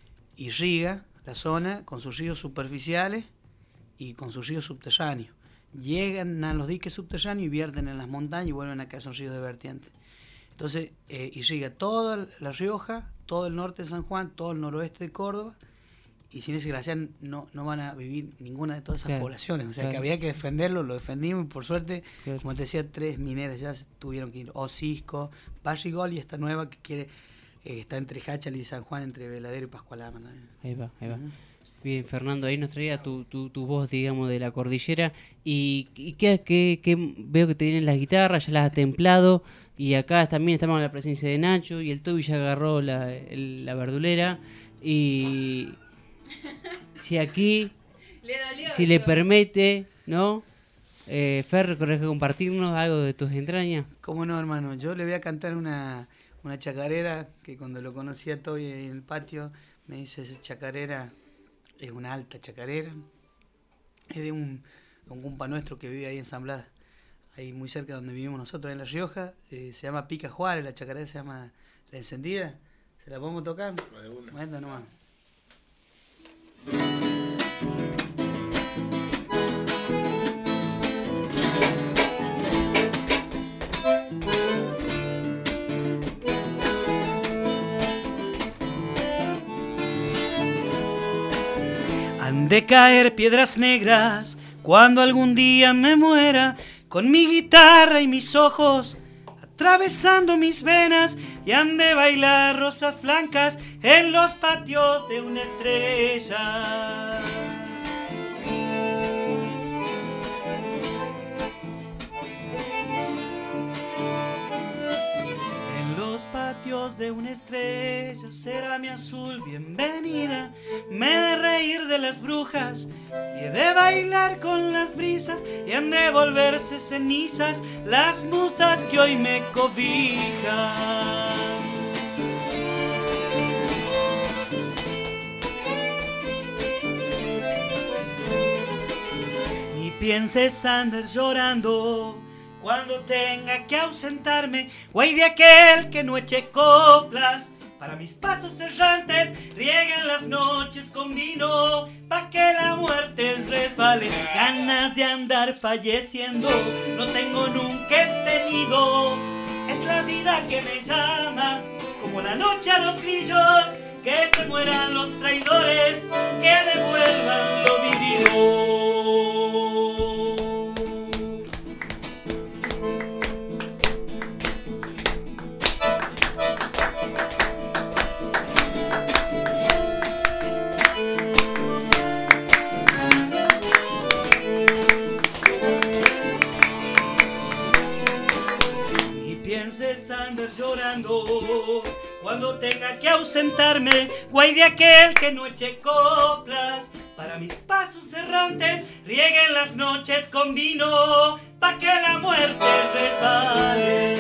[SPEAKER 7] irriga la zona con sus ríos superficiales y con sus ríos subterráneos. Llegan a los diques subterráneos y vierten en las montañas y vuelven a caer, son ríos de vertiente. Entonces, eh, irriga toda La Rioja, todo el norte de San Juan, todo el noroeste de Córdoba, y sin ese glaciar no, no van a vivir ninguna de todas esas claro, poblaciones. O sea, claro. que había que defenderlo, lo defendimos, y por suerte, claro. como te decía, tres mineras ya tuvieron que ir. Ocisco, Barrigol y esta nueva que quiere, eh, está entre Háchal y San Juan, entre Veladero y Pascualama también.
[SPEAKER 4] Ahí va, ahí va. Uh-huh. Bien, Fernando, ahí nos traía tu, tu, tu voz, digamos, de la cordillera. Y, y que, que, que veo que te vienen las guitarras, ya las has templado. Y acá también estamos en la presencia de Nacho. Y el Toby ya agarró la, el, la verdulera. Y si aquí,
[SPEAKER 3] le dolió
[SPEAKER 4] si
[SPEAKER 3] eso.
[SPEAKER 4] le permite, ¿no? Eh, Fer, ¿querés compartirnos algo de tus entrañas?
[SPEAKER 7] Cómo no, hermano. Yo le voy a cantar una, una chacarera que cuando lo conocí a Toby en el patio, me dice, esa chacarera... Es una alta chacarera, es de un, un compa nuestro que vive ahí en San Blas, ahí muy cerca de donde vivimos nosotros, en La Rioja, eh, se llama Pica Juárez, la chacarera se llama La Encendida, ¿se la podemos tocar? Bueno, nomás. Han de caer piedras negras cuando algún día me muera, con mi guitarra y mis ojos atravesando mis venas, y han de bailar rosas blancas en los patios de una estrella. Patios de una estrella será mi azul bienvenida. Me he de reír de las brujas y he de bailar con las brisas, y han de volverse cenizas las musas que hoy me cobijan. Ni pienses andar llorando cuando tenga que ausentarme, guay de aquel que no eche coplas para mis pasos errantes, rieguen las noches con vino pa' que la muerte resbale. Ganas de andar falleciendo no tengo, nunca he tenido, es la vida que me llama, como la noche a los grillos, que se mueran los traidores, que devuelvan lo vivido. Andar llorando cuando tenga que ausentarme, guay de aquel que no eche coplas para mis pasos errantes, rieguen las noches con vino pa' que la muerte resbale.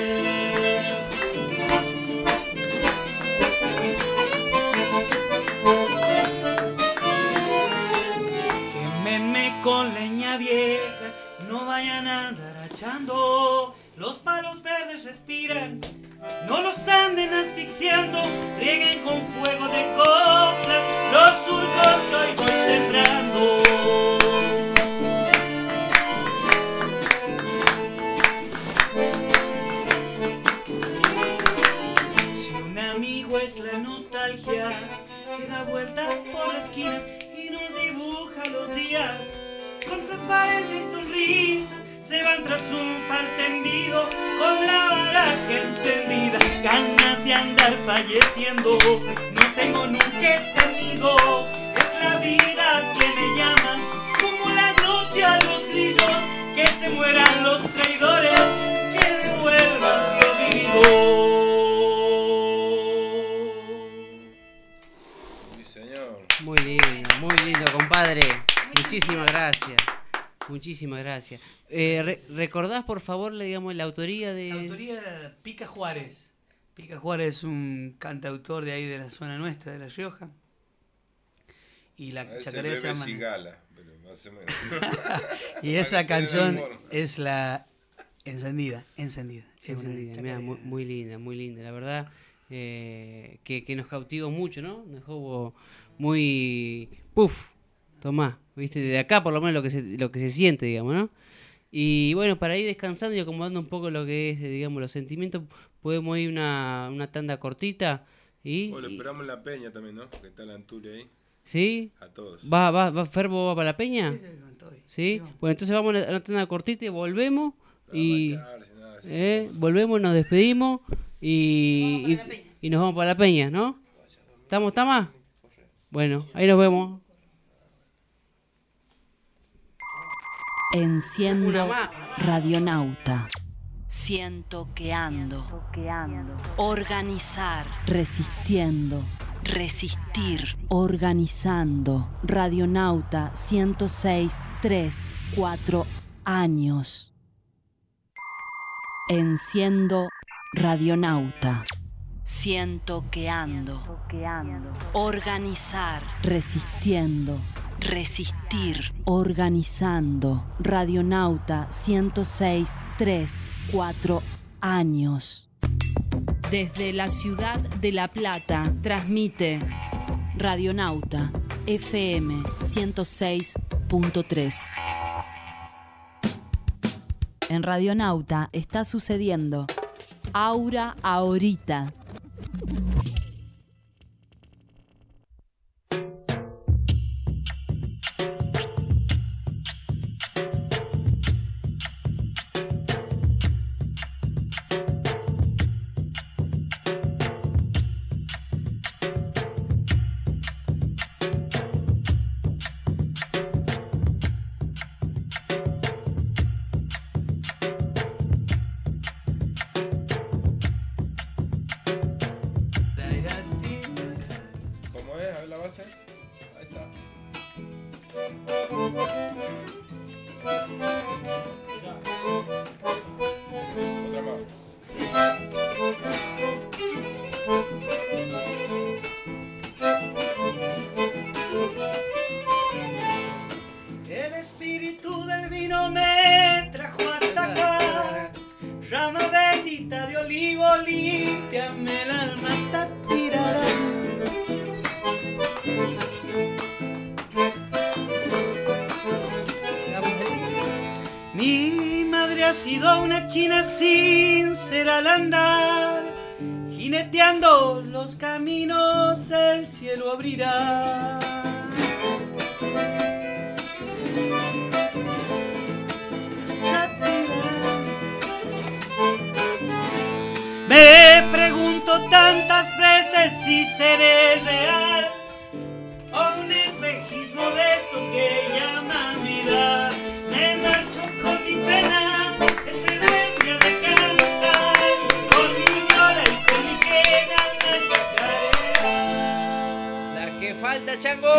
[SPEAKER 7] Quémenme con leña vieja, no vayan a andar achando,
[SPEAKER 2] los palos verdes respiran, no los anden asfixiando, rieguen con fuego de coplas los surcos que hoy voy sembrando. Si un amigo es la nostalgia que da vuelta por la esquina y nos dibuja los días con transparencia y sonrisa, se van tras un fal tendido con la baraja encendida. Ganas de andar falleciendo no tengo nunca he tenido. Es la vida que me llama, como la noche a los grillos. Que se mueran los traidores, que devuelvan lo vivido.
[SPEAKER 12] Sí, señor.
[SPEAKER 4] Muy lindo, muy lindo, compadre. Muchísimas gracias. Muchísimas gracias. Eh, re- ¿Recordás, por favor, le digamos la autoría de...?
[SPEAKER 7] La autoría de Pica Juárez. Pica Juárez es un cantautor de ahí de la zona nuestra, de La Rioja. Y la
[SPEAKER 12] A
[SPEAKER 7] chacarera se llama...
[SPEAKER 12] Cigala, pero más o menos.
[SPEAKER 7] Y esa canción es la Encendida, Encendida.
[SPEAKER 4] Encendida, mirá, muy, muy linda, muy linda. La verdad eh, que, que nos cautivó mucho, ¿no? Nos dejó muy... ¡Puf! Tomá, ¿viste? De acá por lo menos lo que se, lo que se siente, digamos, ¿no? Y bueno, para ir descansando y acomodando un poco lo que es, digamos, los sentimientos, podemos ir una, una tanda cortita y...
[SPEAKER 12] Bueno,
[SPEAKER 4] y-
[SPEAKER 12] esperamos en la peña también, ¿no? Que está la Anturia ahí.
[SPEAKER 4] ¿Sí?
[SPEAKER 12] A todos.
[SPEAKER 4] ¿Va, va, va, Ferbo va para la peña?
[SPEAKER 7] Sí, sí, con todo.
[SPEAKER 4] ¿Sí? Bueno, entonces vamos a una tanda cortita y volvemos y...
[SPEAKER 12] bancharse, nada, así.
[SPEAKER 4] eh, volvemos, nos despedimos y, y, y nos vamos para la peña, ¿no? ¿Estamos, está más? Bueno, ahí nos vemos.
[SPEAKER 1] Enciendo Radionauta. Siento que ando. Organizar. Resistiendo. Resistir. Organizando. Radionauta ciento seis, tres, cuatro años. Enciendo Radionauta. Siento que ando. Organizar. Resistiendo. Resistir. Organizando. Radionauta ciento seis, tres, cuatro años. Desde la ciudad de La Plata transmite Radionauta F M ciento seis punto tres. En Radionauta está sucediendo Aura Ahorita.
[SPEAKER 12] ¿Cómo es? A ver la base. Ahí está. Otra más.
[SPEAKER 2] El espíritu del vino me trajo hasta acá. Rama bendita de olivo, límpiame el alma, tatirara. Mi madre ha sido una china sincera al andar, jineteando los caminos el cielo abrirá. Me pregunto tantas veces si seré real o un espejismo de esto que llama vida. Me marcho con mi pena, ese duende de cantar, con mi viola y con mi quena la chacarera.
[SPEAKER 4] ¡Dar que falta, chango!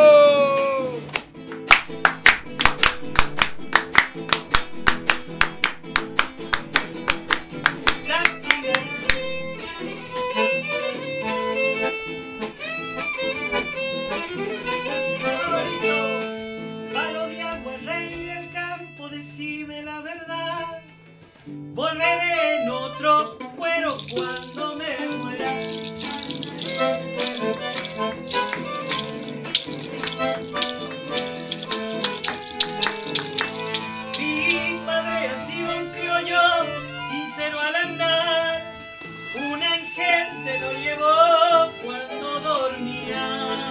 [SPEAKER 2] volveré en otro cuero cuando me muera. Mi padre ha sido un criollo sincero al andar, un ángel se lo llevó cuando dormía.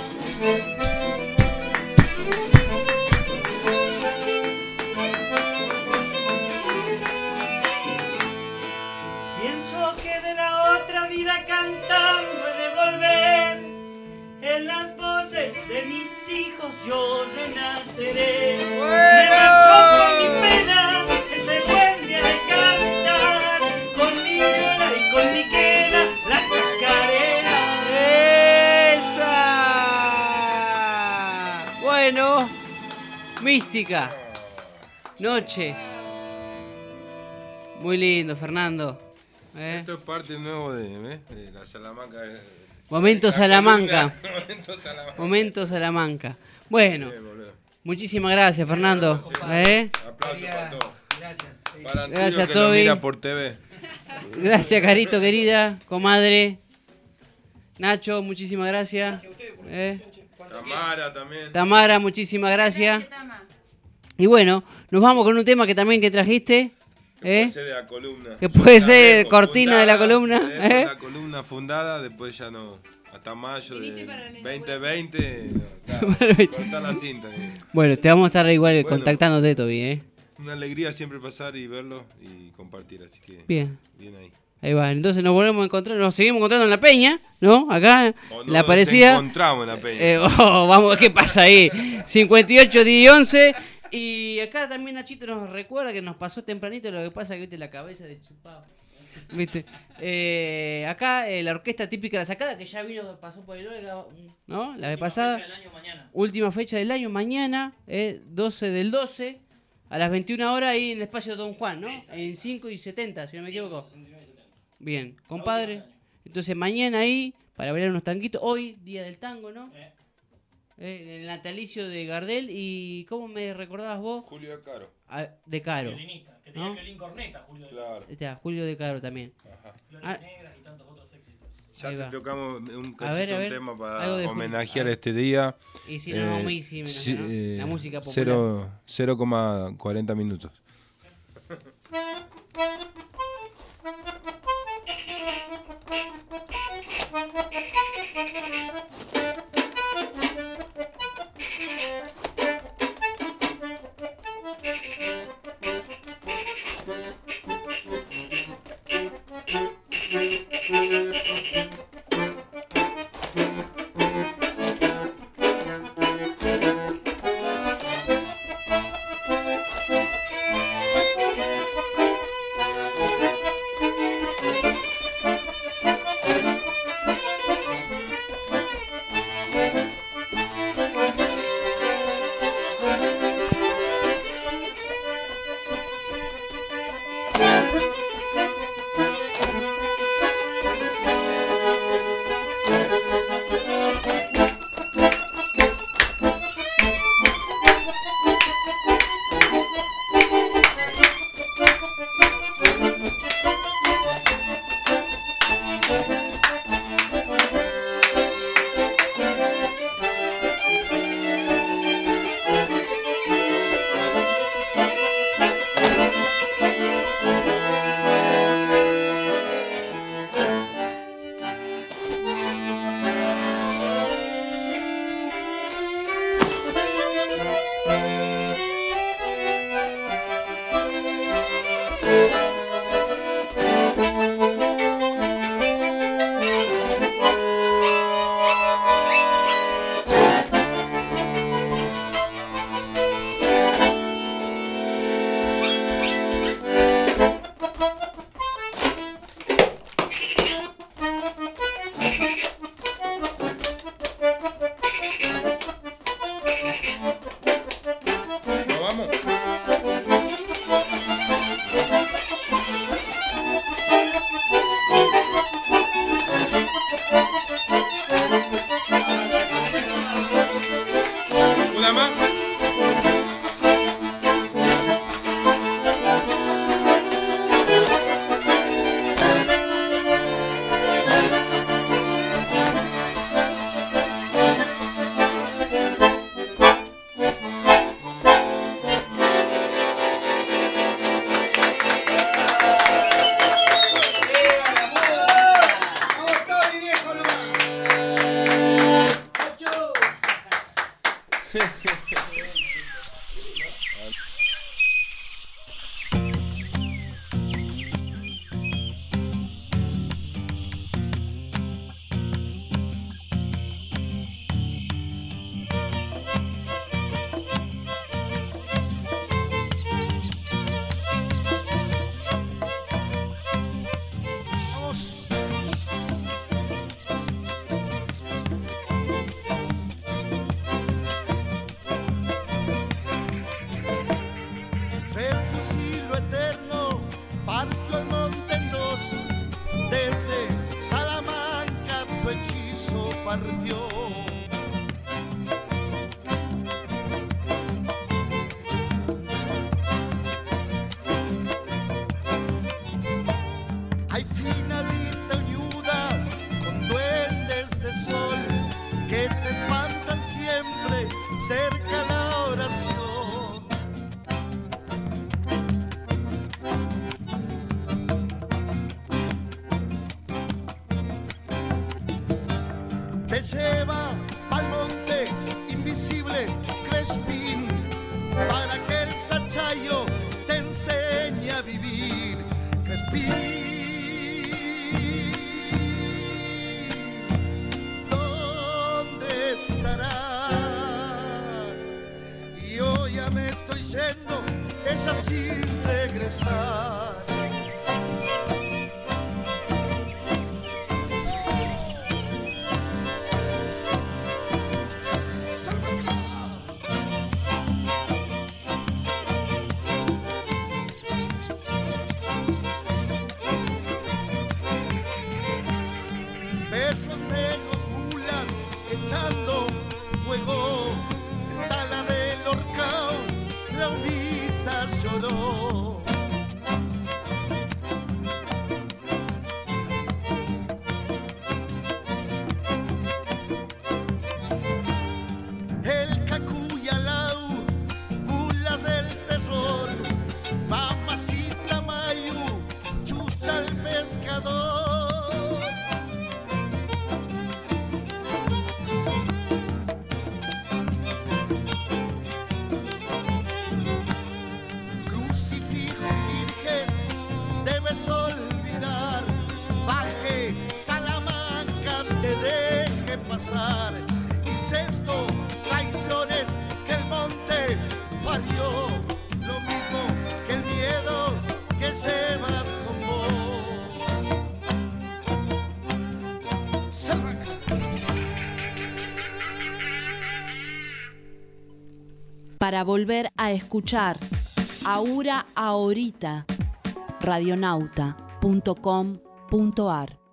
[SPEAKER 2] Pienso que de la otra vida cantando he de volver, en las voces de mis hijos yo renaceré. Me marchó con mi pena ese buen día de cantar, con mi viola y con mi quena la chacarera.
[SPEAKER 4] ¡Esa! Bueno, Mística, Noche. Muy lindo, Fernando. ¿Eh?
[SPEAKER 12] Esto es parte nuevo de, ¿eh? de la Salamanca. De,
[SPEAKER 4] Momento
[SPEAKER 12] de
[SPEAKER 4] Salamanca.
[SPEAKER 12] Momento Salamanca.
[SPEAKER 4] Momento Salamanca. Bueno, muchísimas gracias, Fernando. ¿Eh?
[SPEAKER 12] Aplausos para todos.
[SPEAKER 7] Gracias.
[SPEAKER 12] Para Antonio,
[SPEAKER 4] Gracias,
[SPEAKER 12] que lo
[SPEAKER 4] Toby.
[SPEAKER 12] mira por T V.
[SPEAKER 4] Gracias, Carito, querida, comadre. Nacho, muchísimas gracias. ¿Eh?
[SPEAKER 12] Tamara también.
[SPEAKER 4] Tamara, muchísimas gracias. Y bueno, nos vamos con un tema que también que trajiste.
[SPEAKER 12] Que
[SPEAKER 4] ¿eh?
[SPEAKER 12] puede ser de la columna.
[SPEAKER 4] Que puede
[SPEAKER 12] La
[SPEAKER 4] ser
[SPEAKER 12] dejo
[SPEAKER 4] cortina
[SPEAKER 12] fundada,
[SPEAKER 4] de la columna.
[SPEAKER 12] dejo
[SPEAKER 4] ¿eh?
[SPEAKER 12] La columna fundada, después ya no. Hasta mayo de veinte veinte. Cortar la cinta.
[SPEAKER 4] Bueno, te vamos a estar igual
[SPEAKER 12] Bueno.
[SPEAKER 4] contactándote, Toby. ¿eh?
[SPEAKER 12] Una alegría siempre pasar y verlo y compartir, así que.
[SPEAKER 4] Bien.
[SPEAKER 12] Bien ahí.
[SPEAKER 4] Ahí va, entonces nos volvemos a encontrar, nos seguimos encontrando en la peña, ¿no? Acá,
[SPEAKER 12] O
[SPEAKER 4] la
[SPEAKER 12] nos
[SPEAKER 4] parecida.
[SPEAKER 12] encontramos en la peña.
[SPEAKER 4] Eh, oh, vamos, ¿qué pasa ahí? cincuenta y ocho, diez y once. Y acá también Nachito nos recuerda que nos pasó tempranito, lo que pasa que viste la cabeza de chupado. ¿Viste? Eh, acá eh, la orquesta típica de la sacada, que ya vino, pasó por el Olga, ¿no? La vez pasada.
[SPEAKER 2] Fecha del año mañana.
[SPEAKER 4] Última fecha del año mañana, eh, doce del doce, a las veintiuna horas ahí en el espacio Don Juan, ¿no? En cinco y setenta, si no me equivoco. Bien, compadre. Entonces mañana ahí, para bailar unos tanguitos. Hoy, día del tango, ¿no? Eh, en el natalicio de Gardel. ¿Y cómo me recordabas vos?
[SPEAKER 12] Julio de Caro.
[SPEAKER 4] Ah, de Caro.
[SPEAKER 2] Violinista, que tenía
[SPEAKER 4] ¿no?
[SPEAKER 2] violín corneta, Julio de
[SPEAKER 12] Claro.
[SPEAKER 4] Está, Julio de Caro también.
[SPEAKER 2] Flores
[SPEAKER 4] Ah,
[SPEAKER 2] negras y tantos otros éxitos.
[SPEAKER 12] Ya
[SPEAKER 4] Ahí
[SPEAKER 12] te
[SPEAKER 4] va.
[SPEAKER 12] tocamos un
[SPEAKER 4] A ver,
[SPEAKER 12] cachito,
[SPEAKER 4] a
[SPEAKER 12] un
[SPEAKER 4] ver,
[SPEAKER 12] tema para
[SPEAKER 4] algo de Julio.
[SPEAKER 12] homenajear
[SPEAKER 4] A ver.
[SPEAKER 12] este día.
[SPEAKER 4] Y si no, muy similar,
[SPEAKER 12] sí,
[SPEAKER 4] ¿no?
[SPEAKER 12] eh,
[SPEAKER 4] La música popular.
[SPEAKER 12] cero- cero coma cuarenta minutos.
[SPEAKER 8] desde Salamanca tu hechizo partió. Hay finadita uñuda con duendes de sol que te espantan siempre cerca la oración. Te lleva pa'l monte invisible Crespín para que el sachayo te enseñe a vivir. Crespín, ¿dónde estarás? Y hoy ya me estoy yendo, ella sin regresar. Perros negros, mulas, echando fuego. En Tala del Horcao, la humita lloró. El Cacuyalau, mulas del terror. Mamacita Mayu, chucha el pescador. Olvidar, pa' que Salamanca te deje pasar. Y sexto, traiciones que el monte parió, lo mismo que el miedo que llevas con vos. Salamanca.
[SPEAKER 1] Para volver a escuchar, Aura Ahorita, radionauta punto com punto ar